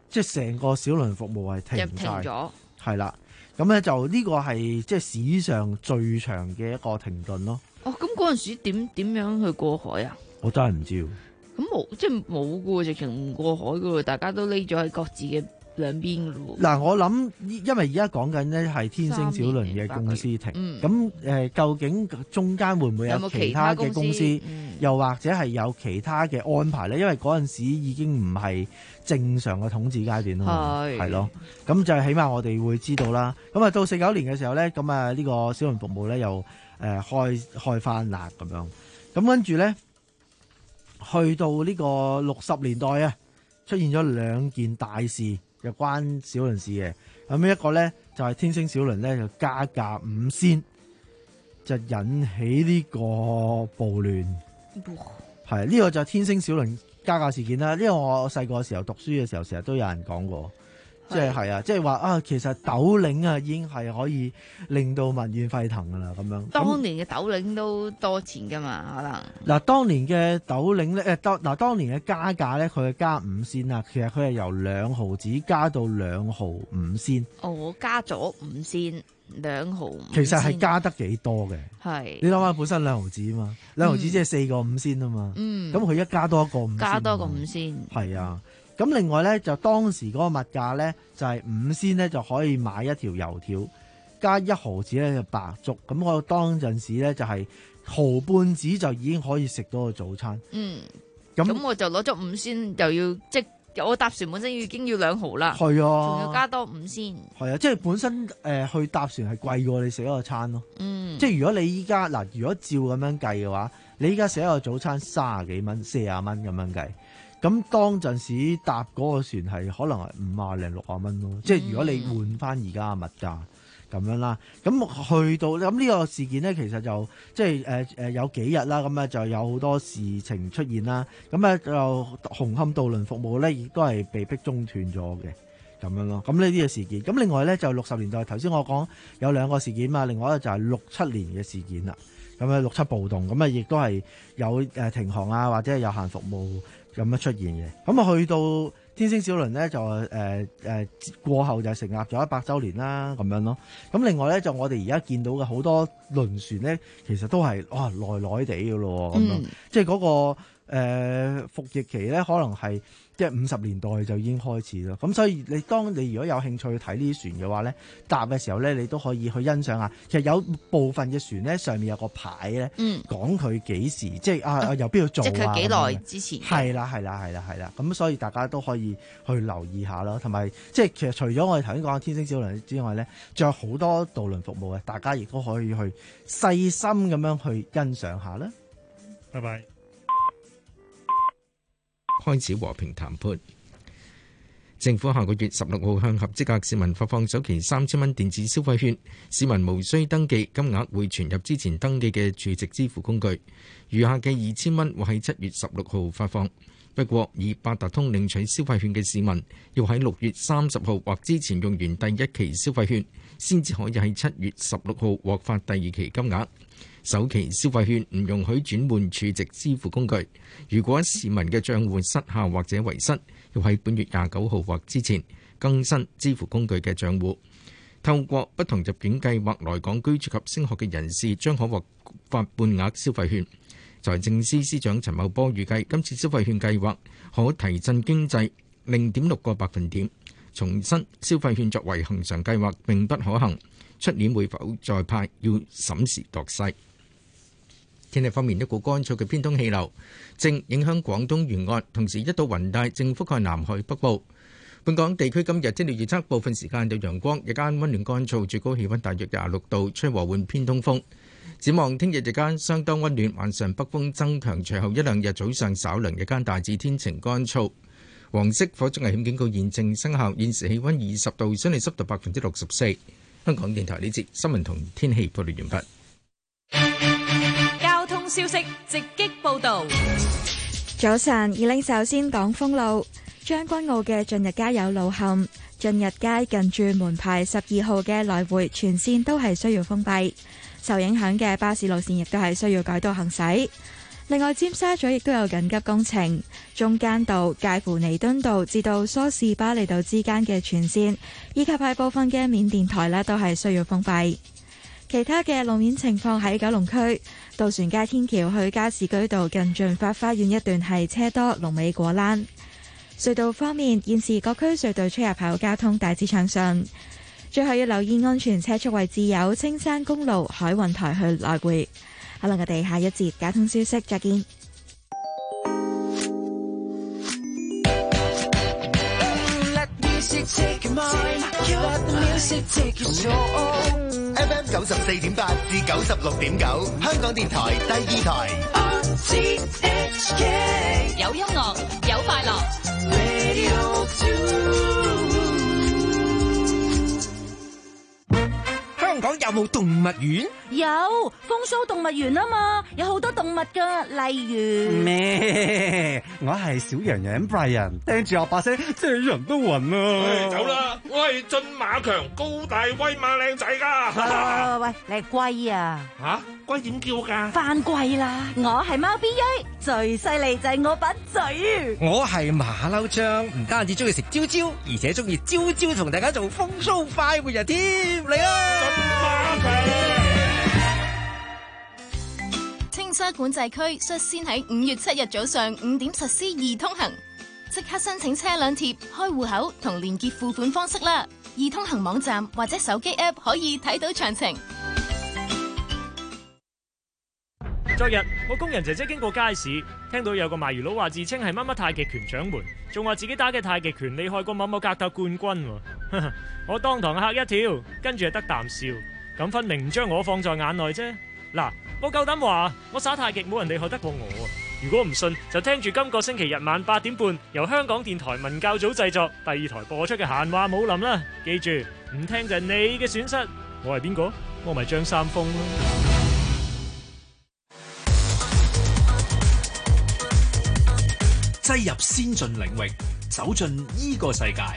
即係成個小輪服務係停停晒咗， 係啦。咁咧就呢個係即係史上最長嘅一個停頓咯。 哦，咁嗰陣時點點樣去過海啊？ 我真係唔知。 咁冇，即係冇噶喎，直情唔過海噶喎，大家都匿咗喺各自嘅兩邊噶喎。 嗱，我諗，因為而家講緊呢係天星小輪嘅公司停，咁誒、呃，究竟中間會唔會有其他嘅公司， 有冇其他公司嗯、 又或者係有其他嘅安排咧？因為嗰陣時已經唔係正常嘅統治階段啦，係咯，咁就起碼我哋會知道啦。咁啊，到四九年嘅時候咧，咁啊呢個小輪服務咧又誒、呃、開開翻啦咁樣，咁跟住咧。去到呢個六十年代啊，出現咗兩件大事，就關小輪事嘅。咁一個咧就係、是、天星小輪咧就加價五仙，就引起呢個暴亂。係呢、這個就係天星小輪加價事件啦。因為我細個嘅時候讀書嘅時候，成日都有人講過。即係係啊，即係話啊，其實斗零啊已經係可以令到民怨沸騰噶啦，咁樣。 當年嘅斗零都多錢噶嘛，可能。 嗱，當年嘅斗零咧，誒，當嗱當年嘅加價咧，佢係加五仙啊，其實佢係由兩毫子加到兩毫五仙。 哦，我加咗五仙，兩毫五。 其實係加得幾多嘅？ 係。 你諗下，本身兩毫子啊嘛，兩毫子即係四個五仙啊嘛。嗯。咁佢一加多一個五仙。 加多個五仙。 係啊。咁另外咧，就當時嗰個物價咧，就係、是、五仙咧就可以買一條油條，加一毫子咧就白粥。咁我當陣時咧就係、是、毫半子就已經可以食到個早餐。 嗯， 咁咁我就攞咗五仙，又要即我搭船本身已經要兩毫啦。 係啊， 仲要加多五仙。係啊，即係本身誒、呃、去搭船係貴過你食一個餐咯。 嗯， 即係如果你依家嗱，如果照咁樣計嘅話，你依家食一個早餐三十幾蚊、四十蚊咁樣計。咁當陣時搭嗰個船係可能係五啊零六啊蚊咯，即係如果你換翻而家嘅物價咁樣啦，咁去到咁呢個事件咧，其實就即係誒誒有幾日啦，咁啊就有好多事情出現啦，咁啊就紅磡渡輪服務咧亦都係被逼中斷咗嘅咁樣咯。咁呢啲嘅事件，咁另外咧就六十年代頭先我講有兩個事件嘛，另外一個就係六七年嘅事件啦。咁啊六七暴動，咁啊亦都係有誒停航啊，或者係有限服務。咁樣出現嘅，咁啊去到天星小輪咧就誒誒、呃呃、過後就成立咗一百週年啦，咁樣咯。咁另外咧就我哋而家見到嘅好多輪船咧，其實都係哇耐耐地嘅咯，咁樣、嗯、即係嗰、那個誒、呃、服役期咧，可能係即係五十年代就已經開始啦。咁所以你當你如果有興趣去睇呢啲船嘅話咧，搭嘅時候咧，你都可以去欣賞下。其實有部分嘅船咧，上面有個牌咧， 嗯、講佢幾時，即係啊由邊度做啊， 即係佢幾耐之前。 係啦係啦係啦係啦，咁所以大家都可以去留意下咯。同埋即係其實除咗我哋頭先講嘅天星小輪之外咧，仲有好多渡輪服務嘅，大家亦都可以去細心咁樣去欣賞下啦。 拜拜。 開始和平談判。政府下個月十六號向合資格市民發放首期三千蚊電子消費券，市民無需登記，金額會存入之前登記嘅儲值支付工具。餘下嘅二千蚊會喺七月十六號發放。不過，以八達通領取消費券嘅市民要喺六月三十號或之前用完第一期消費券，先至可以喺七月十六號獲發第二期金額。首期消費券唔容許轉換儲值支付工具。如果市民嘅帳戶失效或者遺失，要喺本月廿九號或之前更新支付工具嘅帳戶。透過不同入境計劃來港居住及升學嘅人士，將可獲發半額消費券。財政司司長陳茂波預計，今次消費券計劃可提振經濟零點六個百分點。重申消費券作為恆常計劃並不可行，出年會否再派要審時度勢。天氣方面，一股乾燥嘅偏東氣流正影響廣東沿岸，同時一道雲帶正覆蓋南海北部。本港地區今日天氣預測，部分時間有陽光，日間溫暖乾燥，最高氣溫大約廿六度，吹和緩偏東風。展望聽日日間相當溫暖，晚上北風增強，隨後一兩日早上稍涼，日間大致天晴乾燥。黃色火災危險警告現正生效，現時氣溫二十度，相對濕度百分之六十四。香港電台呢節新聞同天氣報道完畢。 交通消息直擊報道。 早晨，二領首先講封路，將軍澳嘅駿日街有路陷，駿日街近住門牌十二號嘅來回全線都係需要封閉，受影響嘅巴士路線亦都係需要改道行駛。 另外，尖沙咀亦都有緊急工程，中間道介乎彌敦道至到梳士巴利道之間嘅全線，以及係部分嘅緬甸台呢，都係需要封閉。其他嘅路面情況喺九龍區，渡船街天橋去加士居道近駿發花園一段係車多，龍尾果欄。隧道方面，現時各區隧道出入口交通大致暢順。最後要留意安全車速位置有青山公路海運台去來回。好啦，我哋下一節交通消息再見。 F M 九十四點八至九十六點九，香港電台第二台。 有音樂，有快樂。 香港有冇動物園？ 有風騷動物園啊嘛，有好多動物噶，例如咩？我係小羊羊 Brian， 聽住我把聲，真係人都暈啊！ 走啦，我係駿馬強，高大威猛靚仔噶。 喂喂喂，你係龜啊？ 吓，龜點叫噶？ 番龜啦！我係貓 B A， 最犀利就係我把嘴。 我係馬騮張，唔單止中意食蕉蕉，而且中意朝朝同大家做風騷快活人添，嚟啦！ 青沙管制區率先喺五月七日早上五點實施易通行，即刻申請車輛貼、開戶口同連結付款方式啦。易通行網站或者手機 App 可以睇到詳情。 昨日我工人姐姐經過街市，聽到有個賣魚佬話自稱係乜乜太極拳掌門，仲話自己打嘅太極拳厲害過某某格鬥冠軍。我當堂嚇一跳，跟住就得啖笑，咁分明唔將我放在眼內啫。嗱，我夠膽話，我耍太極冇人厲害得過我啊！如果唔信，就聽住今個星期日晚八點半，由香港電台文教組製作，第二台播出嘅閒話武林啦。記住，唔聽就係你嘅損失。我係邊個？我咪張三豐咯。 擠入先進領域，走進依個世界。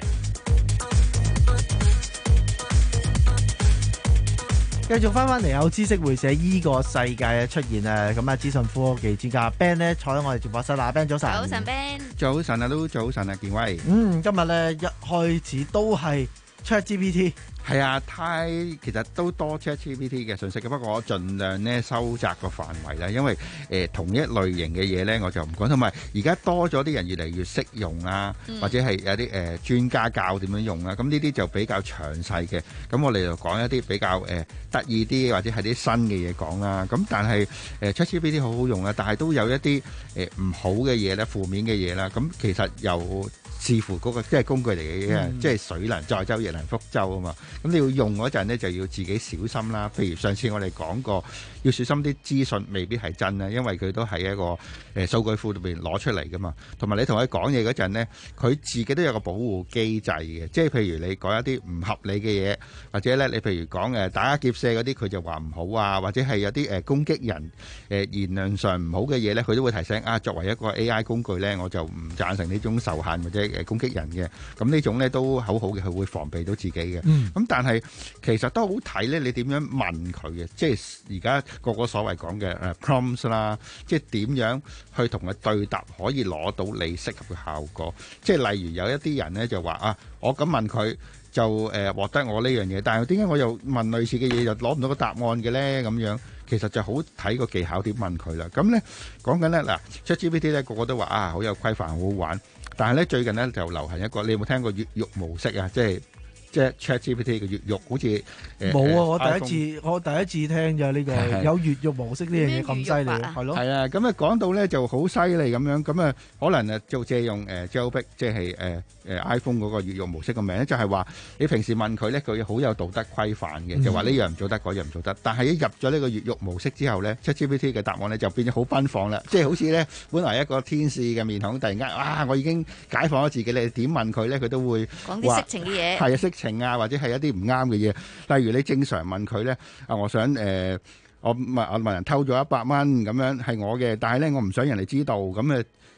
繼續翻翻嚟有知識會社依個世界嘅出現啊！咁啊，資訊科技專家 Ben 咧坐喺我哋直播室啦。Ben 早晨， 早晨 Ben， 早晨啊，都早晨啊，健威。 嗯，今日咧一開始都係 ChatGPT。 係啊，太其實都多 ChatGPT 嘅信息嘅，不過我盡量咧收窄個範圍啦，因為誒、呃、同一類型嘅嘢咧我就唔講，同埋而家多咗啲人越嚟越識用啊，嗯、或者係有啲誒、呃、專家教點樣用啊，咁呢啲就比較詳細嘅，咁我哋就講一啲比較誒、呃、得意啲或者係啲新嘅嘢講啦。咁但係誒、呃、ChatGPT 好好用啊，但係都有一啲誒唔好嘅嘢咧，負面嘅嘢啦。咁其實又視乎嗰、那個即係工具嚟嘅，嗯、即係水能載舟，亦能覆舟啊嘛。咁你要用嗰陣咧，就要自己小心啦。譬如上次我哋講過，要小心啲資訊未必係真啦，因為佢都係一個誒數據庫裏邊攞出嚟噶嘛。同埋你同佢講嘢嗰陣咧，佢自己都有個保護機制嘅。即係譬如你講一啲唔合理嘅嘢，或者咧你譬如講誒打家劫舍嗰啲，佢就話唔好啊，或者係有啲誒攻擊人誒言論上唔好嘅嘢咧，佢都會提醒啊。作為一個 A I 工具咧，我就唔贊成呢種受限或者誒攻擊人嘅。咁呢種咧都好好嘅，佢會防備到自己嘅。咁、嗯、但係其實都好睇咧，你點樣問佢嘅？即係而家個個所謂講嘅誒 prompts 啦，即係點樣去同佢對答，可以攞到你適合嘅效果。即係例如有一啲人咧就話啊，我咁問佢就誒、呃、獲得我呢樣嘢，但係點解我又問類似嘅嘢又攞唔到個答案嘅咧？咁樣其實就好睇個技巧點問佢啦。咁咧講緊咧嗱 ChatGPT 咧個個都話啊好有規範，好好玩。但係咧最近咧就流行一個，你有冇聽過越獄模式啊？即係即係 ChatGPT 嘅越獄，好似冇啊！我第一次我第一次聽就呢個有越獄模式呢樣嘢咁犀利，係咯。係啊， 咁啊講到咧就好犀利咁樣，咁啊可能啊就借用誒 Jailbreak，即係誒誒 iPhone 嗰個越獄模式個名咧，就係話你平時問佢咧，佢好有道德規範嘅，就話呢樣唔做得，嗰樣唔做得。但係一入咗呢個越獄模式之後咧 ，ChatGPT 嘅答案咧就變咗好奔放啦，即係好似咧本來一個天使嘅面孔，突然間啊我已經解放咗自己，你點問佢咧，佢都會講啲色情嘅嘢， 係啊色情啊，或者係一啲唔啱嘅嘢。例如你正常問佢咧，啊，我想誒、呃，我問我問人偷咗一百蚊咁樣係我嘅，但係咧我唔想人哋知道，咁誒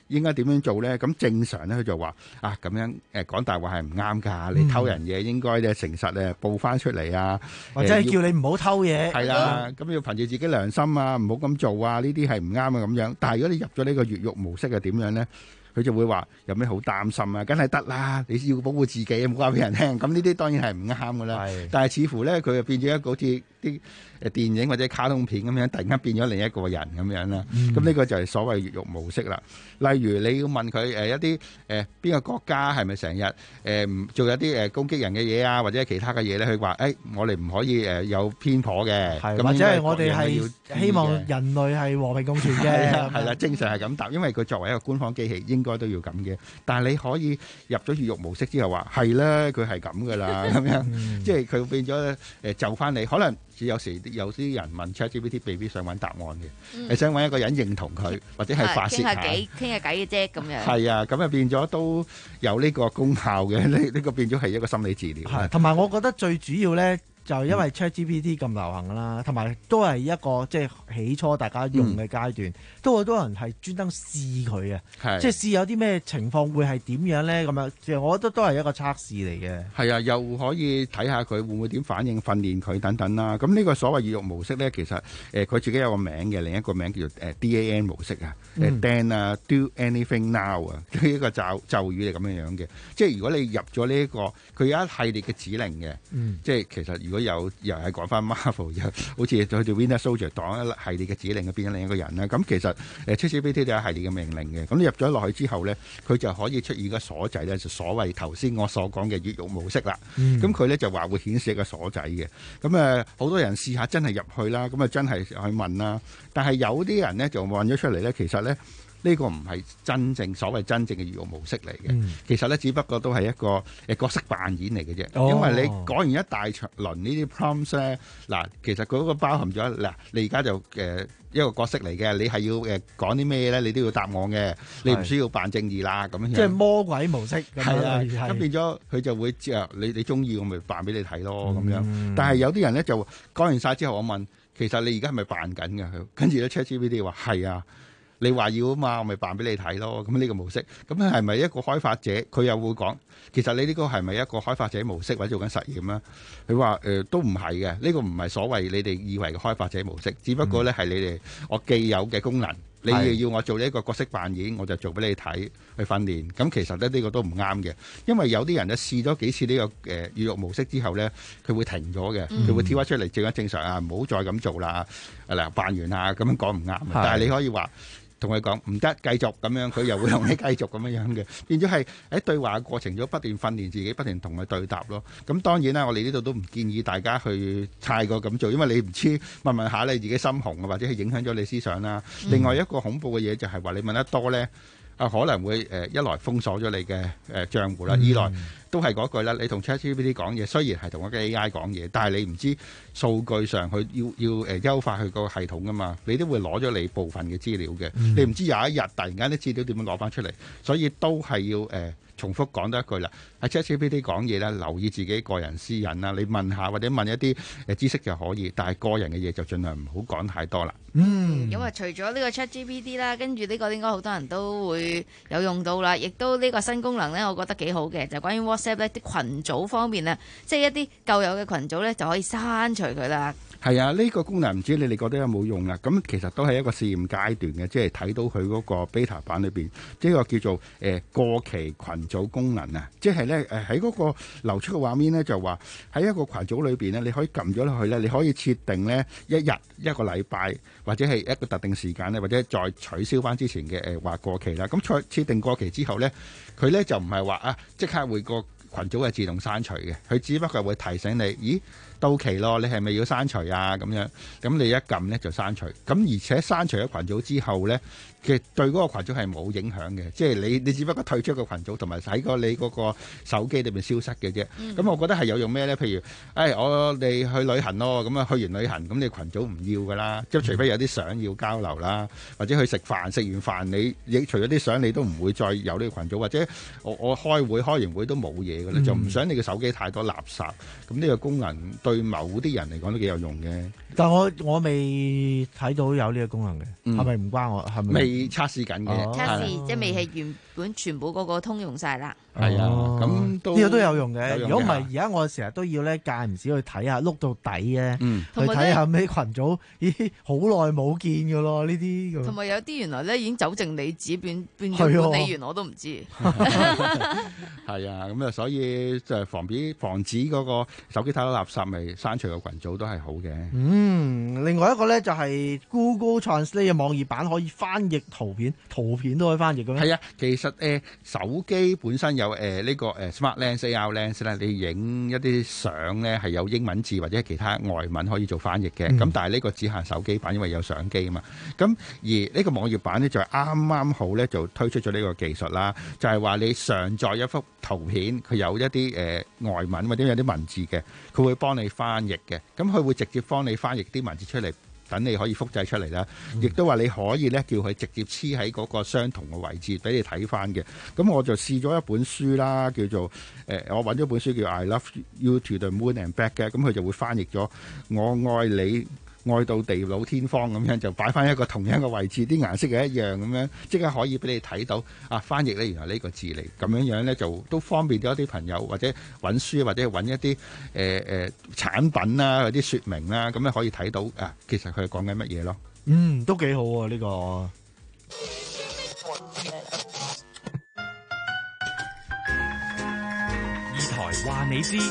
應該點樣做咧？咁正常咧，佢就話啊咁樣誒講大話係唔啱㗎，你偷人嘢應該咧誠實誒報翻出嚟啊， 或者係叫你唔好偷嘢。 係啦，咁要憑住自己良心啊，唔好咁做啊，呢啲係唔啱啊咁樣。但係如果你入咗呢個越獄模式係點樣咧？佢就會話有咩好擔心啊？梗係得啦，你要保護自己，冇話俾人聽。咁呢啲當然係唔啱㗎啦。但係似乎咧，佢就變咗一個好似啲誒電影或者卡通片咁樣，突然間變咗另一個人咁樣啦。咁呢、嗯、個就係所謂越獄模式啦。例如你要問佢誒一啲誒邊個國家係咪成日誒唔做一啲誒攻擊人嘅嘢啊，或者其他嘅嘢咧？佢話誒我哋唔可以誒有偏頗嘅， 或者係我哋係希望人類係和平共存嘅。 係啦，正常係咁答，因為佢作為一個官方機器，應該都要咁嘅。但係你可以入咗越獄模式之後話係咧，佢係咁噶啦，咁樣、嗯、即係佢變咗誒就翻你可能。有時有啲人問 ChatGPT 未必想揾答案嘅，係、嗯、想揾一個人認同佢，或者係發泄下， 傾下偈，傾下偈嘅啫咁樣。 係啊，咁啊變咗都有呢個功效嘅，呢、這、呢個變咗係一個心理治療。 係，同埋我覺得最主要咧。就因為 ChatGPT 咁流行啦，同埋都係一個即係起初大家用嘅階段，嗯、都好多人係專登試佢嘅，即係試有啲咩情況會係點樣咧咁樣。其實我覺得都係一個測試嚟嘅。係啊，又可以睇下佢會唔會點反應，訓練佢等等啦。咁呢個所謂越獄模式咧，其實誒佢、呃、自己有個名嘅，另一個名叫做誒 D A N 模式啊，誒、嗯、Dan 啊 Do Anything Now 啊，呢一個咒咒語係咁樣樣嘅。即係如果你入咗呢一個，佢有一系列嘅指令嘅，嗯、即係其實如果有又係講翻 Marvel，又好似好似 Winter Soldier 當一系列嘅指令，變咗另一個人啦。咁其實誒 ChatGPT 都有一系列嘅命令嘅。咁你入咗落去之後咧，佢就可以出現個鎖仔咧，就所謂頭先我所講嘅越獄模式啦。咁佢咧就話會顯示一個鎖仔嘅。咁誒好多人試下真係入去啦，咁啊真係去問啦。但係有啲人咧就問咗出嚟咧，其實咧。呢個唔係真正所謂真正嘅越獄模式嚟嘅，嗯、其實咧只不過都係一個誒角色扮演嚟嘅啫。哦、因為你講完一大場輪呢啲 prompts 咧，嗱，其實佢嗰個包含咗嗱，你而家就誒、呃、一個角色嚟嘅，你係要誒講啲咩咧，你都要答我嘅，你唔需要扮正義啦咁樣。即係魔鬼模式。 係啊，咁變咗佢就會知啊，你你中意我咪扮俾你睇咯咁、嗯、樣。但係有啲人咧就講完晒之後，我問其實你而家係咪扮緊㗎？跟住咧 ChatGPT 話係啊。你話要啊嘛，我咪扮俾你睇咯。咁呢個模式，咁係咪一個開發者？佢又會講，其實你呢個係咪一個開發者模式或者做緊實驗啊？佢話誒都唔係嘅，呢、這個唔係所謂你哋以為嘅開發者模式，只不過咧係你哋我既有嘅功能。你要要我做呢一個角色扮演，我就做俾你睇去訓練。咁其實咧呢個都唔啱嘅，因為有啲人咧試咗幾次呢個誒越獄模式之後咧，佢會停咗嘅，佢、嗯、會跳翻出嚟，正一正常啊，唔好再咁做啦。嗱，扮完啊，咁樣講唔啱。但係你可以話。同佢講唔得，繼續咁樣，佢又會同你繼續咁樣樣嘅，變咗係喺對話嘅過程中不斷訓練自己，不斷同佢對答咯。咁當然啦，我哋呢度都唔建議大家去太過咁做，因為你唔知問問下你自己心紅啊，或者係影響咗你思想啦。嗯、另外一個恐怖嘅嘢就係話你問得多咧，啊可能會誒一來封鎖咗你嘅誒賬戶啦，嗯、二來都係嗰句啦，你同 ChatGPT 講嘢，雖然係同一個 A I 講嘢，但係你唔知數據上佢要要誒優化佢個系統噶嘛，你都會攞咗你部分嘅資料嘅，嗯、你唔知有一日突然間啲資料點樣攞翻出嚟，所以都係要誒。呃重複講多一句啦，喺 ChatGPT 講嘢咧，留意自己個人私隱啦。你問下或者問一啲誒知識就可以，但係個人嘅嘢就盡量唔好講太多啦。 嗯，因為除咗呢個 ChatGPT 啦，跟住呢個應該好多人都會有用到啦，亦都呢個新功能咧，我覺得幾好嘅，就係關於 WhatsApp 咧啲群組方面啊，即係一啲舊有嘅群組咧就可以刪除佢啦。 係啊，呢個功能唔知你哋覺得有冇用啦？咁其實都係一個試驗階段嘅，即係睇到佢嗰個 beta 版裏邊，呢個叫做誒過期群組功能啊，即係咧誒喺嗰個流出嘅畫面咧，就話喺一個群組裏邊咧，你可以撳咗落去咧，你可以設定咧一日一個禮拜或者係一個特定時間咧，或者再取消翻之前嘅誒話過期啦。咁再設定過期之後咧，佢咧就唔係話啊即刻會個群組係自動刪除嘅，佢只不過會提醒你，咦？到期咯，你係咪要刪除啊？咁樣，咁你一撳咧就刪除。咁而且刪除咗群組之後咧，其實對嗰個群組係冇影響嘅，即係你你只不過退出個群組，同埋喺個你嗰個手機裏邊消失嘅啫。咁、嗯、我覺得係有用咩咧？譬如，誒、哎、我哋去旅行咯，咁啊去完旅行，咁你群組唔要噶啦，即係除非有啲相要交流啦，或者去食飯，食完飯你亦除咗啲相，你都唔會再有呢個群組，或者我我開會開完會都冇嘢噶啦，嗯、就唔想你嘅手機太多垃圾。咁呢個功能對某啲人嚟講都幾有用嘅。 但我我未睇到有呢個功能嘅，係咪唔關我？係咪？ 未係測試緊嘅， 測試即係未係原本全部嗰個通用晒啦。 係啊，咁都呢個都有用嘅。如果唔係， 係而家我成日都要咧間唔時去睇下，碌到底咧， 嗯去睇下咩群組，咦，好耐冇見㗎咯呢啲咁。 同埋有啲原來咧已經走正理子變變係啊咗管理員，我都唔知。 係啊，咁啊，所以就係防止防止嗰個手機睇到垃圾，咪刪除個群組都係好嘅。 嗯，另外一個咧就係 Google Translate 嘅網頁版可以翻譯圖片，圖片都可以翻譯嘅咩？ 係啊，其實誒、呃、手機本身有誒呢、呃這個誒 Smart Lens A R Lens 咧，你影一啲相咧係有英文字或者其他外文可以做翻譯嘅。咁、嗯、但係呢個只限手機版，因為有相機啊嘛。咁而呢個網頁版咧就係啱啱好咧就推出咗呢個技術啦，就係、是、話你上載一幅圖片，佢有一啲誒、呃、外文或者有啲文字嘅，佢會幫你翻譯嘅。咁佢會直接幫你翻譯啲文字出嚟。等你可以複製出嚟啦，亦都話你可以咧叫佢直接黐喺嗰個相同嘅位置俾你睇翻嘅。咁我就試咗一本書啦，叫做誒、呃，我揾咗本書叫 I Love You to the Moon and Back 嘅，咁佢就會翻譯咗我愛你愛到地老天荒咁樣，就擺翻一個同樣嘅位置，啲顏色係一樣咁樣，即刻可以俾你睇到啊！翻譯咧原來呢個字嚟，咁樣樣咧就都方便咗啲朋友或者揾書或者揾一啲誒誒產品啦、嗰啲説明啦，咁咧可以睇到啊，其實佢係講緊乜嘢咯？ 嗯，都幾好啊呢、呢個。 二台話你知，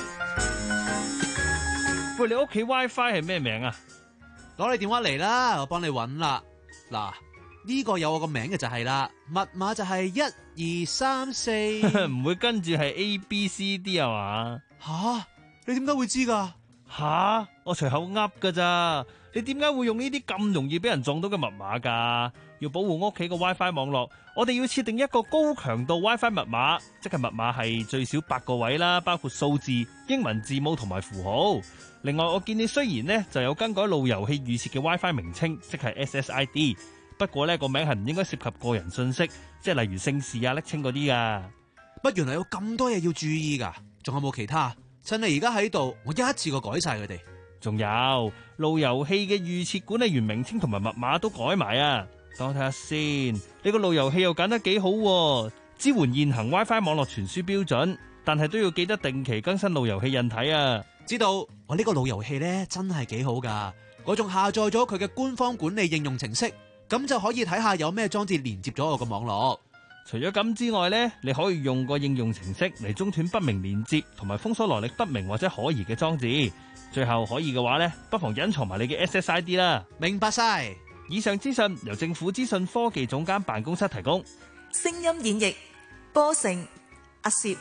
喂，你屋企 WiFi 係咩名啊？ 攞你電話嚟啦，我幫你揾啦。嗱，呢個有我個名嘅就係啦，密碼就係一二三四， 唔會跟住係 A B C D 係嘛？ 吓，你點解會知噶？ 吓，我隨口噏噶咋？你點解會用呢啲咁容易俾人撞到嘅密碼噶？要保護屋企個 WiFi 網絡，我哋要設定一個高強度 WiFi 密碼，即係密碼係最少八個位啦，包括數字、英文字母同埋符號。另外，我見你雖然呢就有更改路由器預設嘅 WiFi 名稱，即係 S S I D， 不過呢個名係唔應該涉及個人信息，即係例如姓氏啊、昵稱嗰啲噶。 乜原來有咁多嘢要注意噶？仲有冇其他？趁你而家喺度，我一次過改晒佢哋。 仲有路由器嘅預設管理員名稱同埋密碼都改埋啊！等我睇下先，你個路由器又揀得幾好喎，支援現行 WiFi 網絡傳輸標準，但係都要記得定期更新路由器印體啊！ 知道我呢個路由器咧真係幾好噶，我仲下載咗佢嘅官方管理應用程式，咁就可以睇下有咩裝置連接咗我個網絡。 除咗咁之外呢，你可以用個應用程式嚟中斷不明連接同埋封鎖來歷不明或者可疑嘅裝置。最後可以嘅話呢，不妨隱藏埋你嘅 S S I D 啦。 明白晒。 以上資訊由政府資訊科技總監辦公室提供。 聲音演繹波成阿攝。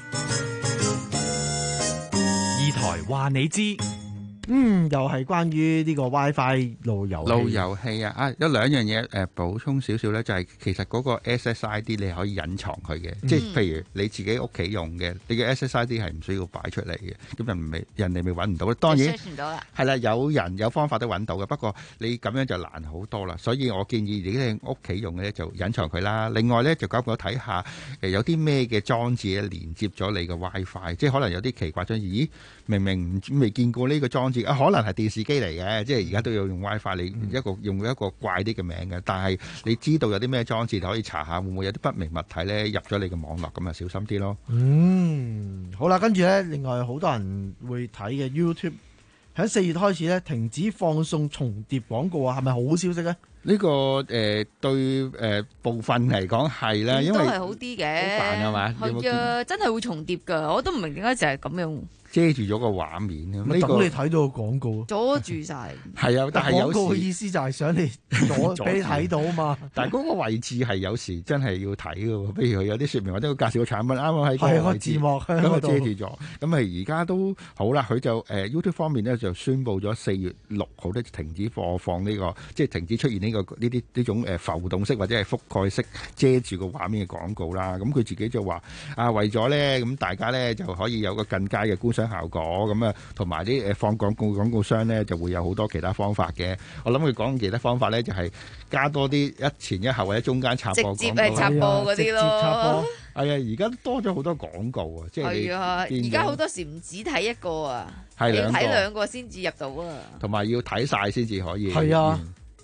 二台話你知。 嗯，又係關於呢個 WiFi 路由路由器啊！啊，有兩樣嘢誒補充少少咧，就係、是、其實嗰個 S S I D 你可以隱藏佢嘅，嗯、即係譬如你自己屋企用嘅，你嘅 S S I D 係唔需要擺出嚟嘅，咁人咪人哋咪揾唔到。當然係啦，有人有方法都揾到嘅，不過你咁樣就難好多啦。所以我建議你喺屋企用嘅咧就隱藏佢啦。另外咧就搞唔搞睇下誒有啲咩嘅裝置咧連接咗你嘅 WiFi， 即係可能有啲奇怪裝置，咦明明未見過呢個裝置。啊，可能係電視機嚟嘅，即係而家都有用 WiFi， 你一個用一個怪啲嘅名嘅，但係你知道有啲咩裝置，你可以查下會唔會有啲不明物體咧入咗你嘅網絡，咁啊小心啲咯。 嗯，好啦，跟住咧，另外好多人會睇嘅 YouTube 喺四月開始咧停止放送重疊廣告啊，係咪好消息咧？ 呢、這個誒、呃、對誒、呃、部分嚟講係啦，因為都係好啲嘅， 好煩係嘛？ 係啊，真係會重疊㗎，我都唔明點解就係咁樣。 遮住咗個畫面咁， 咪等你睇到個廣告， 阻住晒。 係啊，但係有時廣告嘅意思就係想你阻俾你睇到啊嘛。 但係嗰個位置係有時真係要睇嘅喎，譬如佢有啲説明或者佢介紹個產品，啱啱喺嗰個位置，咁啊遮住咗。咁啊而家都好啦，佢就誒、呃、YouTube 方面咧就宣布咗四月六號咧停止播放呢、這個，即係停止出現呢、這個呢啲呢種誒浮動式或者係覆蓋式遮住個畫面嘅廣告啦。咁佢自己就話啊，為咗咧咁大家咧就可以有個更佳嘅觀賞效果咁啊，同埋啲誒放廣告廣告商咧就會有好多其他方法嘅。我諗佢講其他方法咧就係加多啲一,一前一後或者中間插播廣告，直接係插播嗰啲咯。係啊，而家多咗好多廣告啊，即係係啊，而家好多時唔止睇一個啊， 係你睇兩個先至入到啊， 同埋要睇晒先至可以。 係啊。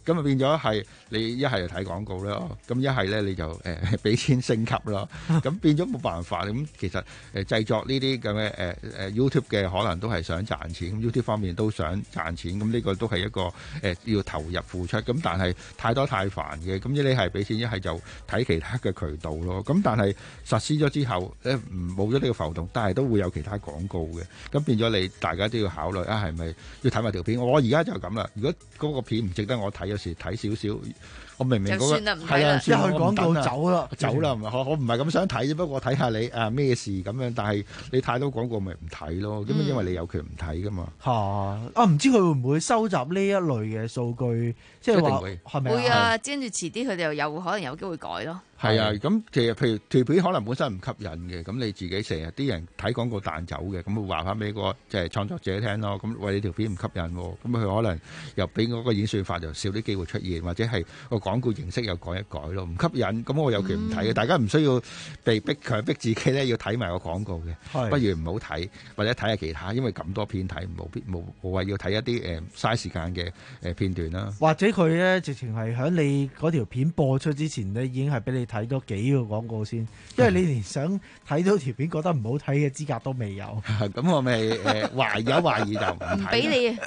咁啊變咗係你一係就睇廣告咯，咁一係咧你就誒俾、呃、錢升級咯，咁變咗冇辦法。咁其實誒、呃、製作呢啲咁嘅誒誒 YouTube 嘅可能都係想賺錢，咁 YouTube 方面都想賺錢，咁呢個都係一個誒、呃、要投入付出。咁但係太多太煩嘅，咁一你係俾錢，一係就睇其他嘅渠道咯。咁但係實施咗之後咧，冇咗呢個浮動，但係都會有其他廣告嘅，咁變咗你大家都要考慮啊，係咪要睇埋條片？我而家就咁啦，如果嗰個片唔值得我睇，有時睇少少。我明明嗰、那個係啊，一去廣告走啦，走啦，我我唔係咁想睇啫，不過睇下你啊咩事咁樣，但係你太多廣告咪唔睇咯，咁、嗯、因為你有權唔睇噶嘛。嚇啊！唔知佢會唔會收集呢一類嘅數據？即係話係咪會啊？跟住遲啲佢哋又有可能有機會改咯。 係啊，咁其實譬如條片可能本身唔吸引嘅，咁你自己成日啲人睇廣告彈走嘅，咁會話翻俾個即係創作者聽咯。咁喂，你條片唔吸引喎，咁佢可能又俾嗰個演算法就少啲機會出現，或者係個廣告形式又改一改咯，唔吸引，咁我有權唔睇嘅。嗯、大家唔需要被逼強逼自己咧要睇埋個廣告嘅，不如唔好睇，或者睇下其他，因為咁多片睇冇必冇冇話要睇一啲誒嘥時間嘅誒片段啦。 或者佢咧直情係喺你嗰條片播出之前咧，已經係俾你睇多幾個廣告先，因為你連想睇到條片覺得唔好睇嘅資格都未有。 咁我咪誒懷有懷疑就唔睇。 俾你。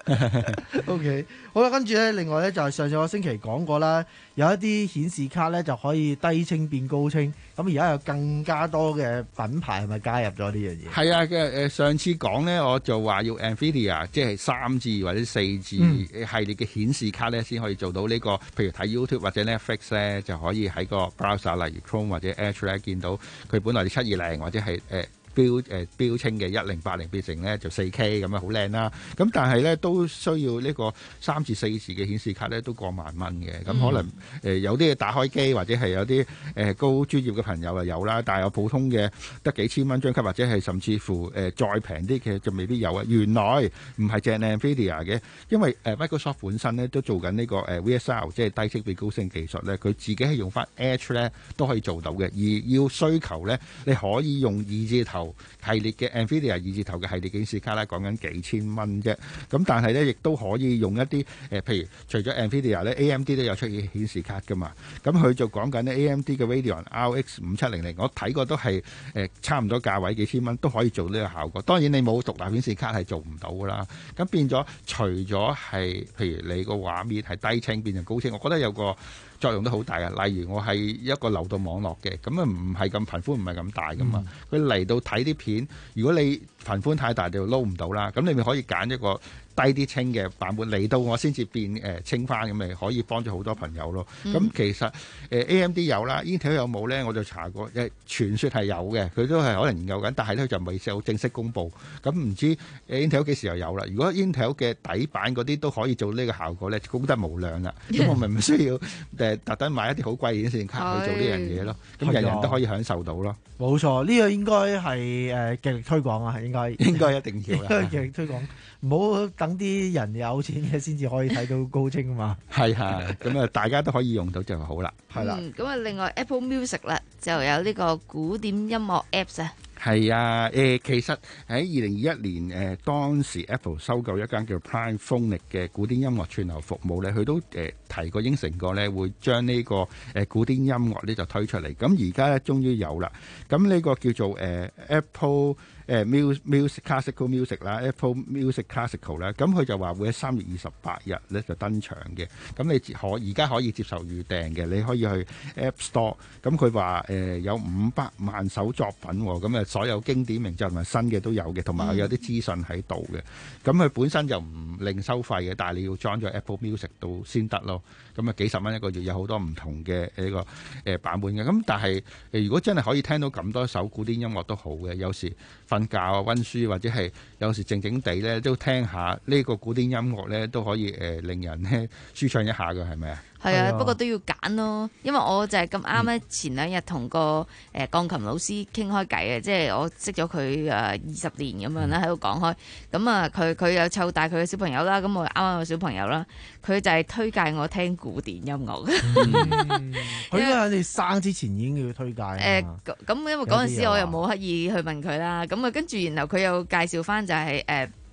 O K， 好啦，跟住咧，另外咧就係上上個星期講過啦，有一啲顯示卡咧就可以低清變高清，咁而家有更加多嘅品牌係咪加入咗呢樣嘢？係啊，嘅誒上次講咧，我就話要 Nvidia 即係三 G 或者四 G 系列嘅顯示卡咧，先可以做到呢、這個，譬如睇 YouTube 或者 Netflix 咧，就可以喺個 browser 例如 Chrome 或者 Edge 咧見到佢本來係七二零或者係誒。呃標誒標清嘅一零八零變成咧就四 K 咁樣好靚啦，咁但係咧都需要呢個三至四字嘅顯示卡咧都過萬蚊嘅，咁、嗯、可能誒、呃、有啲打開機或者係有啲誒、呃、高專業嘅朋友啊有啦，但係有普通嘅得幾千蚊張級或者係甚至乎誒、呃、再平啲嘅就未必有啊。原來唔係淨係 Nvidia 嘅，因為誒、呃、Microsoft 本身咧都做緊呢個誒 V S R 即係低清變高清技術咧，佢自己係用翻 Edge 咧都可以做到嘅，而要需求咧你可以用二字頭系列嘅 Nvidia 二字頭嘅系列顯示卡啦，講緊幾千蚊啫。咁但係咧，亦都可以用一啲誒、呃，譬如除咗 Nvidia 咧 ，A M D 都有出現顯示卡噶嘛。咁佢就講緊咧 A M D 嘅 Radeon R X 五七零零，我睇過都係誒、呃、差唔多價位幾千蚊都可以做呢個效果。當然你冇獨立顯示卡係做唔到噶啦。咁變咗除咗係譬如你個畫面係低清變成高清，我覺得有個作用都好大嘅。例如我係一個流動網絡嘅，咁啊唔係咁頻寬，唔係咁大噶嘛。佢嚟、嗯、到睇啲片，如果你頻寬太大就撈唔到啦。咁你咪可以揀一個低啲清嘅版本嚟到我先至變誒、呃、清翻，咁咪可以幫助好多朋友咯。咁、嗯、其實誒、呃、A M D 有啦 ，Intel 有冇咧？我就查過，誒傳說係有嘅，佢都係可能研究緊，但係咧就未有正式公佈。咁唔知 Intel 幾時又有啦？如果 Intel 嘅底板嗰啲都可以做呢個效果咧，功德無量啦。咁我咪唔需要誒、呃、特登買一啲好貴嘅顯示卡去做呢樣嘢咯。咁人人都可以享受到咯。 冇錯，呢、這個應該係誒極力推廣啊，應該應該一定要啦， 極力推廣，唔好等啲人有錢嘅先至可以睇到高清啊嘛。係啊，咁啊大家都可以用到就好啦。 係啦， 咁啊另外 Apple Music 啦，就有呢個古典音樂 Apps 啊。 係啊，誒、呃、其實喺二零二一年誒、呃、當時 Apple 收購一間叫 Primephonic 嘅古典音樂串流服務咧，佢都誒、呃、提過應承過咧，會將呢、這個誒、呃、古典音樂咧就推出嚟。咁而家咧終於有啦。咁呢個叫做誒、呃、Apple 誒 Music Music Classical Music 啦 ，Apple Music Classical 啦。咁佢就話會喺三月二十八日咧就登場嘅。咁你可而家可以接受預訂嘅，你可以去 App Store。咁佢話誒有五百萬首作品喎，咁啊〜所有經典名作同埋新嘅都有嘅，同埋有啲資訊喺度嘅。咁佢本身就唔另收費嘅，但係你要裝咗 Apple Music 度先得咯。咁啊幾十蚊一個月，有好多唔同嘅呢個誒版本嘅。咁但係誒如果真係可以聽到咁多首古典音樂都好嘅，有時瞓覺啊、溫書或者係有時靜靜地咧都聽下呢個古典音樂咧都可以誒令人咧舒暢一下嘅，係咪啊？ 係啊，不過都要揀咯，因為我就係咁啱咧，前兩日同個誒鋼琴老師傾開偈啊，即係我識咗佢誒二十年咁樣啦，喺度講開，咁啊佢佢有湊大佢嘅小朋友啦，咁我啱啱有小朋友啦，佢就係推介我聽古典音樂嘅。 佢應該喺你生之前已經要推介。誒， 咁因為嗰陣時我又冇刻意去問佢啦，咁啊跟住然後佢又介紹翻就係誒。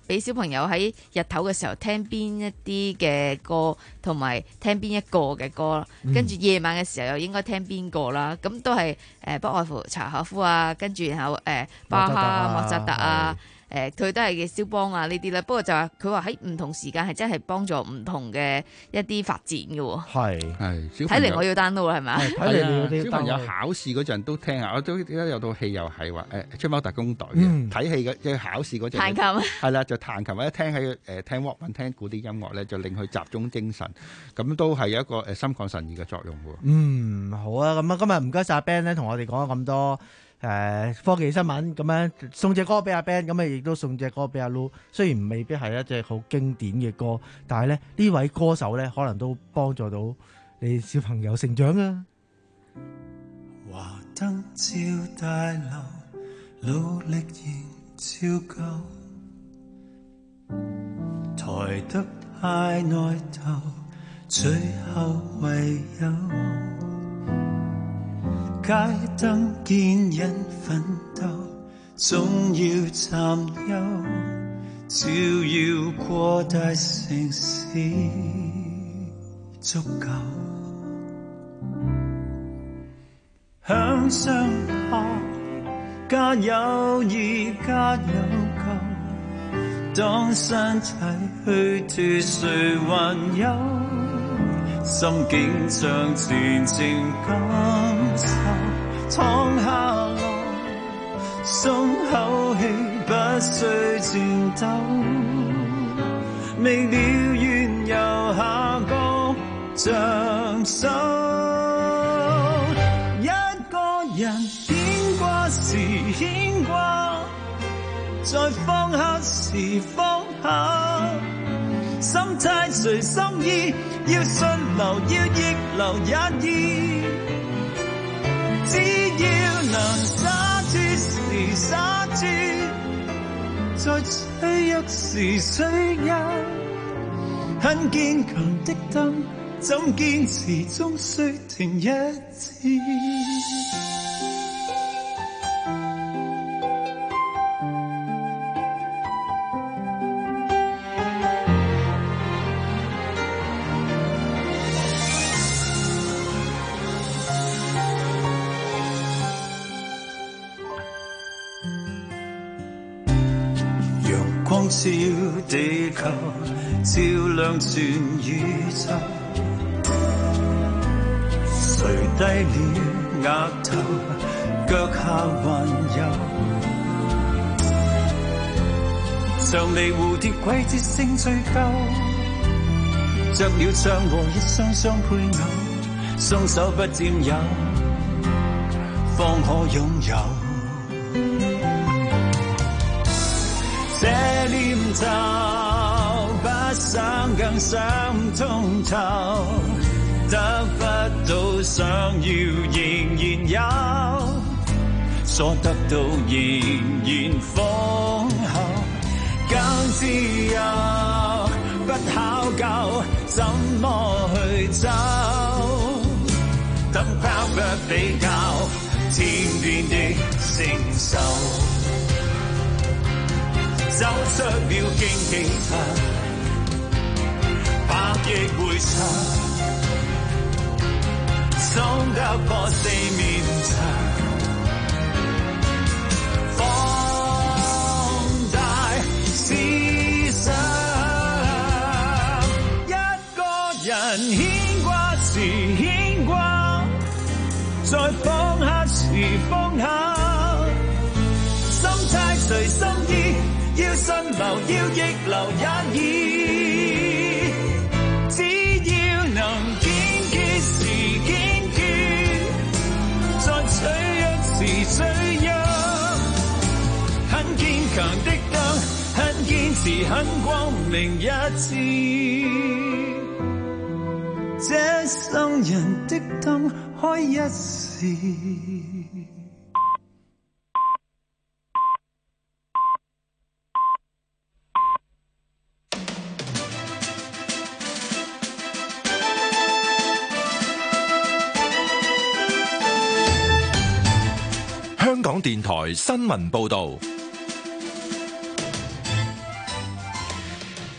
俾小朋友喺日頭嘅時候聽邊一啲嘅歌，同埋聽邊一個嘅歌，跟住夜晚嘅時候又應該聽邊個啦。咁都係誒不外乎柴可夫啊，跟住然後誒、呃、巴哈、莫扎特啊。誒佢、呃、都係嘅肖邦啊呢啲咧，不過就係佢話喺唔同時間係真係幫助唔同嘅一啲發展嘅喎。係係， 睇嚟我要 download 係咪？ 睇嚟你小朋友考試嗰陣都聽下，我都記得有套戲又係話誒《出貓特工隊》嘅，睇戲嘅即係考試嗰陣彈琴，係啦就彈琴或者聽喺誒聽 Walkman 聽古啲音樂咧，就令佢集中精神，咁都係有一個誒心曠神怡嘅作用喎。 嗯，好啊，咁啊今日唔該晒阿 Ben 咧，同我哋講咗咁多。誒、呃、科技新聞咁樣送隻歌俾阿 Ben，咁啊亦都送隻歌俾阿 Lu。雖然未必係一隻好經典嘅歌，但係咧呢位歌手咧可能都幫助到你小朋友成長啊！ 華燈照大樓，努力仍照舊，抬得太內頭，最後唯有街燈見人奮鬥，總要站休，照耀過大城市足夠。向上爬，加有義加有救，當身體虛脫，誰還有？心境像前程感受，躺下來鬆口氣，不需戰鬥，未了緣由下個像手，一個人牽掛時牽掛，在放下時放下，心態隨心意，要順流要逆流也易，只要能灑脫時灑脫，在脆弱時脆弱，很堅強的燈，怎堅持終須停一次。照地球，照亮全宇宙，垂低了額頭，腳下還有像離蝴蝶季節性追究，着了唱和一雙雙配偶，鬆手不佔有，方可擁有。這念頭不想更想通透，得不到想要仍然有，所得到仍然豐厚，更自由，不考究怎麼去走，等拋不比較，天邊的承受。走出了荊棘場，百億回腸，鬆得破四面牆，放大思想，一個人牽掛時牽掛，再放下時放下，心態隨心意，要順流要逆流也易，只要能堅決時堅決，在脆弱時脆弱，很堅強的燈，很堅持很光明一致，這生人的燈開一時。 香港電台新聞報道，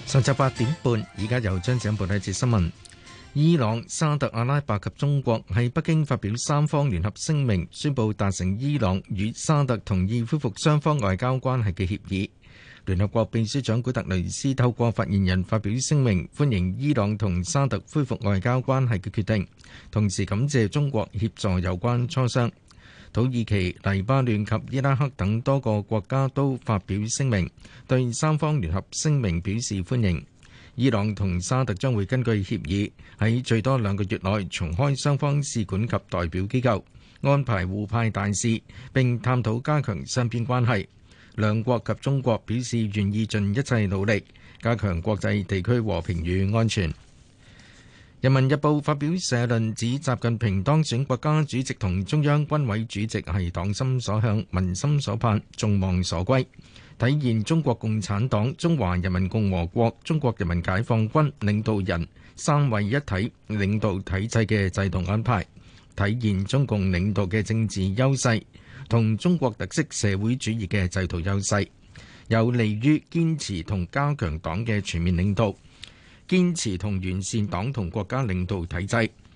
上晝八點半，而家由張展報呢節新聞。伊朗、沙特阿拉伯及中國喺北京發表三方聯合聲明，宣布達成伊朗與沙特同意恢復雙方外交關係嘅協議。聯合國秘書長古特雷斯透過發言人發表聲明，歡迎伊朗同沙特恢復外交關係嘅決定，同時感謝中國協助有關磋商。土耳其、黎巴嫩及伊拉克等多個國家都發表聲明，對三方聯合聲明表示歡迎。伊朗同沙特將會根據協議喺最多兩個月內重開雙方使館及代表機構，安排互派大使，並探討加強雙邊關係。兩國及中國表示願意盡一切努力，加強國際地區和平與安全。人民日報發表社論指，習近平當選國家主席同中央軍委主席係黨心所向、民心所盼、眾望所歸，體現中國共產黨、中華人民共和國、中國人民解放軍領導人三位一體領導體制嘅制度安排，體現中共領導嘅政治優勢同中國特色社會主義嘅制度優勢，有利於堅持同加強黨嘅全面領導，堅持同完善黨同國家領導體制，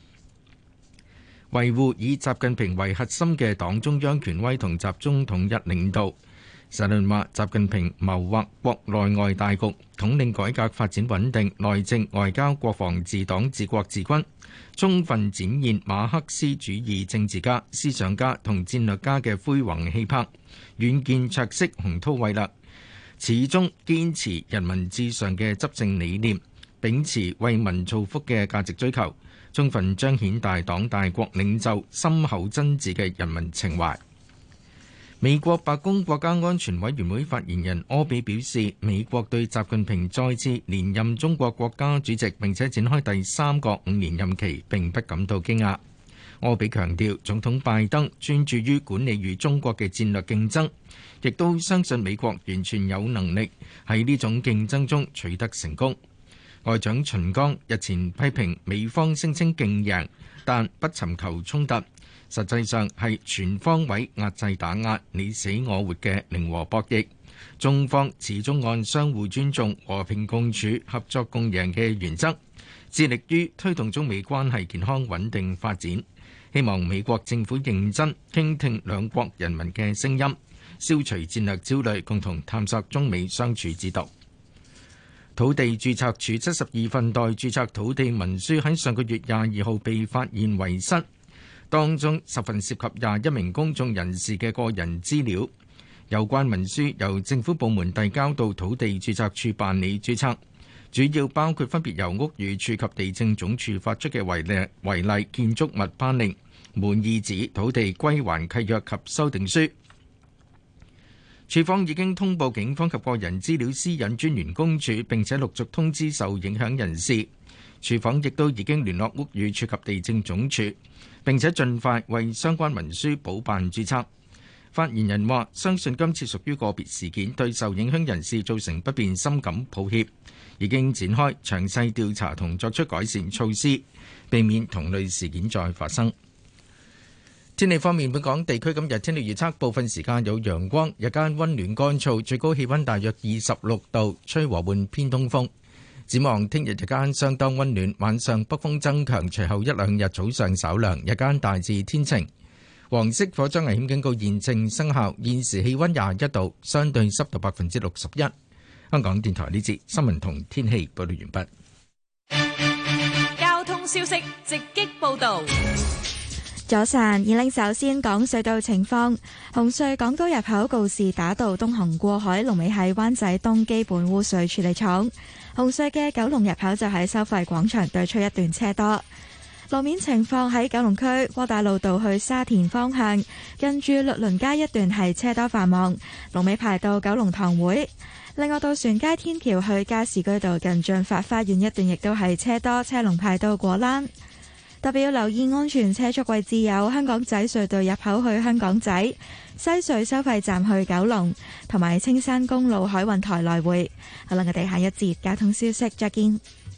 維護以習近平為核心嘅黨中央權威同集中統一領導。社論話，習近平謀劃國內外大局，統領改革發展穩定、內政、外交、國防治黨治國治軍，充分展現馬克思主義政治家、思想家同戰略家嘅恢宏氣魄、遠見卓識、洪韜偉略，始終堅持人民至上嘅執政理念，秉持為民造福嘅價值追求，充分彰顯大黨大國領袖深厚真摯嘅人民情懷。美國白宮國家安全委員會發言人柯比表示，美國對習近平再次連任中國國家主席並且展開第三個五年任期並不感到驚訝。柯比強調，總統拜登專注於管理與中國嘅戰略競爭，亦都相信美國完全有能力喺呢種競爭中取得成功。外長秦剛日前批評美方聲稱競贏，但不尋求衝突，實際上係全方位壓制打壓、你死我活嘅零和博弈。中方始終按相互尊重、和平共處、合作共贏嘅原則，致力於推動中美關係健康穩定發展。希望美國政府認真傾聽兩國人民嘅聲音，消除戰略焦慮，共同探索中美相處之道。土地註冊處七十二份待註冊土地文書喺上個月廿二號被發現遺失，當中十份涉及廿一名公眾人士嘅個人資料。有關文書由政府部門遞交到土地註冊處辦理註冊，主要包括分別由屋宇署及地政總署發出嘅違例違例建築物頒令、滿意紙、土地歸還契約及修訂書。處方已經通報警方及個人資料私隱專員公署，並且陸續通知受影響人士。處方亦都已經聯絡屋宇署及地政總署，並且盡快為相關文書補辦註冊。發言人話：相信今次屬於個別事件，對受影響人士造成不便，深感抱歉。已經展開詳細調查同作出改善措施，避免同類事件再發生。天氣方面，本港地區今日天氣預測，部分時間有陽光，日間溫暖乾燥，最高氣溫大約二十六度，吹和緩偏東風。展望聽日日間相當溫暖，晚上北風增強，隨後一兩日早上稍涼，日間大致天晴。黃色火災危險警告現正生效，現時氣溫廿一度，相對濕度百分之六十一。香港電台呢節新聞同天氣報道完畢。交通消息直擊報道。 早晨，二零首先講隧道情況。紅隧港島入口告士打道東行過海，龍尾喺灣仔東基本污水處理廠。紅隧嘅九龍入口就喺收費廣場對出一段車多。路面情況喺九龍區窩打老道去沙田方向，近住律倫街一段係車多繁忙，龍尾排到九龍塘會。另外，渡船街天橋去加士居道近駿發花園一段亦都係車多，車龍排到果欄。特別要留意安全車速位置有香港仔隧道入口去香港仔、西隧收費站去九龍，同埋青山公路海運台來回。好啦，我哋下一節交通消息再見。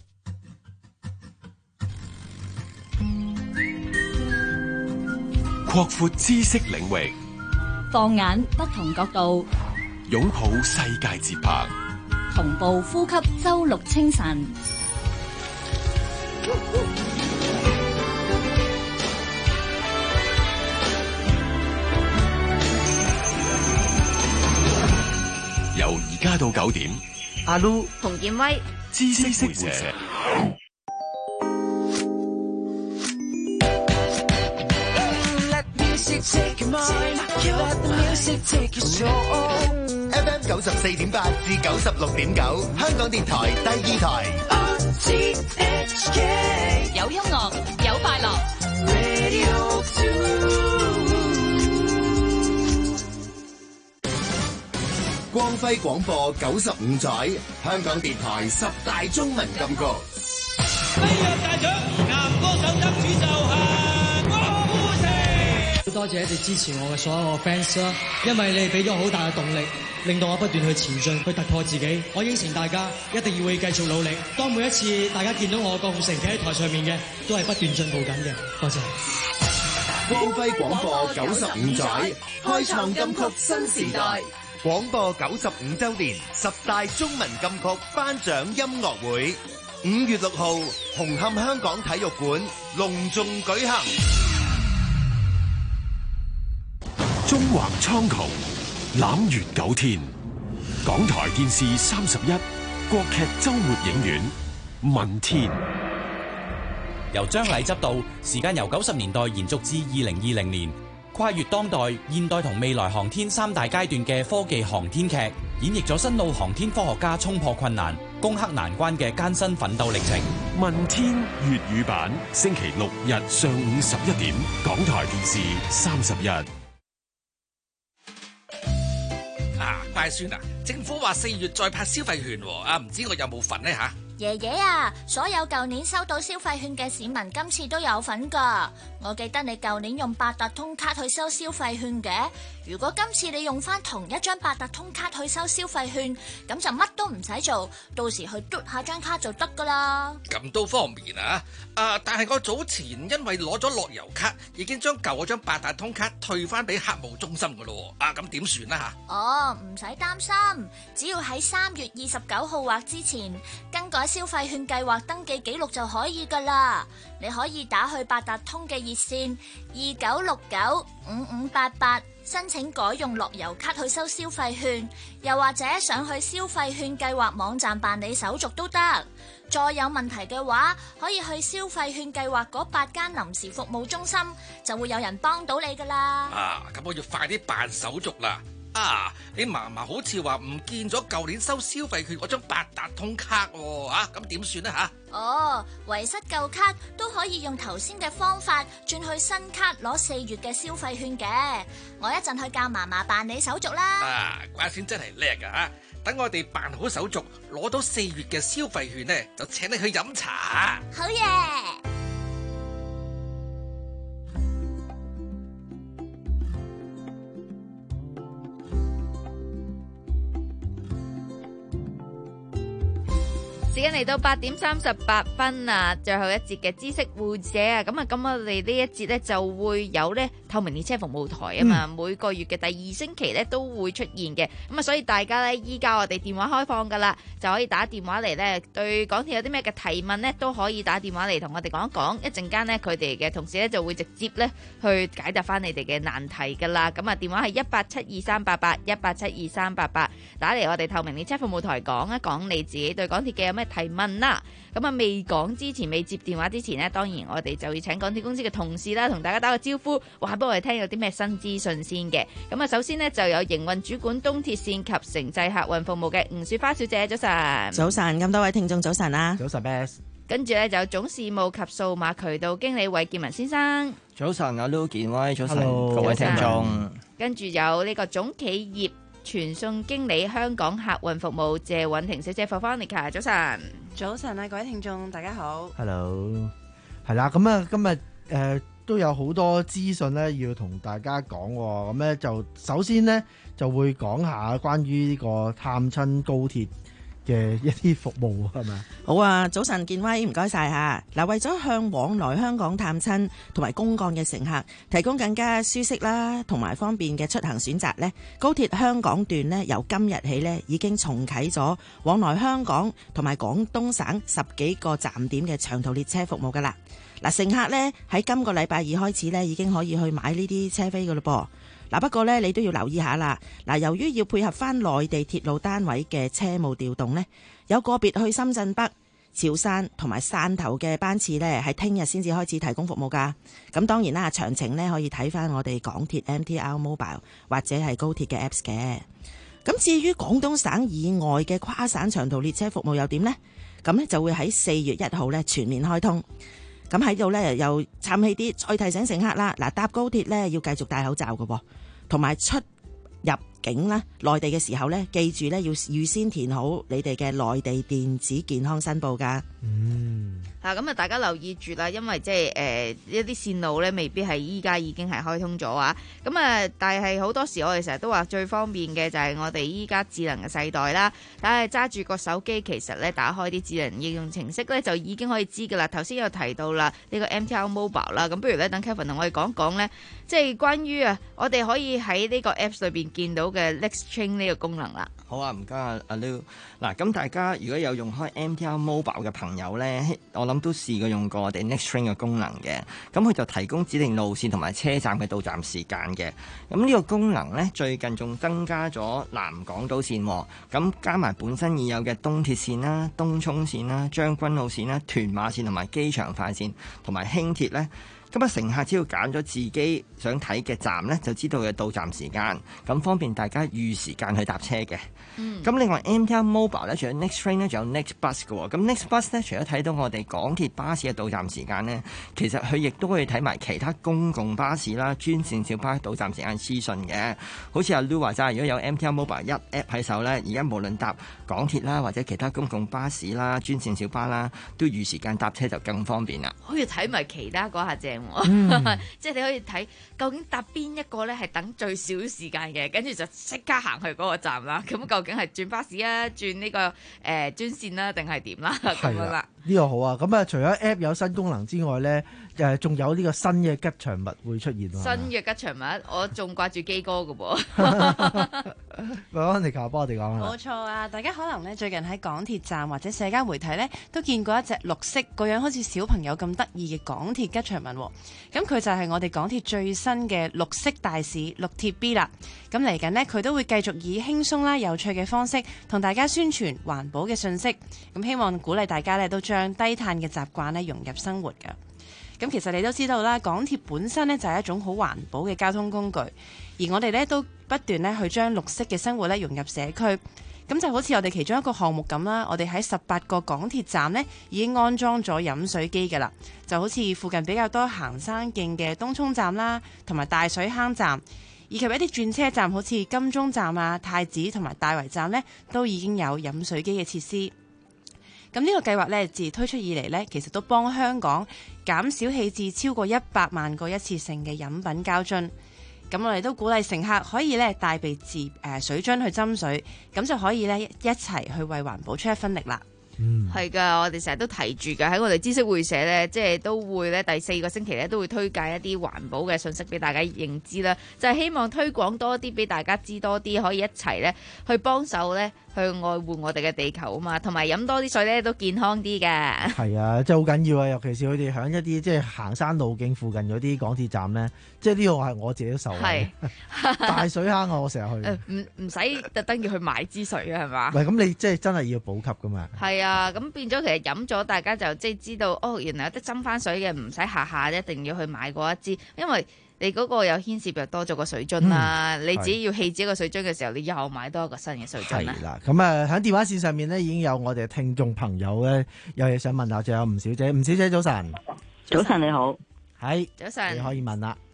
擴闊知識領域， 放眼不同角度， 擁抱世界節拍， 同步呼吸，周六清晨。 由而家到九點， 阿 Lu 洪建威知識會社。 F M 九十四點八至九十六點九，香港電台第二台。 有音樂，有快樂。 光輝廣播九十五載，香港電台十大中文金曲。 飛躍大獎男歌手得主就係郭富城。 好多謝一直支持我嘅所有 fans 啦，因為你哋俾咗好大嘅動力，令到我不斷去前進，去突破自己。我應承大家，一定要會繼續努力。當每一次大家見到我郭富城企喺台上面嘅，都係不斷進步緊嘅。多謝。 光輝廣播九十五載，開創金曲新時代。廣播九十五周年十大中文金曲頒獎音樂會，五月六號紅磡香港體育館隆重舉行。 縱橫蒼穹，攬月九天。港台電視三十一，國劇周末影院《問天》。 由張禮執導，時間由九十年代延續至二零二零年。跨越當代、現代同未來航天三大階段嘅科技航天劇，演繹咗新老航天科學家衝破困難、攻克難關嘅艱辛奮鬥歷程。 問天粵語版，星期六日上午十一點，港台電視三十一。 啊，乖孫啊，政府話四月再派消費券，啊，唔知我有冇份呢吓？ 爺爺啊，所有舊年收到消費券嘅市民今次都有份㗎。我記得你舊年用八達通卡去收消費券嘅，如果今次你用翻同一張八達通卡去收消費券，咁就乜都唔使做，到時去嘟下張卡就得㗎啦。 咁都方便啊！啊，但係我早前因為攞咗樂悠卡，已經將舊嗰張八達通卡退翻俾客務中心㗎咯。啊，咁點算啊吓？ 哦，唔使擔心，只要喺三月二十九號或之前更改消費券計劃登記記錄就可以噶啦。你可以打去八達通嘅熱線二九六九五五八八申請改用樂悠卡去收消費券，又或者上去消費券計劃網站辦理手續都得。再有問題嘅話，可以去消費券計劃嗰八間臨時服務中心，就會有人幫到你噶啦。 啊，咁我要快啲辦手續啦。啊！你嫲嫲好似話唔見咗舊年收消費券嗰張八達通卡喎，啊咁點算呢吓？ 哦，遺失舊卡都可以用頭先嘅方法轉去新卡攞四月嘅消費券嘅。我一陣去教嫲嫲辦理手續啦。 啊，乖孫真係叻噶吓！等我哋辦好手續，攞到四月嘅消費券呢，就請你去飲茶。 好嘢！ 時間嚟到八點三十八分啊，最後一節嘅知識會者啊，咁啊，咁我哋呢一節呢就會有呢透明列車服務台啊嘛，嗯、每個月嘅第二星期呢都會出現嘅，咁啊，所以大家呢，依家我哋電話開放噶啦，就可以打電話嚟呢，對港鐵有啲咩嘅提問呢，都可以打電話嚟同我哋講一講，一陣間呢，佢哋嘅同事呢就會直接呢去解答翻你哋嘅難題噶啦，咁啊，電話係一八七二三八八一八七二三八八，打嚟我哋透明列車服務台講一講你自己對港鐵嘅有咩提問啦，咁啊未講之前，未接電話之前呢，當然我哋就要請港鐵公司嘅同事啦，同大家打個招呼，話俾我哋聽有啲咩新資訊先嘅。咁啊，首先呢，就有營運主管東鐵線及城際客運服務嘅吳雪花小姐，早晨。 早晨，咁多位聽眾早晨啦。 早晨 ，Best。 跟住呢，就有總事務及數碼渠道經理韋建文先生。 早晨，阿 Lu 健威，早晨 Hello, 各位聽眾。 跟住有呢個總企業傳送經理香港客運服務謝韻婷小姐 Veronica， 早晨。 早晨啊，各位聽眾，大家好。 Hello， 係啦，咁啊，今日誒、呃、都有好多資訊咧，要同大家講。咁咧就首先咧就會講下關於呢個探親高鐵嘅一啲服務係咪？ 好啊，早晨建威，唔該晒嚇。嗱，為咗向往來香港探親同埋公幹嘅乘客提供更加舒適啦同埋方便嘅出行選擇呢，高鐵香港段呢由今日起呢已經重啟咗往來香港同埋廣東省十幾個站點嘅長途列車服務㗎啦。嗱，乘客呢喺今個禮拜二開始呢已經可以去買呢啲車飛㗎嘞噃。嗱，不過咧，你都要留意下啦。嗱，由於要配合翻內地鐵路單位嘅車務調動呢，有個別去深圳北、潮汕同埋汕頭嘅班次呢，係聽日先至開始提供服務㗎。咁當然啦，詳情呢可以睇翻我哋港鐵 M T R Mobile 或者係高鐵嘅 Apps 嘅。咁至於廣東省以外嘅跨省長途列車服務又點呢？咁呢就會喺四月一號呢全面開通。咁喺度呢，又撐氣啲，再提醒乘客啦。嗱，搭高鐵呢要繼續戴口罩嘅，同埋出入境啦，內地嘅時候呢，記住呢要預先填好你哋嘅內地電子健康申報㗎。 嗯，嚇咁啊，大家留意住啦，因為即係誒一啲線路呢，未必係依家已經係開通咗啊。咁啊，但係好多時我哋成日都話最方便嘅就係我哋依家智能嘅世代啦。但係揸住個手機，其實呢打開啲智能應用程式呢，就已經可以知㗎啦。頭先有提到啦，呢個 M T R Mobile 啦，咁不如呢，等 Kevin 同我哋講講呢，即係關於啊，我哋可以喺呢個 Apps 裏邊見到嘅 Next Train 呢個功能啦。 好啊，唔該啊，阿 Lou。嗱，咁大家如果有用開 M T R Mobile 嘅朋友呢，我諗都試過用過我哋 Next Train 嘅功能嘅。咁佢就提供指定路線同埋車站嘅到站時間嘅。咁呢個功能呢，最近仲增加咗南港島線，咁加埋本身已有嘅東鐵線啦、東涌線啦、將軍澳線啦、屯馬線同埋機場快線同埋輕鐵呢。咁啊，乘客只要揀咗自己想睇嘅站呢，就知道佢嘅到站時間，咁方便大家預時間去搭車嘅。咁、嗯、另外 M T R Mobile 咧，除咗 Next Train 咧，仲有 Next Bus 嘅喎。咁 Next Bus 咧，除咗睇到我哋港鐵巴士嘅到站時間呢，其實佢亦都可以睇埋其他公共巴士啦、專線小巴到站時間資訊嘅。好似阿 Lu 話齋，如果有 M T R Mobile 一 app 喺手呢，而家無論搭港鐵啦，或者其他公共巴士啦、專線小巴啦，都預時間搭車就更方便啦。 可以睇埋其他嗰下正。 嗯、 即係你可以睇究竟搭邊一個咧係等最少時間嘅，跟住就即刻行去嗰個站啦。咁究竟係轉巴士啊，轉呢、呢個誒、呃、專線啦，定係點啦？咁樣啦。 呢、呢個好啊！咁啊，除咗 App 有新功能之外咧，誒仲有呢個新嘅吉祥物會出現喎。 新嘅吉祥物，我仲掛住基哥嘅噃。 喂，安妮卡幫我哋講下。 冇錯啊！大家可能咧最近喺港鐵站或者社交媒體咧都見過一隻綠色個樣好似小朋友咁得意嘅港鐵吉祥物。咁佢就係我哋港鐵最新嘅綠色大使綠鐵 B 啦。咁嚟緊呢，佢都會繼續以輕鬆啦、有趣嘅方式同大家宣傳環保嘅信息。咁希望鼓勵大家咧都將低碳嘅習慣咧融入生活㗎。咁其實你都知道啦，港鐵本身咧就係一種好環保嘅交通工具，而我哋咧都不斷咧去將綠色嘅生活咧融入社區。咁就好似我哋其中一個項目咁啦，我哋喺十八個港鐵站呢已經安裝咗飲水機㗎啦。就好似附近比較多行山徑嘅東涌站啦，同埋大水坑站，以及一啲轉車站，好似金鐘站啊、太子同埋大圍站呢，都已經有飲水機嘅設施。咁呢個計劃呢，自推出以嚟呢，其實都幫香港減少棄置超過一百萬個一次性嘅飲品膠樽。咁我哋都鼓勵乘客可以咧帶備自誒水樽去斟水，咁就可以咧一齊去為環保出一分力啦。 嗯，係噶，我哋成日都提住噶，喺我哋知識會社咧，即係都會咧第四個星期咧都會推介一啲環保嘅信息俾大家認知啦，就係、是、希望推廣多啲俾大家知多啲，可以一齊咧去幫手咧去愛護我哋嘅地球啊嘛，同埋飲多啲水咧都健康啲嘅。係啊，真係好緊要啊！尤其是佢哋響一啲即係行山路徑附近嗰啲港鐵站咧，即係呢個係我自己都受惠。大水坑啊，我成日去。 唔唔使特登要去買支水啊，係嘛？ 唔係咁，你即係真係要補給噶嘛？ 係啊，咁變咗其實飲咗，大家就即係知道哦，原來有得斟翻水嘅，唔使下下一定要去買嗰一支，因為你嗰個有牽涉又多咗個水樽啦、嗯。你自己要棄置一個水樽嘅時候，你又買多一個新嘅水樽啦。係啦， 咁啊喺電話線上面呢，已經有我哋嘅聽眾朋友咧有嘢想問下，仲有吳小姐，吳小姐早晨。 早晨你好， 係早晨， 你可以問啦。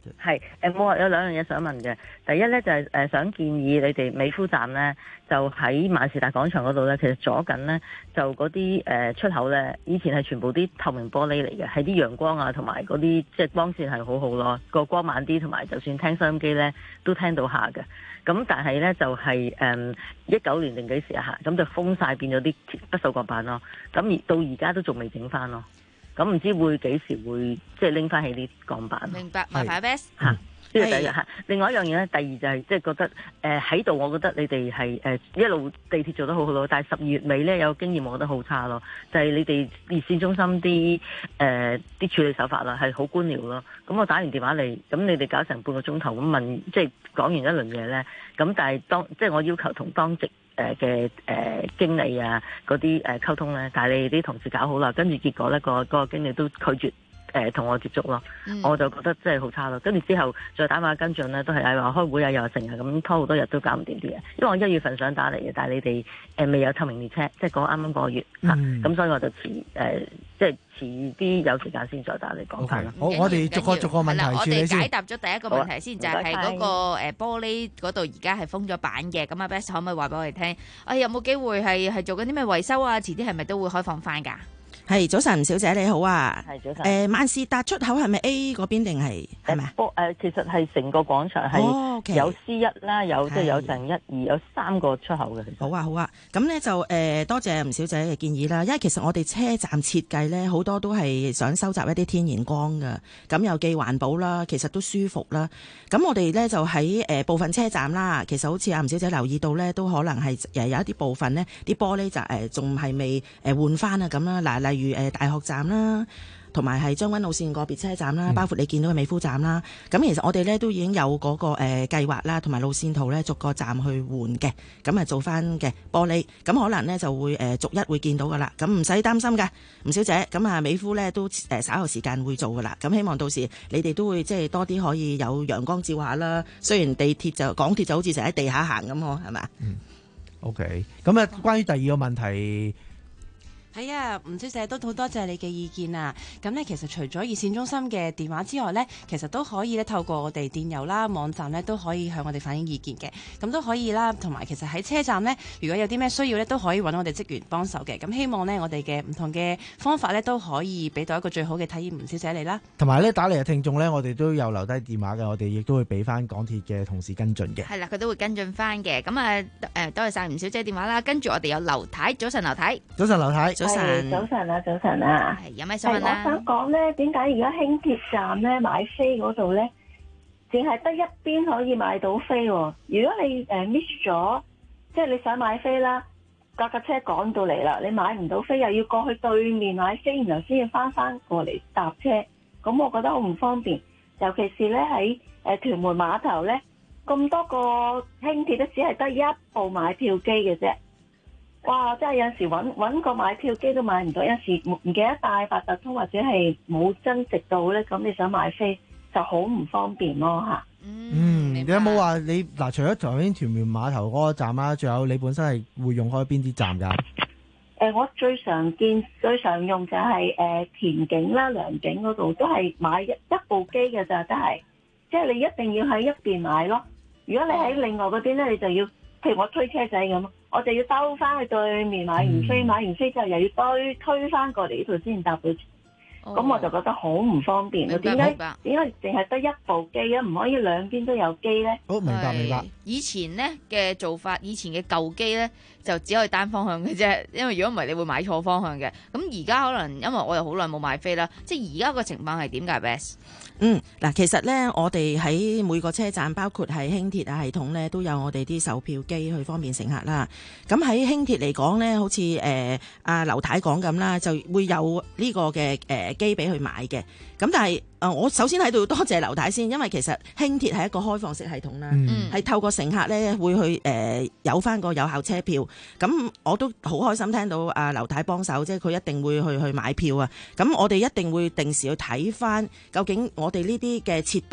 係誒，我有兩樣嘢想問嘅。第一咧就係、是、誒、呃、想建議你哋美孚站咧，就喺萬事達廣場嗰度咧，其實左近咧就嗰啲誒出口咧，以前係全部啲透明玻璃嚟嘅，係啲陽光啊同埋嗰啲即係光線係好好咯，個光猛啲，同埋就算聽收音機咧都聽到下嘅。咁但係咧就係誒一九年定幾時啊嚇，咁就封晒變咗啲不鏽鋼板咯。咁而到而家都仲未整翻咯。咁唔知會幾時會即係拎翻起啲鋼板？ 明白，麻煩 Best 嚇。呢個第一嚇，另外一樣嘢咧，第二就係即係覺得誒喺度，我覺得你哋係誒一路地鐵做得好好咯，但係十二月尾咧有經驗，我覺得好差咯。就係、是、你哋熱線中心啲誒啲處理手法啦，係好官僚咯。咁我打完電話嚟，咁你哋搞成半個鐘頭咁問，即係講完一輪嘢咧，咁但係當即係我要求同當值誒嘅誒經理啊嗰啲誒溝通咧，但係你哋啲同事搞好啦，跟住結果咧、個、個經理都拒絕。誒同、呃、我接觸咯，嗯、我就覺得真係好差咯。跟住之後再打電話跟進咧，都係嗌話開會啊，又話成日咁拖好多日都搞唔掂啲嘢。因為我一月份想打嚟嘅，但係你哋誒、呃、未有透明列車，即係講啱啱嗰個月嚇，咁、嗯啊、所以我就遲誒、呃，即係遲啲有時間先再打嚟講翻咯。 好，我哋逐個逐個問題處理先。 我哋解答咗第一個問題先，就係嗰個誒玻璃嗰度而家係封咗板嘅。咁阿 Best 可唔可以話俾我哋聽？啊，有冇機會係係做緊啲咩維修啊？遲啲係咪都會開放翻㗎？ 係早晨，小姐你好啊。 係早晨。 誒萬事達出口係咪 A 嗰邊定係係咪？ 誒、呃、其實係成個廣場係有 C 一啦，有即係有成一二有三個出口嘅。 好啊好啊，咁咧就誒、呃、多謝吳小姐嘅建議啦。因為其實我哋車站設計咧好多都係想收集一啲天然光㗎，咁又既環保啦，其實都舒服啦。咁我哋咧就喺誒、呃、部分車站啦，其實好似阿吳小姐留意到咧，都可能係誒有一啲部分咧啲玻璃就誒仲係未誒換翻啊咁啦。嗱，例如如誒大學站啦，同埋係將軍澳線個別車站啦，包括你見到嘅美孚站啦。咁、嗯、其實我哋咧都已經有嗰、那個誒、呃、計劃啦，同埋路線圖咧逐個站去換嘅，咁啊做翻嘅玻璃，咁可能咧就會誒、呃、逐一會見到噶啦。咁唔使擔心噶，吳小姐。咁啊美孚咧都誒、呃、稍後時間會做噶啦。咁希望到時你哋都會即係多啲可以有陽光照下啦。雖然地鐵就港鐵就好似成日喺地下行咁喎，係咪？ 嗯。OK。咁啊，關於第二個問題。 係啊，吳小姐都好多謝你嘅意見啊！咁呢，其實除咗熱線中心嘅電話之外呢，其實都可以咧透過我哋電郵啦、網站呢，都可以向我哋反映意見嘅。咁都可以啦，同埋其實喺車站呢，如果有啲咩需要呢，都可以揾我哋職員幫手嘅。咁希望呢，我哋嘅唔同嘅方法呢，都可以俾到一個最好嘅體驗，吳小姐你啦。 同埋呢，打嚟嘅聽眾呢，我哋都有留低電話嘅，我哋亦都會俾翻港鐵嘅同事跟進嘅。 係啦，佢都會跟進翻嘅。咁啊誒，多謝晒吳小姐電話啦。跟住我哋有劉太，早晨劉太。 早晨劉太。 早晨。 早晨啊，早晨啊， 係有咩想問啊？ 我想講咧，點解而家輕鐵站咧買飛嗰度咧，淨係得一邊可以買到飛喎？如果你誒 miss 咗，即係你想買飛啦，架架車趕到嚟啦，你買唔到飛，又要過去對面買飛，然後先要翻翻過嚟搭車，咁我覺得好唔方便。尤其是咧喺誒屯門碼頭咧，咁多個輕鐵都只係得一部買票機嘅啫。哇！真係有陣時揾揾個買票機都買唔到，有時唔記得帶八達通或者係冇增值到咧，咁你想買飛就好唔方便咯嚇。 嗯，你有冇話你嗱？除咗頭先屯門碼頭嗰個站啊，仲有你本身係會用開邊啲站㗎？誒、 呃，我最常見、最常用就係、是、誒、呃、田景啦、良景嗰度，都係買一一部機嘅咋，都係即係你一定要喺一邊買咯。如果你喺另外嗰邊咧，你就要譬如我推車仔咁。我就要兜翻去對面買完飛，嗯、買完飛之後又要推推翻過嚟呢度先搭到，咁、哦、我就覺得好唔方便咯。點解點解淨係得一部機啊？唔可以兩邊都有機咧？ 好，明白明白。 以前咧嘅做法，以前嘅舊機咧就只可以單方向嘅啫，因為如果唔係你會買錯方向嘅。咁而家可能因為我又好耐冇買飛啦，即係而家個情況係點㗎 Best？ 嗯，嗱，其實咧，我哋喺每個車站，包括係輕鐵啊系統咧，都有我哋啲售票機去方便乘客啦。咁喺輕鐵嚟講咧，好似誒阿劉太講咁啦，就會有呢個嘅誒機俾佢買嘅。咁但係誒、呃，我首先喺度多謝劉太先，因為其實輕鐵係一個開放式系統啦，係、嗯、透過乘客咧會去誒、呃、有翻個有效車票。咁我都好開心聽到阿劉太幫手，即係佢一定會去去買票啊。咁我哋一定會定時去睇翻究竟我哋呢啲嘅設備啊，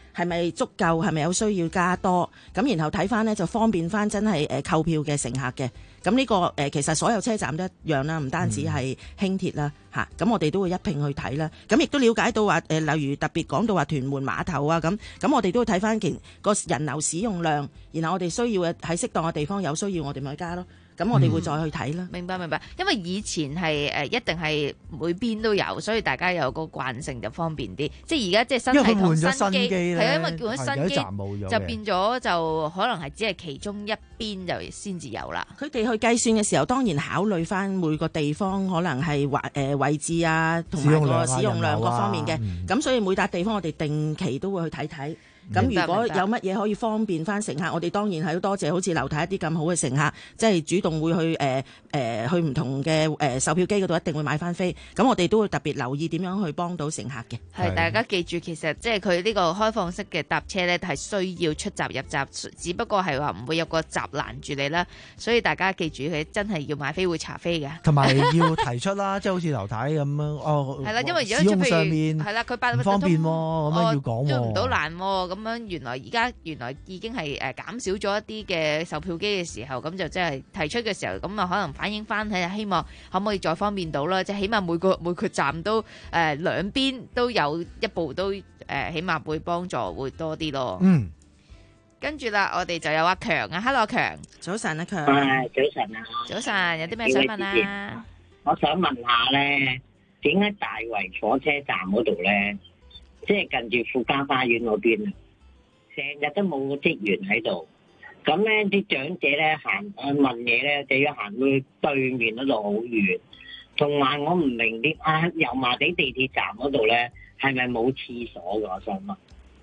係咪足夠，係咪有需要加多？咁然後睇翻呢，就方便翻真係誒購票嘅乘客嘅。咁呢、這個誒、呃、其實所有車站都一樣啦，唔單止係輕鐵啦嚇。咁、嗯、我哋都會一併去睇啦。咁亦都了解到話誒、呃，例如特別講到話屯門碼頭啊咁，咁我哋都會睇翻件個人流使用量，然後我哋需要嘅喺適當嘅地方有需要，我哋咪加咯。咁我哋會再去睇啦、 嗯。明白明白，因為以前係誒一定係每邊都有，所以大家有個慣性就方便啲。即係而家即係新系統新機，係啊，因為換咗新機就變咗就可能係只係其中一邊就先至有啦。 佢哋去計算嘅時候，當然考慮翻每個地方可能係位誒位置啊，同埋個使用量各方面嘅。咁、啊、所以每笪地方我哋定期都會去睇睇。咁如果有乜嘢可以方便翻乘客，我哋當然係好多謝好似劉太一啲咁好嘅乘客，即係主動會去誒誒、呃、去唔同嘅誒售票機嗰度一定會買翻飛。咁我哋都會特別留意點樣去幫到乘客嘅。 係大家記住，其實即係佢呢個開放式嘅搭車咧，係需要出閘入閘，只不過係話唔會有個閘攔住你啦。所以大家記住，佢真係要買飛會查飛嘅，同埋要提出啦，即係好似劉太咁樣哦。係啦，因為如果上面係啦，佢八達通唔方便喎，咁樣要講喎， 捉唔到難喎，咁樣原來而家原來已經係誒減少咗一啲嘅售票機嘅時候，咁就即係提出嘅時候，咁啊可能反映翻睇下，希望可唔可以再方便到啦？即係起碼每個每個站都誒、呃、兩邊都有一部都誒、呃，起碼會幫助會多啲咯。 嗯， 跟住啦，我哋就有阿強啊 ，Hello 阿強， 早晨阿強， 係早晨啊， 早晨，有啲咩想問啊？ 我想問下咧，點解大圍火車站嗰度咧，即係近住富嘉花園嗰邊啊，成日都冇個職員喺度，咁咧啲長者咧行去問嘢咧，就要行去對面嗰度好遠，同埋我唔明啲啊油麻地地鐵站嗰度咧係咪冇廁所㗎？我想問，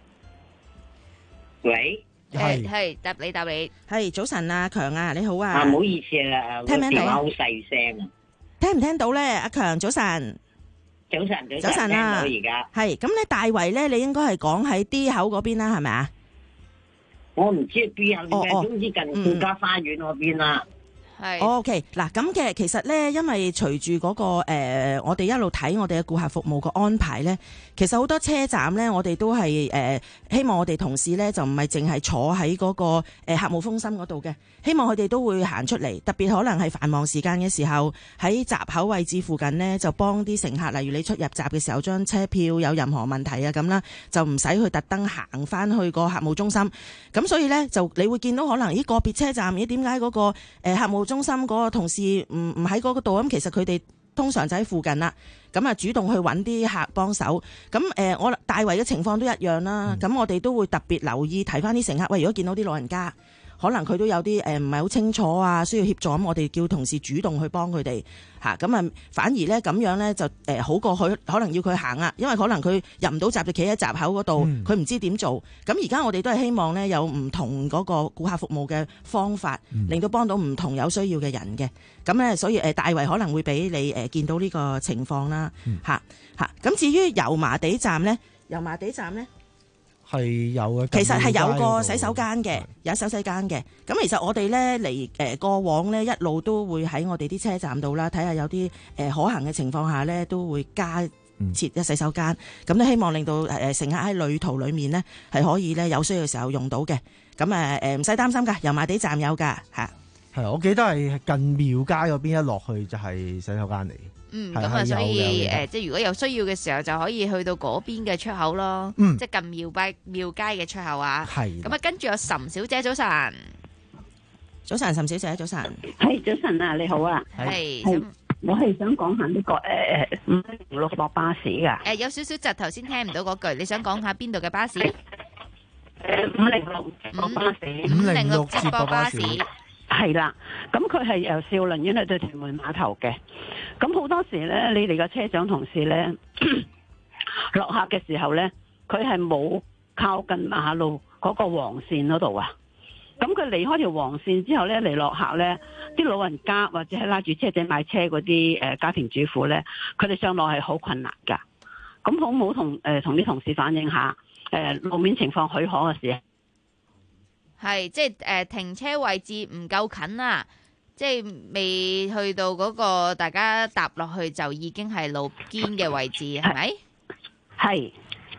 喂， 係係答你答你， 係早晨啊，強啊，你好啊， 啊唔好意思啊， 聽唔聽到啊？ 好細聲啊， 聽唔聽到咧？阿強早晨。 早晨，早晨， 早晨啊！ 而家係咁咧，大圍咧，你應該係講喺 D 口嗰邊啦，係咪啊？ 我唔知 B 口點解，總之近富嘉花園嗰邊啦。 係。OK，嗱咁嘅，其實咧，因為隨住嗰個誒、呃，我哋一路睇我哋嘅顧客服務個安排咧，其實好多車站咧，我哋都係誒、呃，希望我哋同事咧就唔係淨係坐喺嗰、那個誒、呃、客務中心嗰度嘅，希望佢哋都會行出嚟，特別可能係繁忙時間嘅時候，喺閘口位置附近呢，就幫啲乘客，例如你出入閘嘅時候，將車票有任何問題啊咁啦，就唔使去特登行翻去個客務中心。咁所以咧，就你會見到可能咦個別車站咦點解嗰個誒客務中心嗰個同事唔唔喺嗰度？咁其實佢哋通常就喺附近啦。咁啊，主動去揾啲客幫手。咁誒，我大圍嘅情況都一樣啦。咁、嗯、我哋都會特別留意提翻啲乘客。喂，如果見到啲老人家，可能佢都有啲誒唔係好清楚啊，需要協助，咁我哋叫同事主動去幫佢哋嚇。咁啊，反而咧咁樣咧就誒好過佢可能要佢行啊，因為可能佢入唔到閘就企喺閘口嗰度，佢、嗯、唔知點做。咁而家我哋都係希望咧有唔同嗰個顧客服務嘅方法，嗯、令到幫到唔同有需要嘅人嘅。咁咧，所以誒大圍可能會俾你誒見到呢個情況啦嚇嚇。咁、嗯、至於油麻地站咧，油麻地站咧。 係有嘅， 其實係有個洗手間嘅，有洗手間嘅。咁其實我哋咧嚟誒過往咧一路都會喺我哋啲車站度啦，睇下有啲誒可行嘅情況下咧，都會加設一洗手間。咁、嗯、都希望令到誒乘客喺旅途裡面呢係可以咧有需要嘅時候用到嘅。咁誒誒唔使擔心㗎，油麻地站有㗎嚇。 係，我記得係近廟街嗰邊一落去就係洗手間嚟。 嗯，咁啊，所以誒、呃，即係如果有需要嘅時候，就可以去到嗰邊嘅出口咯。 嗯， 即係近廟街廟街嘅出口啊。 係。 咁啊，跟住有岑小姐早晨， 早晨，岑小姐早晨。 係早晨啊，你好啊。 係。 係，我係想講下呢、這個誒五零六駁巴士噶。誒、 呃，有少少窒，頭先聽唔到嗰句，你想講下邊度嘅巴士？ 誒，五零六駁巴士。 五零六接駁巴士。 係啦，咁佢係由兆麟苑去到屯門碼頭嘅。咁好多時咧，你哋嘅車長同事咧落客嘅時候咧，佢係冇靠近馬路嗰個黃線嗰度啊。咁佢離開條黃線之後咧，嚟落客咧，啲老人家或者係拉住車仔買車嗰啲誒家庭主婦咧，佢哋上落係好困難噶。咁好唔好同誒同啲同事反映下誒、呃、路面情況許可嘅時候？ 係，即係誒、呃、停車位置唔夠近啊，即係未去到嗰個大家搭落去就已經係路肩嘅位置，係咪？ 係。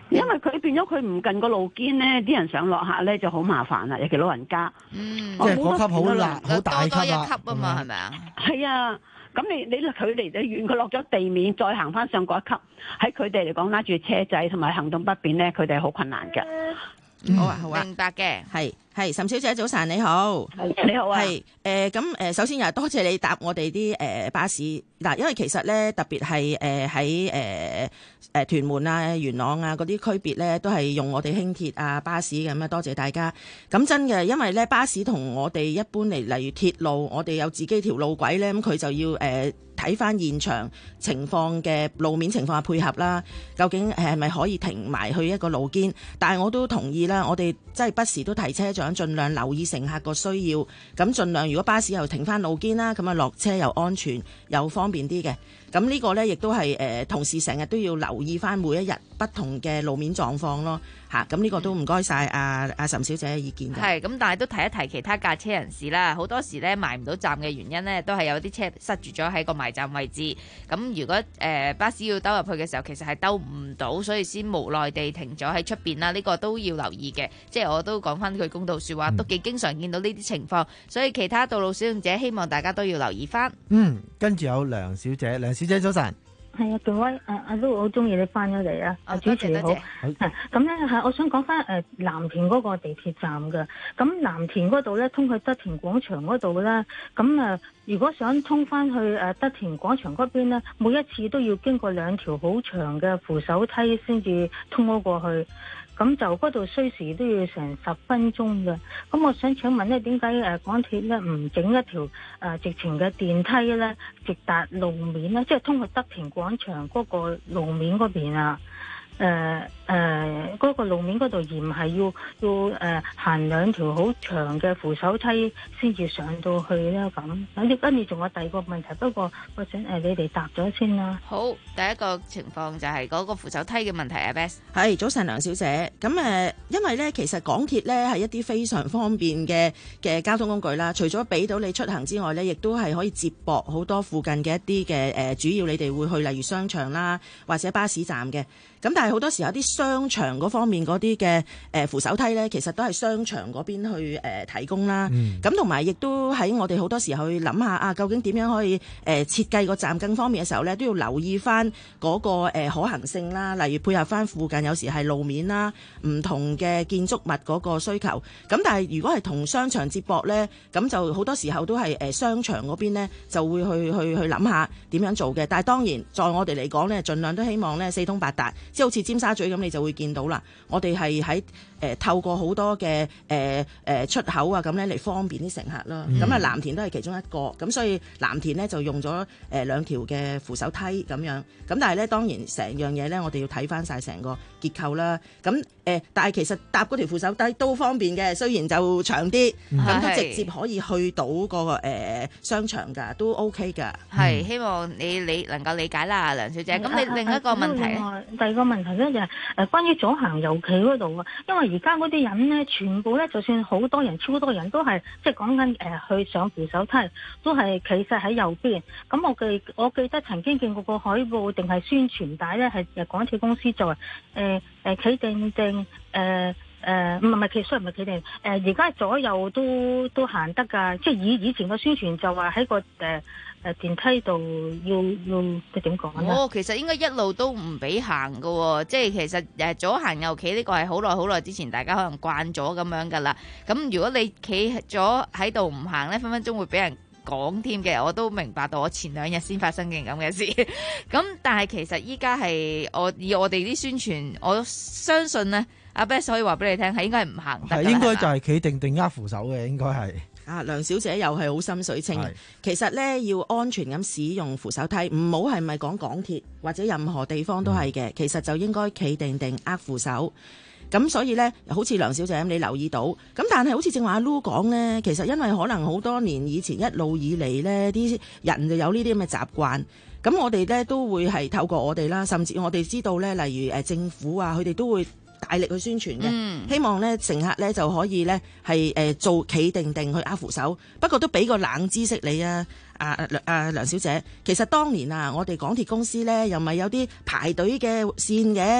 因為佢變咗佢唔近個路肩咧，啲人上落客咧就好麻煩啦，尤其老人家。 嗯， 即係嗰級好辣好大級多多一啦級啊嘛，係咪啊？ 係啊，咁你你距離你遠，佢落咗地面再行翻上嗰一級，喺佢哋嚟講拉住車仔同埋行動不便咧，佢哋係好困難嘅。 好啊，好啊， 明白嘅， 係係，岑小姐早晨，你好， 你好啊， 係誒咁誒，首先又係多謝你答我哋啲誒巴士嗱，因為其實咧特別係誒喺誒誒屯門啊、元朗啊嗰啲區別咧，都係用我哋輕鐵啊、巴士咁啊，多謝大家。咁真嘅，因為咧巴士同我哋一般嚟，例如鐵路，我哋有自己條路軌咧，咁佢就要誒睇翻現場情況嘅路面情況嘅配合啦，究竟係咪可以停埋去一個路肩？但係我都同意啦，我哋即係不時都提車長盡量留意乘客個需要，咁盡量如果巴士又停翻路肩啦，咁啊落車又安全又方便啲嘅。咁呢個呢，亦都係誒同事成日都要留意翻每一日不同嘅路面狀況咯，嚇咁呢個都唔該晒阿阿岑小姐嘅意見嘅。 係咁，但係都提一提其他駕車人士啦。好多時咧埋唔到站嘅原因呢，都係有啲車塞住咗喺個埋站位置。咁如果誒、呃、巴士要兜入去嘅時候，其實係兜唔到，所以先無奈地停咗喺出邊啦。呢、這個都要留意嘅。即係我都講翻句公道説話，都幾經常見到呢啲情況，所以其他道路使用者希望大家都要留意翻。 嗯，跟住有梁小姐，梁小姐早晨。 係啊，各位誒，阿都好中意你翻咗嚟啊！阿主持好，係咁咧係，我想講翻誒藍田嗰個地鐵站嘅。咁藍田嗰度咧，通去德田廣場嗰度咧，咁啊，如果想通翻去誒德田廣場嗰邊咧，每一次都要經過兩條好長嘅扶手梯先至通咗過去。咁就嗰度需時都要成十分鐘嘅。咁我想請問咧，點解誒港鐵咧唔整一條誒、呃、直情嘅電梯咧，直達路面咧，即係通去德田廣場嗰個路面嗰邊啊？誒誒嗰個路面嗰度，而唔係要要誒、呃、行兩條好長嘅扶手梯先至上到去咧咁。跟住跟住仲有第二個問題，不過我想誒、呃、你哋答咗先啦。 好，第一個情況就係嗰個扶手梯嘅問題啊 Bess。 係早晨，梁小姐。咁誒，因為咧其實港鐵咧係一啲非常方便嘅嘅交通工具啦。除咗俾到你出行之外咧，亦都係可以接駁好多附近嘅一啲嘅誒主要你哋會去，例如商場啦，或者巴士站嘅。咁但係好多時有啲商場嗰方面嗰啲嘅誒扶手梯咧，其實都係商場嗰邊去誒、呃、提供啦。咁同埋亦都喺我哋好多時候去諗下啊，究竟點樣可以誒、呃、設計個站更方便嘅時候咧，都要留意翻嗰、那個、呃、可行性啦。例如配合翻附近有時係路面啦，唔同嘅建築物嗰個需求。咁但係如果係同商場接駁咧，咁就好多時候都係誒商場嗰邊咧就會去去去諗下點樣做嘅。但係當然在我哋嚟講咧，盡量都希望咧四通八達。即係好似尖沙咀咁，你就會見到啦。我哋係喺誒透過好多嘅誒誒出口啊，咁咧嚟方便啲乘客啦。咁啊、嗯，藍田都係其中一個。咁所以藍田咧就用咗誒兩條嘅扶手梯咁樣。咁但係咧當然成樣嘢咧，我哋要睇翻晒成個結構啦。咁誒、呃，但係其實搭嗰條扶手梯都方便嘅，雖然就長啲，咁、嗯、都直接可以去到、嗰個誒、呃、商場㗎，都 OK 㗎。 係、嗯、希望你你能夠理解啦，梁小姐。咁你另一個問題咧？ 第二個問題咧就係誒關於左行右企嗰度啊，因為而家嗰啲人咧，全部咧就算好多人、超多人都係即係講緊誒去上扶手梯，都係企實喺右邊。咁我記我記得曾經見過個海報定係宣傳帶咧，係誒港鐵公司就係誒誒企定定誒誒唔係唔係企，雖然唔係企定誒，而家左右都都行得㗎。即係以以前個宣傳就話喺個誒。呃誒電梯度要要即係點講咧？ 哦，其實應該一路都唔俾行㗎喎，即係其實誒左行右企呢個係好耐好耐之前大家可能慣咗咁樣㗎啦。咁如果你企咗喺度唔行咧，分分鐘會俾人講添嘅。我都明白到，我前兩日先發生件咁嘅事。咁但係其實依家係我以我哋啲宣傳，我相信咧，阿 Bess 可以話俾你聽，係應該係唔行得㗎。 係應該就係企定定握扶手嘅，應該係。 啊，梁小姐又係好心水清。其實咧要安全咁使用扶手梯，唔好係咪講港鐵或者任何地方都係嘅。嗯、其實就應該企定定握扶手。咁所以咧，好似梁小姐咁，你留意到。咁但係好似正話阿 Lu 講咧，其實因為可能好多年以前一路以嚟咧，啲人就有呢啲咁嘅習慣。咁我哋咧都會係透過我哋啦，甚至我哋知道咧，例如誒政府啊，佢哋都會大力去宣傳嘅，嗯、希望咧乘客咧就可以咧係誒做企定定去握扶手。不過都俾個冷知識你啊，阿、啊、阿、啊、梁小姐，其實當年啊，我哋港鐵公司咧又咪有啲排隊嘅線嘅。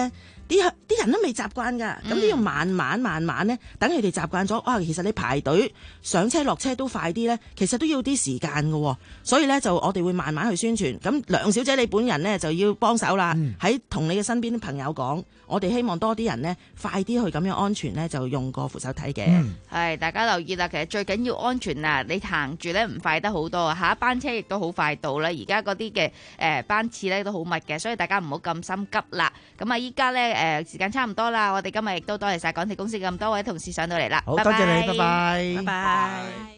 啲啲人都未習慣㗎，咁都要慢慢慢慢咧，等佢哋習慣咗。啊，其實你排隊上車落車都快啲咧，其實都要啲時間㗎，所以咧就我哋會慢慢去宣傳。咁梁小姐你本人咧就要幫手啦，喺同、嗯、你嘅身邊啲朋友講，我哋希望多啲人咧快啲去咁樣安全咧就用個扶手梯嘅。 係、嗯、大家留意啦，其實最緊要安全啊！你行住咧唔快得好多，下一班車亦都好快到啦。而家嗰啲嘅誒班次咧都好密嘅，所以大家唔好咁心急啦。咁啊，依家咧誒時間差唔多啦，我哋今日亦都多謝晒港鐵公司咁多位同事上到嚟啦。 好， 拜拜， 多謝你，拜拜， 拜拜。